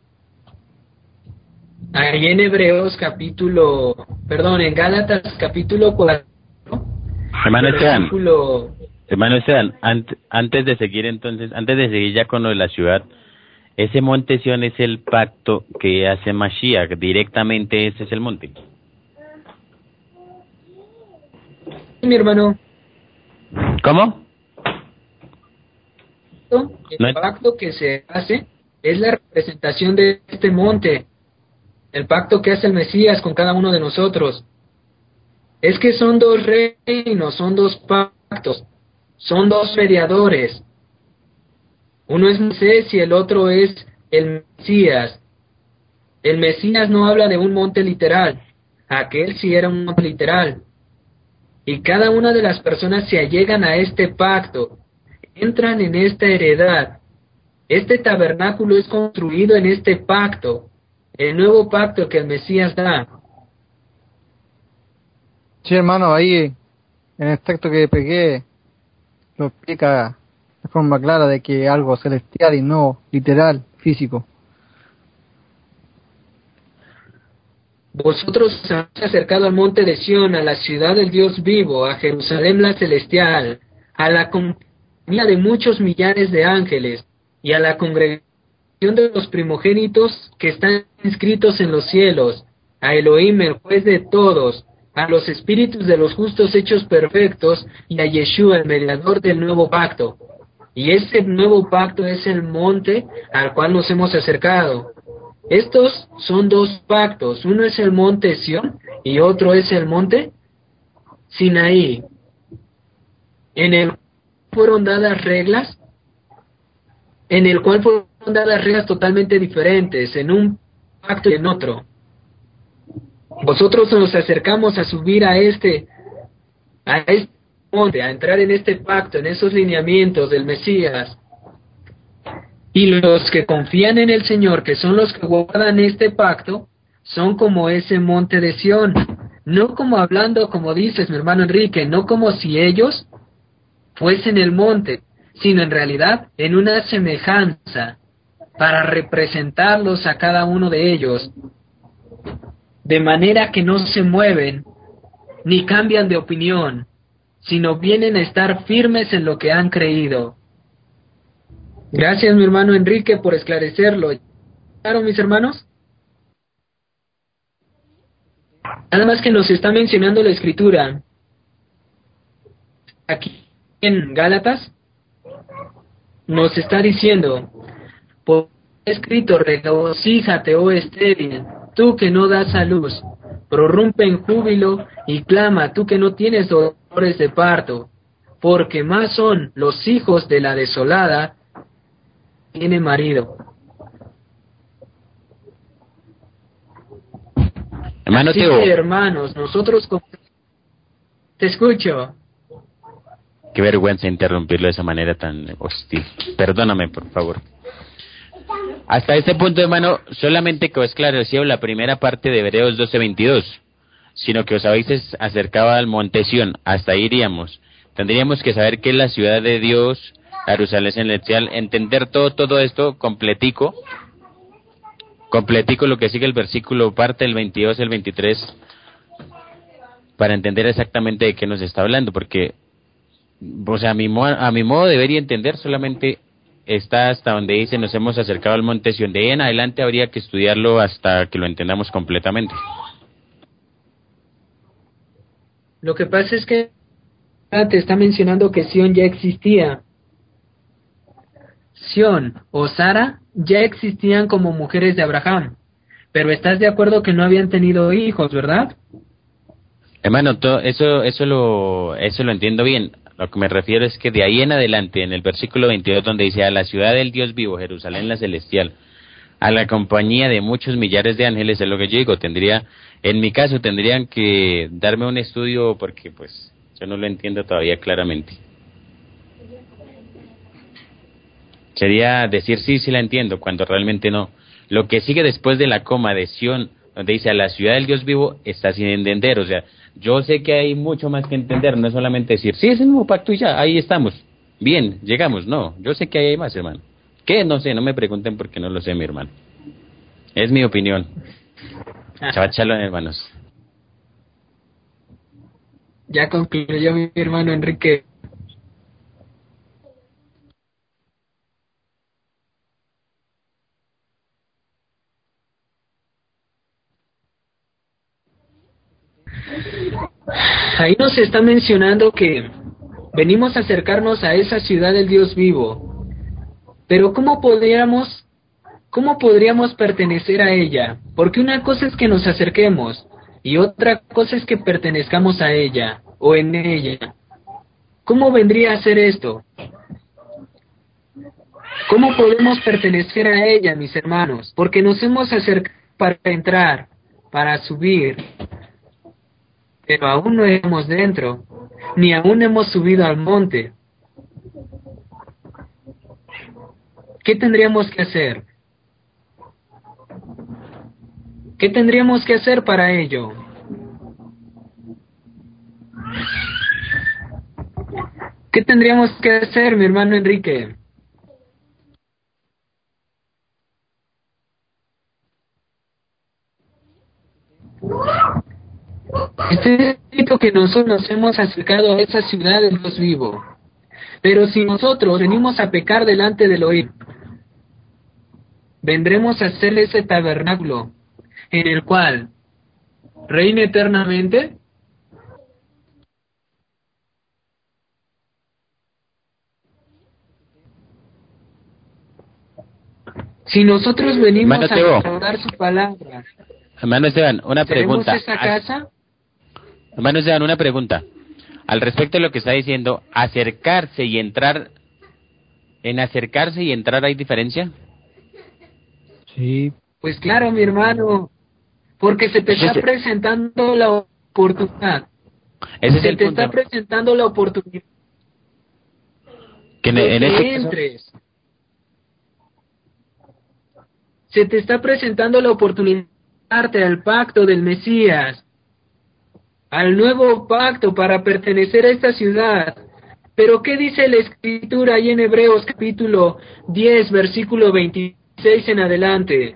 Ahí en Hebreos en Gálatas capítulo 4, Hermano Esteban, versículo... hermano Esteban, antes de seguir entonces, antes de seguir ya con lo de la ciudad, ese monte Sión es el pacto que hace Mashiach, directamente ese es el monte. Mi hermano, ¿Cómo? el pacto que se hace es la representación de este monte, el pacto que hace el Mesías con cada uno de nosotros. Es que son dos reinos, son dos pactos, son dos mediadores. Uno es Moisés y el otro es el Mesías. El Mesías no habla de un monte literal, aquel sí era un monte literal. Y cada una de las personas se allegan a este pacto, entran en esta heredad. Este tabernáculo es construido en este pacto, el nuevo pacto que el Mesías da. Sí, hermano, ahí en el texto que pegué lo explica de forma clara de que es algo celestial y no literal, físico. Vosotros os habéis acercado al monte de Sión, a la ciudad del Dios vivo, a Jerusalén la celestial, a la compañía de muchos millares de ángeles, y a la congregación de los primogénitos que están inscritos en los cielos, a Elohim, el juez de todos, a los espíritus de los justos hechos perfectos, y a Yeshua, el mediador del nuevo pacto. Y ese nuevo pacto es el monte al cual nos hemos acercado. Estos son dos pactos, uno es el monte Sión y otro es el monte Sinaí, en el cual fueron dadas reglas, totalmente diferentes, en un pacto y en otro. Vosotros nos acercamos a subir a este monte, a entrar en este pacto, en esos lineamientos del Mesías. Y los que confían en el Señor, que son los que guardan este pacto, son como ese monte de Sión. No como hablando, como dices, mi hermano Enrique, no como si ellos fuesen el monte, sino en realidad en una semejanza, para representarlos a cada uno de ellos, de manera que no se mueven, ni cambian de opinión, sino vienen a estar firmes en lo que han creído. Gracias, mi hermano Enrique, por esclarecerlo. ¿Claro, mis hermanos? Nada más que nos está mencionando la Escritura. Aquí en Gálatas nos está diciendo, por escrito, regocíjate, oh estéril, tú que no das a luz, prorrumpe en júbilo y clama, tú que no tienes dolores de parto, porque más son los hijos de la desolada tiene marido. Hermano Así Teo, que, hermanos, nosotros te escucho. qué vergüenza interrumpirlo de esa manera tan hostil. Perdóname, por favor. Hasta este punto, hermano, solamente que os esclarecido la primera parte de Hebreos 12:22, sino que os habéis acercado al monte Sión. Hasta ahí iríamos. Tendríamos que saber qué es la ciudad de Dios, Jerusalén celestial, entender todo esto completico lo que sigue el versículo, parte del 22 al 23, para entender exactamente de qué nos está hablando, porque, o sea, a mi modo de ver y entender, solamente está hasta donde dice nos hemos acercado al monte Sión. De ahí en adelante habría que estudiarlo hasta que lo entendamos completamente. Lo que pasa es que te está mencionando que Sión ya existía. Sión o Sara ya existían como mujeres de Abraham, pero estás de acuerdo que no habían tenido hijos, ¿verdad? Hermano, eso lo entiendo bien. Lo que me refiero es que de ahí en adelante, en el versículo 22, donde dice a la ciudad del Dios vivo, Jerusalén la celestial, a la compañía de muchos millares de ángeles, es lo que yo digo. En mi caso, tendrían que darme un estudio porque pues yo no lo entiendo todavía claramente. Sería decir sí la entiendo, cuando realmente no. Lo que sigue después de la coma de Sión, donde dice a la ciudad del Dios vivo, está sin entender. O sea, yo sé que hay mucho más que entender, no es solamente decir, sí, es el nuevo pacto y ya, ahí estamos. Bien, llegamos. No, yo sé que hay más, hermano. ¿Qué? No sé, no me pregunten porque no lo sé, mi hermano. Es mi opinión. Ah, Shabbat Shalom, hermanos. ya concluyó mi hermano Enrique. Ahí nos está mencionando que venimos a acercarnos a esa ciudad del Dios vivo, pero ¿cómo podríamos pertenecer a ella? Porque una cosa es que nos acerquemos y otra cosa es que pertenezcamos a ella o en ella. ¿Cómo vendría a ser esto? ¿Cómo podemos pertenecer a ella, mis hermanos? Porque nos hemos acercado para entrar, para subir, pero aún no estamos dentro, ni aún hemos subido al monte. ¿Qué tendríamos que hacer? ¿Qué tendríamos que hacer para ello? ¿Qué tendríamos que hacer, mi hermano Enrique? Está escrito que nosotros nos hemos acercado a esa ciudad del Dios vivo. Pero si nosotros venimos a pecar delante del Elohim, vendremos a hacer ese tabernáculo en el cual reine eternamente. Si nosotros venimos Hermano Teo, a guardar su palabra, hermano Esteban, una ¿seremos pregunta. esa casa? Hermano Esteban, una pregunta. Al respecto de lo que está diciendo, acercarse y entrar, ¿en acercarse y entrar hay diferencia? Sí. Pues claro, mi hermano, porque se te está presentando la oportunidad. Ese es Se el te punto. está presentando la oportunidad Que de en este que caso, entres. Se te está presentando la oportunidad de darte al pacto del Mesías, al nuevo pacto para pertenecer a esta ciudad. Pero ¿qué dice la Escritura ahí en Hebreos capítulo 10, versículo 26 en adelante?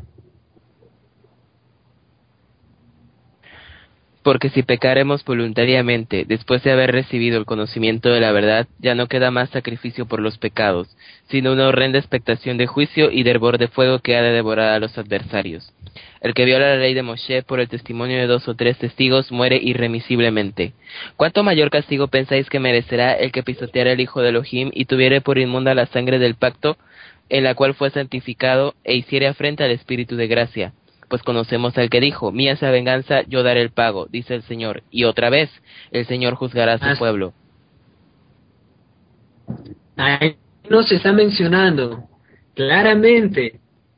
Porque si pecaremos voluntariamente, después de haber recibido el conocimiento de la verdad, ya no queda más sacrificio por los pecados, sino una horrenda expectación de juicio y de hervor de fuego que ha de devorar a los adversarios. El que viola la ley de Moshe por el testimonio de 2 o 3 testigos muere irremisiblemente. ¿Cuánto mayor castigo pensáis que merecerá el que pisoteara el Hijo de Elohim y tuviere por inmunda la sangre del pacto, en la cual fue santificado, e hiciere afrenta al Espíritu de gracia? Pues conocemos al que dijo, mía es la venganza, yo daré el pago, dice el Señor. Y otra vez, el Señor juzgará a su pueblo. Ahí nos está mencionando claramente,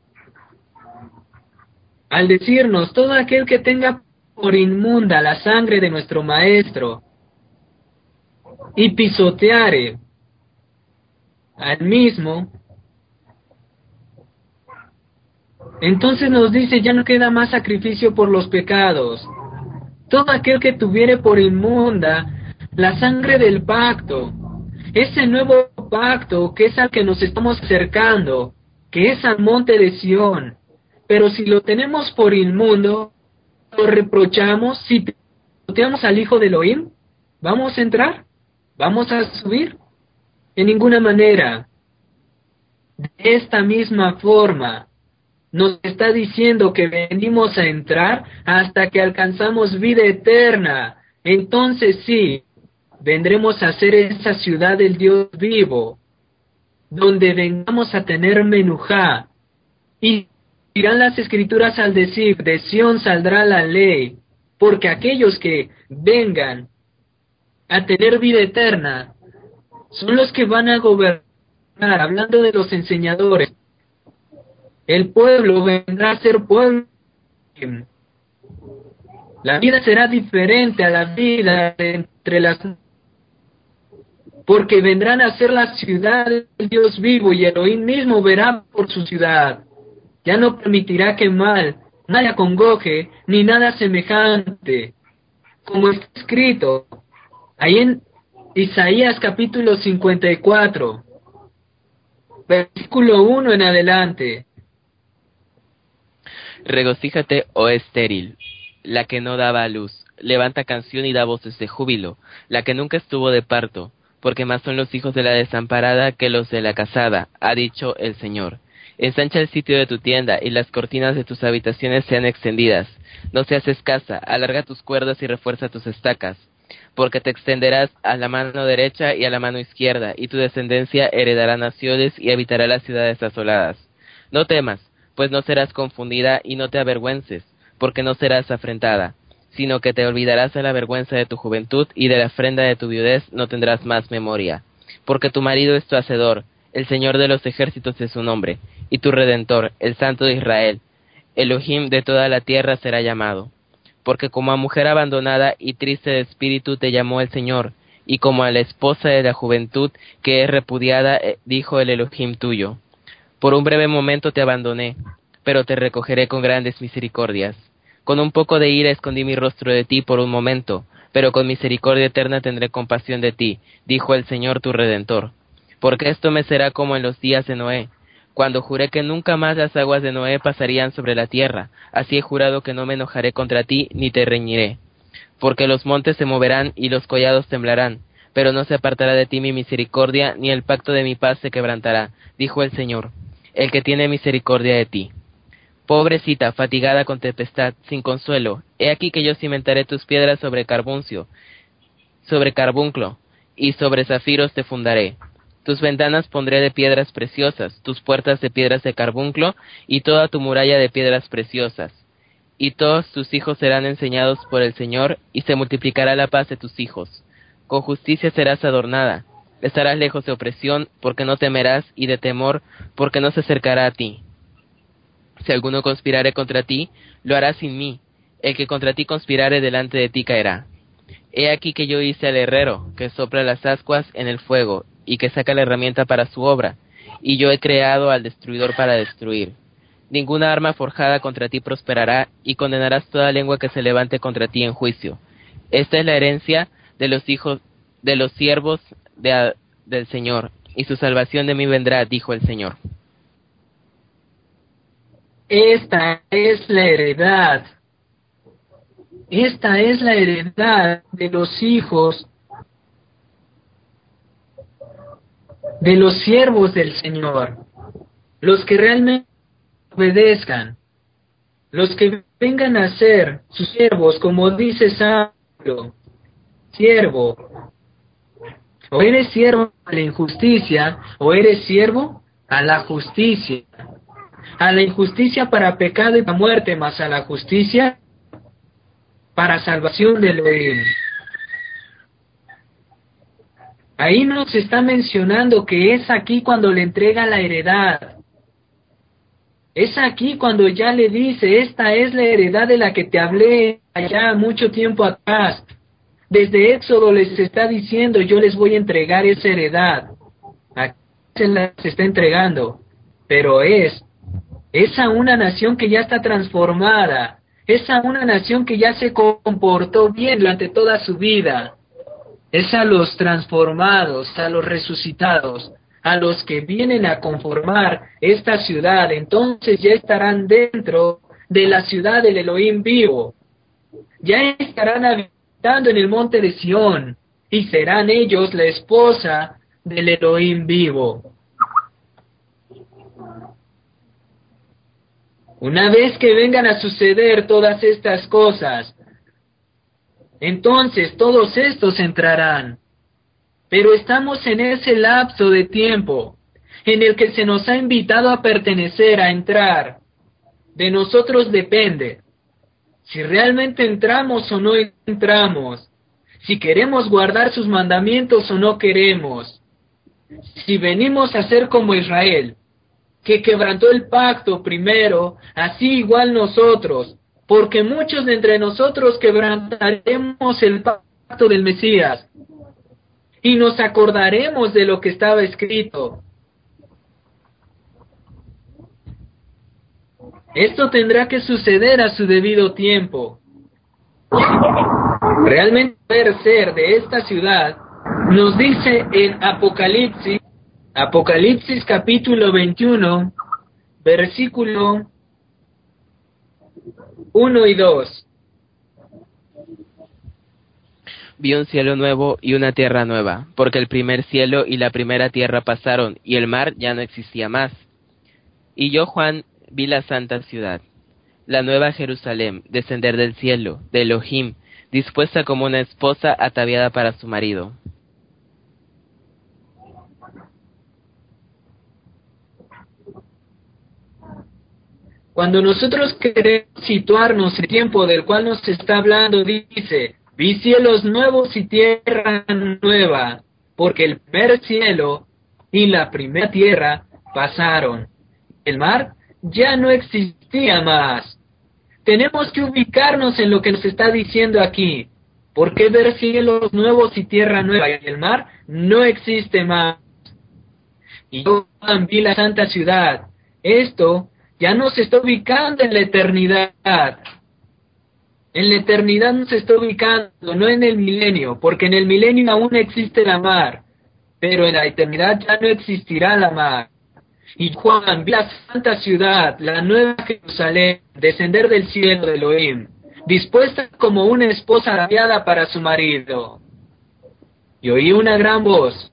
al decirnos, todo aquel que tenga por inmunda la sangre de nuestro Maestro y pisoteare al mismo, entonces nos dice, ya no queda más sacrificio por los pecados. Todo aquel que tuviere por inmunda la sangre del pacto, ese nuevo pacto que es al que nos estamos acercando, que es al monte de Sión. Pero si lo tenemos por inmundo, lo reprochamos, si pisoteamos al Hijo de Elohim, ¿vamos a entrar? ¿Vamos a subir? En ninguna manera. De esta misma forma, nos está diciendo que venimos a entrar hasta que alcanzamos vida eterna. Entonces sí, vendremos a ser esa ciudad del Dios vivo, donde vengamos a tener menujá. Y dirán las escrituras al decir, de Sión saldrá la ley, porque aquellos que vengan a tener vida eterna son los que van a gobernar, hablando de los enseñadores. El pueblo vendrá a ser pueblo. La vida será diferente a la vida entre las... Porque vendrán a ser la ciudad del Dios vivo y Elohim mismo verá por su ciudad. Ya no permitirá que mal, nada congoje, ni nada semejante. Como está escrito ahí en Isaías capítulo 54, versículo 1 en adelante. Regocíjate, oh estéril, la que no daba a luz. Levanta canción y da voces de júbilo, la que nunca estuvo de parto, porque más son los hijos de la desamparada que los de la casada, ha dicho el Señor. Ensancha el sitio de tu tienda, y las cortinas de tus habitaciones sean extendidas. No seas escasa, alarga tus cuerdas y refuerza tus estacas, porque te extenderás a la mano derecha y a la mano izquierda, y tu descendencia heredará naciones y habitará las ciudades asoladas. No temas, pues no serás confundida, y no te avergüences, porque no serás afrentada, sino que te olvidarás de la vergüenza de tu juventud, y de la afrenta de tu viudez no tendrás más memoria. Porque tu marido es tu hacedor, el Señor de los ejércitos es su nombre, y tu Redentor, el Santo de Israel, Elohim de toda la tierra será llamado. Porque como a mujer abandonada y triste de espíritu te llamó el Señor, y como a la esposa de la juventud que es repudiada, dijo el Elohim tuyo. Por un breve momento te abandoné, pero te recogeré con grandes misericordias. Con un poco de ira escondí mi rostro de ti por un momento, pero con misericordia eterna tendré compasión de ti, dijo el Señor tu Redentor. Porque esto me será como en los días de Noé, cuando juré que nunca más las aguas de Noé pasarían sobre la tierra, así he jurado que no me enojaré contra ti ni te reñiré. Porque los montes se moverán y los collados temblarán, pero no se apartará de ti mi misericordia, ni el pacto de mi paz se quebrantará, dijo el Señor, el que tiene misericordia de ti. Pobrecita, fatigada con tempestad, sin consuelo, he aquí que yo cimentaré tus piedras sobre carbunclo, y sobre zafiros te fundaré. Tus ventanas pondré de piedras preciosas, tus puertas de piedras de carbunclo, y toda tu muralla de piedras preciosas. Y todos tus hijos serán enseñados por el Señor, y se multiplicará la paz de tus hijos. Con justicia serás adornada, estarás lejos de opresión, porque no temerás, y de temor, porque no se acercará a ti. Si alguno conspirare contra ti, lo hará sin mí. El que contra ti conspirare delante de ti caerá. He aquí que yo hice al herrero, que sopla las ascuas en el fuego, y que saca la herramienta para su obra, y yo he creado al destruidor para destruir. Ninguna arma forjada contra ti prosperará, y condenarás toda lengua que se levante contra ti en juicio. Esta es la herencia de los hijos de los siervos del Señor, y su salvación de mí vendrá, dijo el Señor. Esta es la heredad. Esta es la heredad de los hijos de los siervos del Señor, los que realmente obedezcan, los que vengan a ser sus siervos, como dice Pablo, siervo, o eres siervo a la injusticia, o eres siervo a la justicia, a la injusticia para pecado y para muerte, mas a la justicia para salvación del Elohim. Ahí nos está mencionando que es aquí cuando le entrega la heredad. Es aquí cuando ya le dice, esta es la heredad de la que te hablé allá mucho tiempo atrás. Desde Éxodo les está diciendo, yo les voy a entregar esa heredad. Aquí se la está entregando. Pero es a una nación que ya está transformada. Es a una nación que ya se comportó bien durante toda su vida. Es a los transformados, a los resucitados, a los que vienen a conformar esta ciudad. Entonces ya estarán dentro de la ciudad del Elohim vivo. Ya estarán habitando en el monte de Sión, y serán ellos la esposa del Elohim vivo. Una vez que vengan a suceder todas estas cosas, entonces todos estos entrarán. Pero estamos en ese lapso de tiempo en el que se nos ha invitado a pertenecer, a entrar. De nosotros depende si realmente entramos o no entramos, si queremos guardar sus mandamientos o no queremos, si venimos a ser como Israel, que quebrantó el pacto primero, así igual nosotros, porque muchos de entre nosotros quebrantaremos el pacto del Mesías, y nos acordaremos de lo que estaba escrito. Esto tendrá que suceder a su debido tiempo. Realmente poder ser de esta ciudad, nos dice en Apocalipsis capítulo 21, versículo 1 y 2. Vi un cielo nuevo y una tierra nueva, porque el primer cielo y la primera tierra pasaron, y el mar ya no existía más. Y yo, Juan, vi la santa ciudad, la nueva Jerusalén, descender del cielo, de Elohim, dispuesta como una esposa ataviada para su marido. Cuando nosotros queremos situarnos en el tiempo del cual nos está hablando, dice, vi cielos nuevos y tierra nueva, porque el primer cielo y la primera tierra pasaron. El mar ya no existía más. Tenemos que ubicarnos en lo que nos está diciendo aquí. ¿Por qué ver cielos nuevos y tierra nueva? Y el mar no existe más. Y yo vi la santa ciudad. Esto ya no se está ubicando en la eternidad. En la eternidad no se está ubicando, no en el milenio, porque en el milenio aún existe la mar, pero en la eternidad ya no existirá la mar. Y Juan vio la santa ciudad, la nueva Jerusalén, descender del cielo de Elohim, dispuesta como una esposa ataviada para su marido. Y oí una gran voz.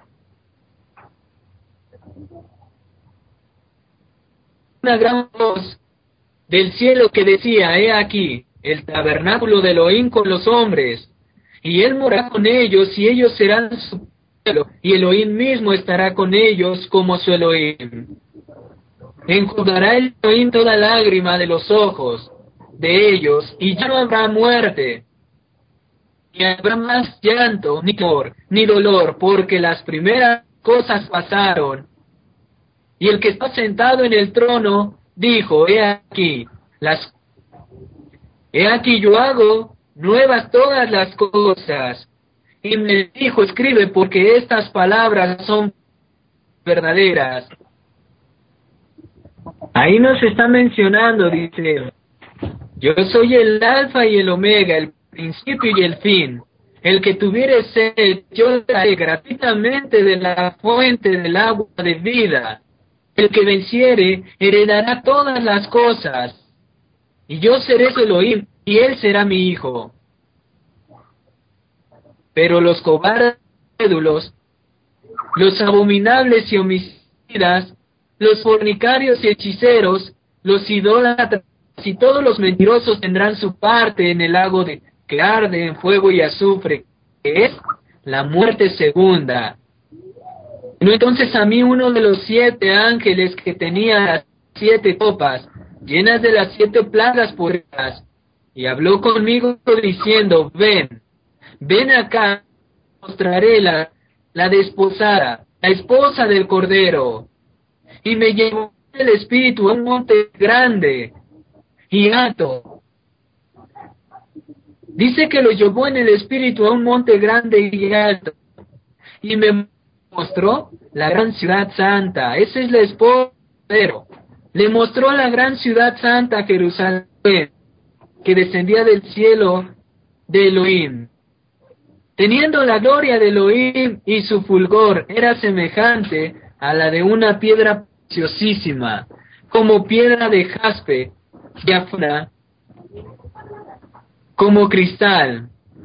Una gran voz del cielo que decía, he aquí, el tabernáculo de Elohim con los hombres, y él morará con ellos, y ellos serán su pueblo, y Elohim mismo estará con ellos como su Elohim. Enjugará el Elohim toda lágrima de los ojos de ellos, y ya no habrá muerte, ni habrá más llanto, ni temor, ni dolor, porque las primeras cosas pasaron. Y el que está sentado en el trono dijo, he aquí yo hago nuevas todas las cosas. Y me dijo, escribe, porque estas palabras son verdaderas. Ahí nos está mencionando, dice, yo soy el alfa y el omega, el principio y el fin. El que tuviere sed, yo le daré gratuitamente de la fuente del agua de vida. El que venciere heredará todas las cosas, y yo seré su Elohim, y él será mi hijo. Pero los cobardes, los abominables y homicidas, los fornicarios y hechiceros, los idólatras y todos los mentirosos tendrán su parte en el lago que arde en fuego y azufre, que es la muerte segunda. Entonces a mí uno de los 7 ángeles que tenía las 7 copas, llenas de las 7 plagas puras, y habló conmigo diciendo, ven acá, mostraré la desposada, la esposa del Cordero. Y me llevó el Espíritu a un monte grande y alto. Dice que lo llevó en el Espíritu a un monte grande y alto, y me mostró la gran ciudad santa. Esa es la esposa del Cordero. Le mostró la gran ciudad santa, Jerusalén, que descendía del cielo de Elohim. Teniendo la gloria de Elohim, y su fulgor era semejante a la de una piedra preciosísima, como piedra de jaspe, diáfana, como cristal.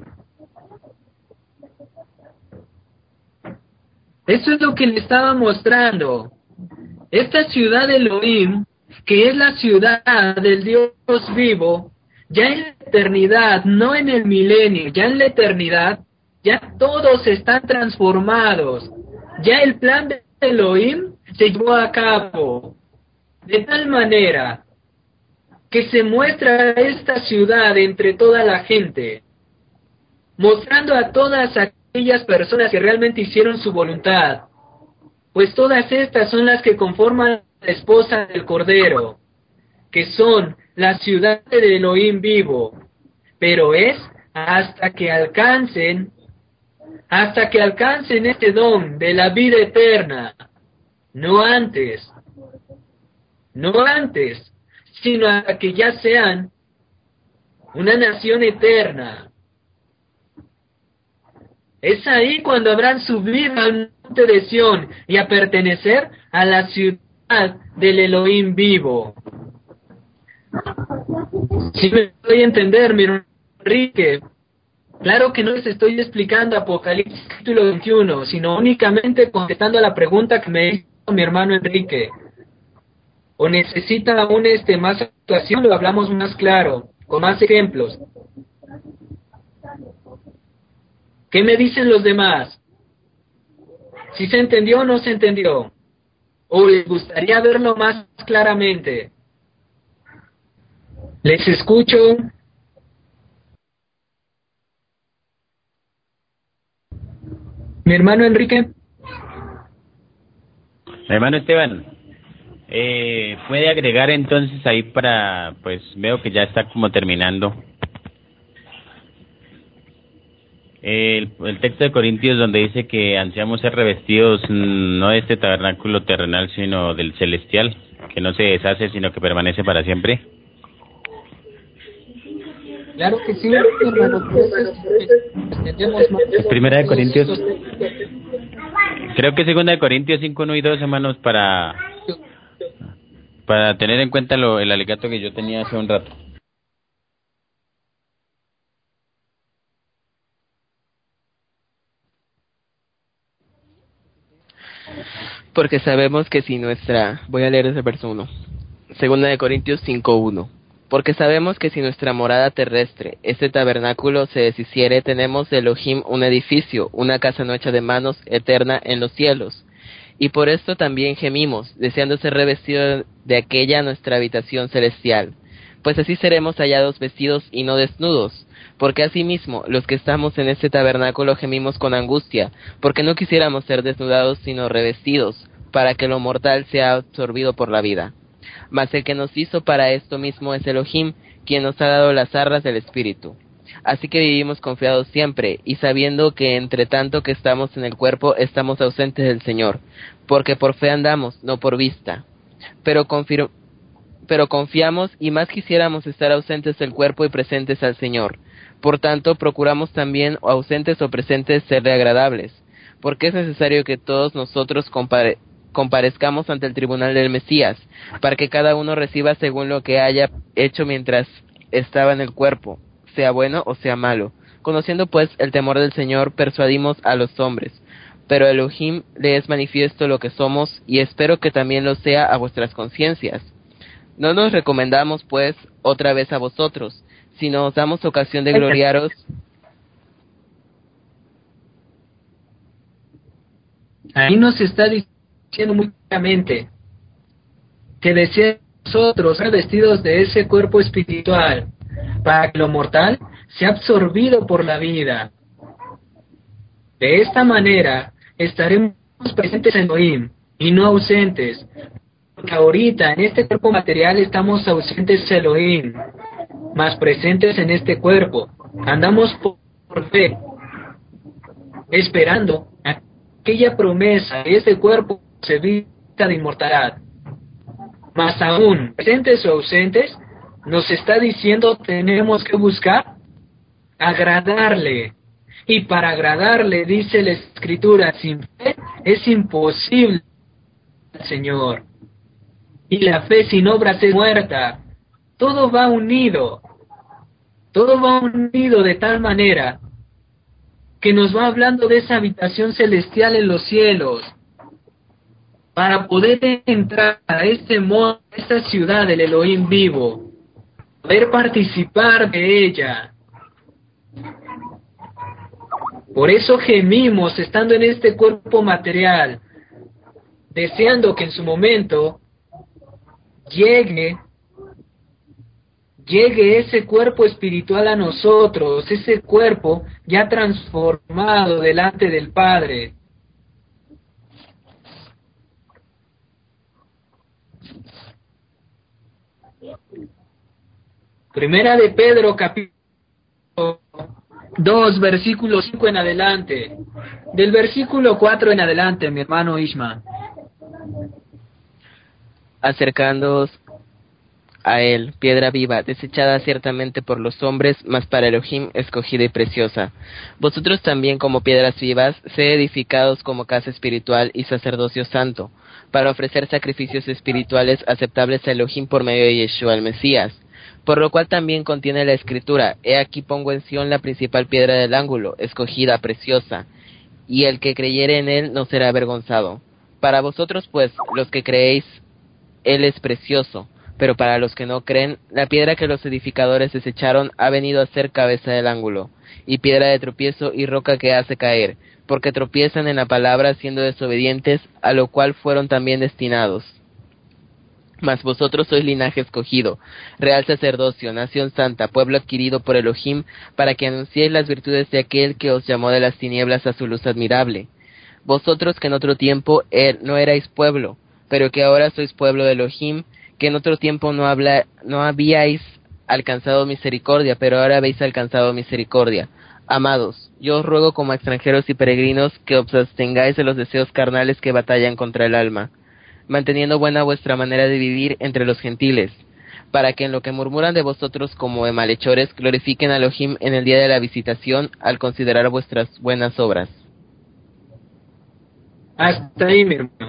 Eso es lo que le estaba mostrando. Esta ciudad de Elohim, que es la ciudad del Dios vivo, ya en la eternidad, no en el milenio, ya en la eternidad, ya todos están transformados. Ya el plan de Elohim se llevó a cabo. De tal manera que se muestra esta ciudad entre toda la gente, mostrando a todas aquellas personas que realmente hicieron su voluntad, pues todas estas son las que conforman la esposa del Cordero, que son la ciudad de Elohim vivo, pero es hasta que alcancen este don de la vida eterna, no antes, sino hasta que ya sean una nación eterna. Es ahí cuando habrán subido al monte de Sión y a pertenecer a la ciudad del Elohim vivo. Si me doy a entender, mi hermano Enrique, claro que no les estoy explicando Apocalipsis capítulo 21, sino únicamente contestando a la pregunta que me hizo mi hermano Enrique. ¿O necesita aún más actuación? Lo hablamos más claro, con más ejemplos. ¿Qué me dicen los demás? ¿Si se entendió o no se entendió? ¿O les gustaría verlo más claramente? Les escucho. Mi hermano Enrique. Hermano Esteban, puede agregar entonces ahí para, pues veo que ya está como terminando. El texto de Corintios donde dice que ansiamos ser revestidos no de este tabernáculo terrenal, sino del celestial, que no se deshace, sino que permanece para siempre. Claro que sí, hermano. Entendemos más. Primera de Corintios. Creo que segunda de Corintios 5, 1 y 2, hermanos, para tener en cuenta el alegato que yo tenía hace un rato. Porque sabemos que si nuestra... Voy a leer ese verso 1. Segunda de Corintios 5:1. Porque sabemos que si nuestra morada terrestre, este tabernáculo, se deshiciere, tenemos de Elohim un edificio, una casa no hecha de manos, eterna en los cielos. Y por esto también gemimos, deseando ser revestidos de aquella nuestra habitación celestial. Pues así seremos hallados vestidos y no desnudos. Porque asimismo, los que estamos en este tabernáculo gemimos con angustia, porque no quisiéramos ser desnudados sino revestidos, para que lo mortal sea absorbido por la vida. Mas el que nos hizo para esto mismo es Elohim, quien nos ha dado las arras del Espíritu. Así que vivimos confiados siempre, y sabiendo que entre tanto que estamos en el cuerpo, estamos ausentes del Señor, porque por fe andamos, no por vista. Pero confiamos y más quisiéramos estar ausentes del cuerpo y presentes al Señor. Por tanto, procuramos también, ausentes o presentes, serle agradables, porque es necesario que todos nosotros comparezcamos ante el tribunal del Mesías, para que cada uno reciba según lo que haya hecho mientras estaba en el cuerpo, sea bueno o sea malo. Conociendo pues el temor del Señor, persuadimos a los hombres, pero a Elohim le es manifiesto lo que somos, y espero que también lo sea a vuestras conciencias. No nos recomendamos pues otra vez a vosotros, sino os damos ocasión de gloriaros. Ahí nos está diciendo muy claramente que deseamos nosotros ser vestidos de ese cuerpo espiritual, para que lo mortal sea absorbido por la vida. De esta manera estaremos presentes en Elohim y no ausentes, porque ahorita en este cuerpo material estamos ausentes en Elohim, más presentes en este cuerpo. Andamos por fe, esperando aquella promesa de este cuerpo se vista de inmortalidad. Más aún, presentes o ausentes, nos está diciendo tenemos que buscar agradarle. Y para agradarle, dice la Escritura, sin fe es imposible al Señor. Y la fe sin obras es muerta. Todo va unido de tal manera que nos va hablando de esa habitación celestial en los cielos, para poder entrar a esta ciudad del Elohim vivo, poder participar de ella. Por eso gemimos estando en este cuerpo material, deseando que en su momento llegue ese cuerpo espiritual a nosotros, ese cuerpo ya transformado delante del Padre. Primera de Pedro, capítulo 2, versículo 5 en adelante. Del versículo 4 en adelante, mi hermano Ishma. Acercándoos a él, piedra viva, desechada ciertamente por los hombres, mas para Elohim escogida y preciosa. Vosotros también, como piedras vivas, sed edificados como casa espiritual y sacerdocio santo, para ofrecer sacrificios espirituales aceptables a Elohim por medio de Yeshua el Mesías. Por lo cual también contiene la escritura: He aquí pongo en Sión la principal piedra del ángulo, escogida, preciosa, y el que creyere en él no será avergonzado. Para vosotros pues, los que creéis, él es precioso, pero para los que no creen, la piedra que los edificadores desecharon ha venido a ser cabeza del ángulo, y piedra de tropiezo y roca que hace caer, porque tropiezan en la palabra siendo desobedientes, a lo cual fueron también destinados. Mas vosotros sois linaje escogido, real sacerdocio, nación santa, pueblo adquirido por Elohim, para que anunciéis las virtudes de aquel que os llamó de las tinieblas a su luz admirable. Vosotros que en otro tiempo no erais pueblo, pero que ahora sois pueblo de Elohim, que en otro tiempo no habíais alcanzado misericordia, pero ahora habéis alcanzado misericordia. Amados, yo os ruego como a extranjeros y peregrinos que os abstengáis de los deseos carnales que batallan contra el alma, manteniendo buena vuestra manera de vivir entre los gentiles, para que en lo que murmuran de vosotros como de malhechores, glorifiquen a Elohim en el día de la visitación, al considerar vuestras buenas obras. Hasta ahí, mi hermano.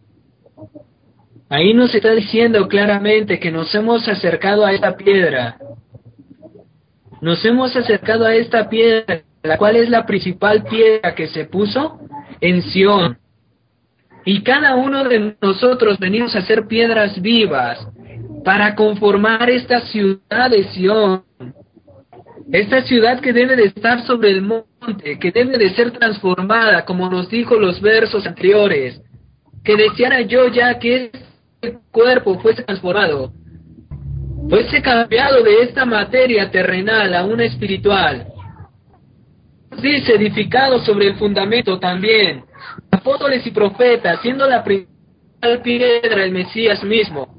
Ahí nos está diciendo claramente que nos hemos acercado a esta piedra. Nos hemos acercado a esta piedra, la cual es la principal piedra que se puso en Sión. Y cada uno de nosotros venimos a ser piedras vivas para conformar esta ciudad de Sión. Esta ciudad que debe de estar sobre el monte, que debe de ser transformada, como nos dijo los versos anteriores, que deseara yo ya que este cuerpo fuese transformado, fuese cambiado de esta materia terrenal a una espiritual. Dice, edificado sobre el fundamento también, apóstoles y profetas, siendo la principal piedra el Mesías mismo.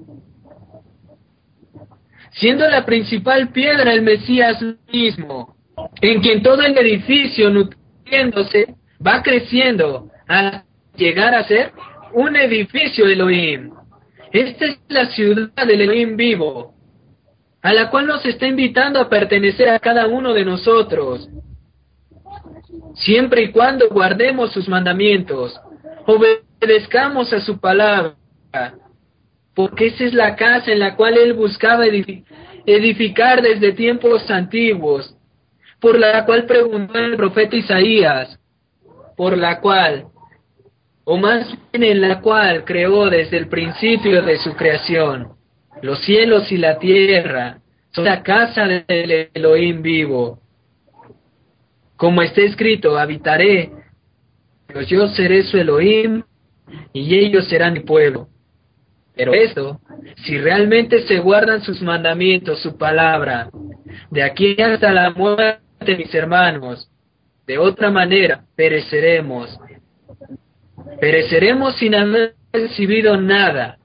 Siendo la principal piedra el Mesías mismo, en quien todo el edificio nutriéndose va creciendo a llegar a ser un edificio de Elohim. Esta es la ciudad del Elohim vivo, a la cual nos está invitando a pertenecer a cada uno de nosotros, siempre y cuando guardemos sus mandamientos, obedezcamos a su palabra, porque esa es la casa en la cual él buscaba edificar desde tiempos antiguos, por la cual preguntó el profeta Isaías, por la cual, o más bien en la cual creó desde el principio de su creación. Los cielos y la tierra son la casa del Elohim vivo. Como está escrito, habitaré, pues yo seré su Elohim, y ellos serán mi pueblo. Pero esto, si realmente se guardan sus mandamientos, su palabra, de aquí hasta la muerte, mis hermanos, de otra manera pereceremos. Pereceremos sin haber recibido nada.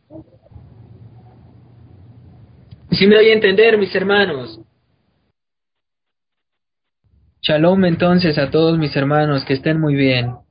¿Sí me doy a entender, mis hermanos? Shalom entonces a todos mis hermanos, que estén muy bien.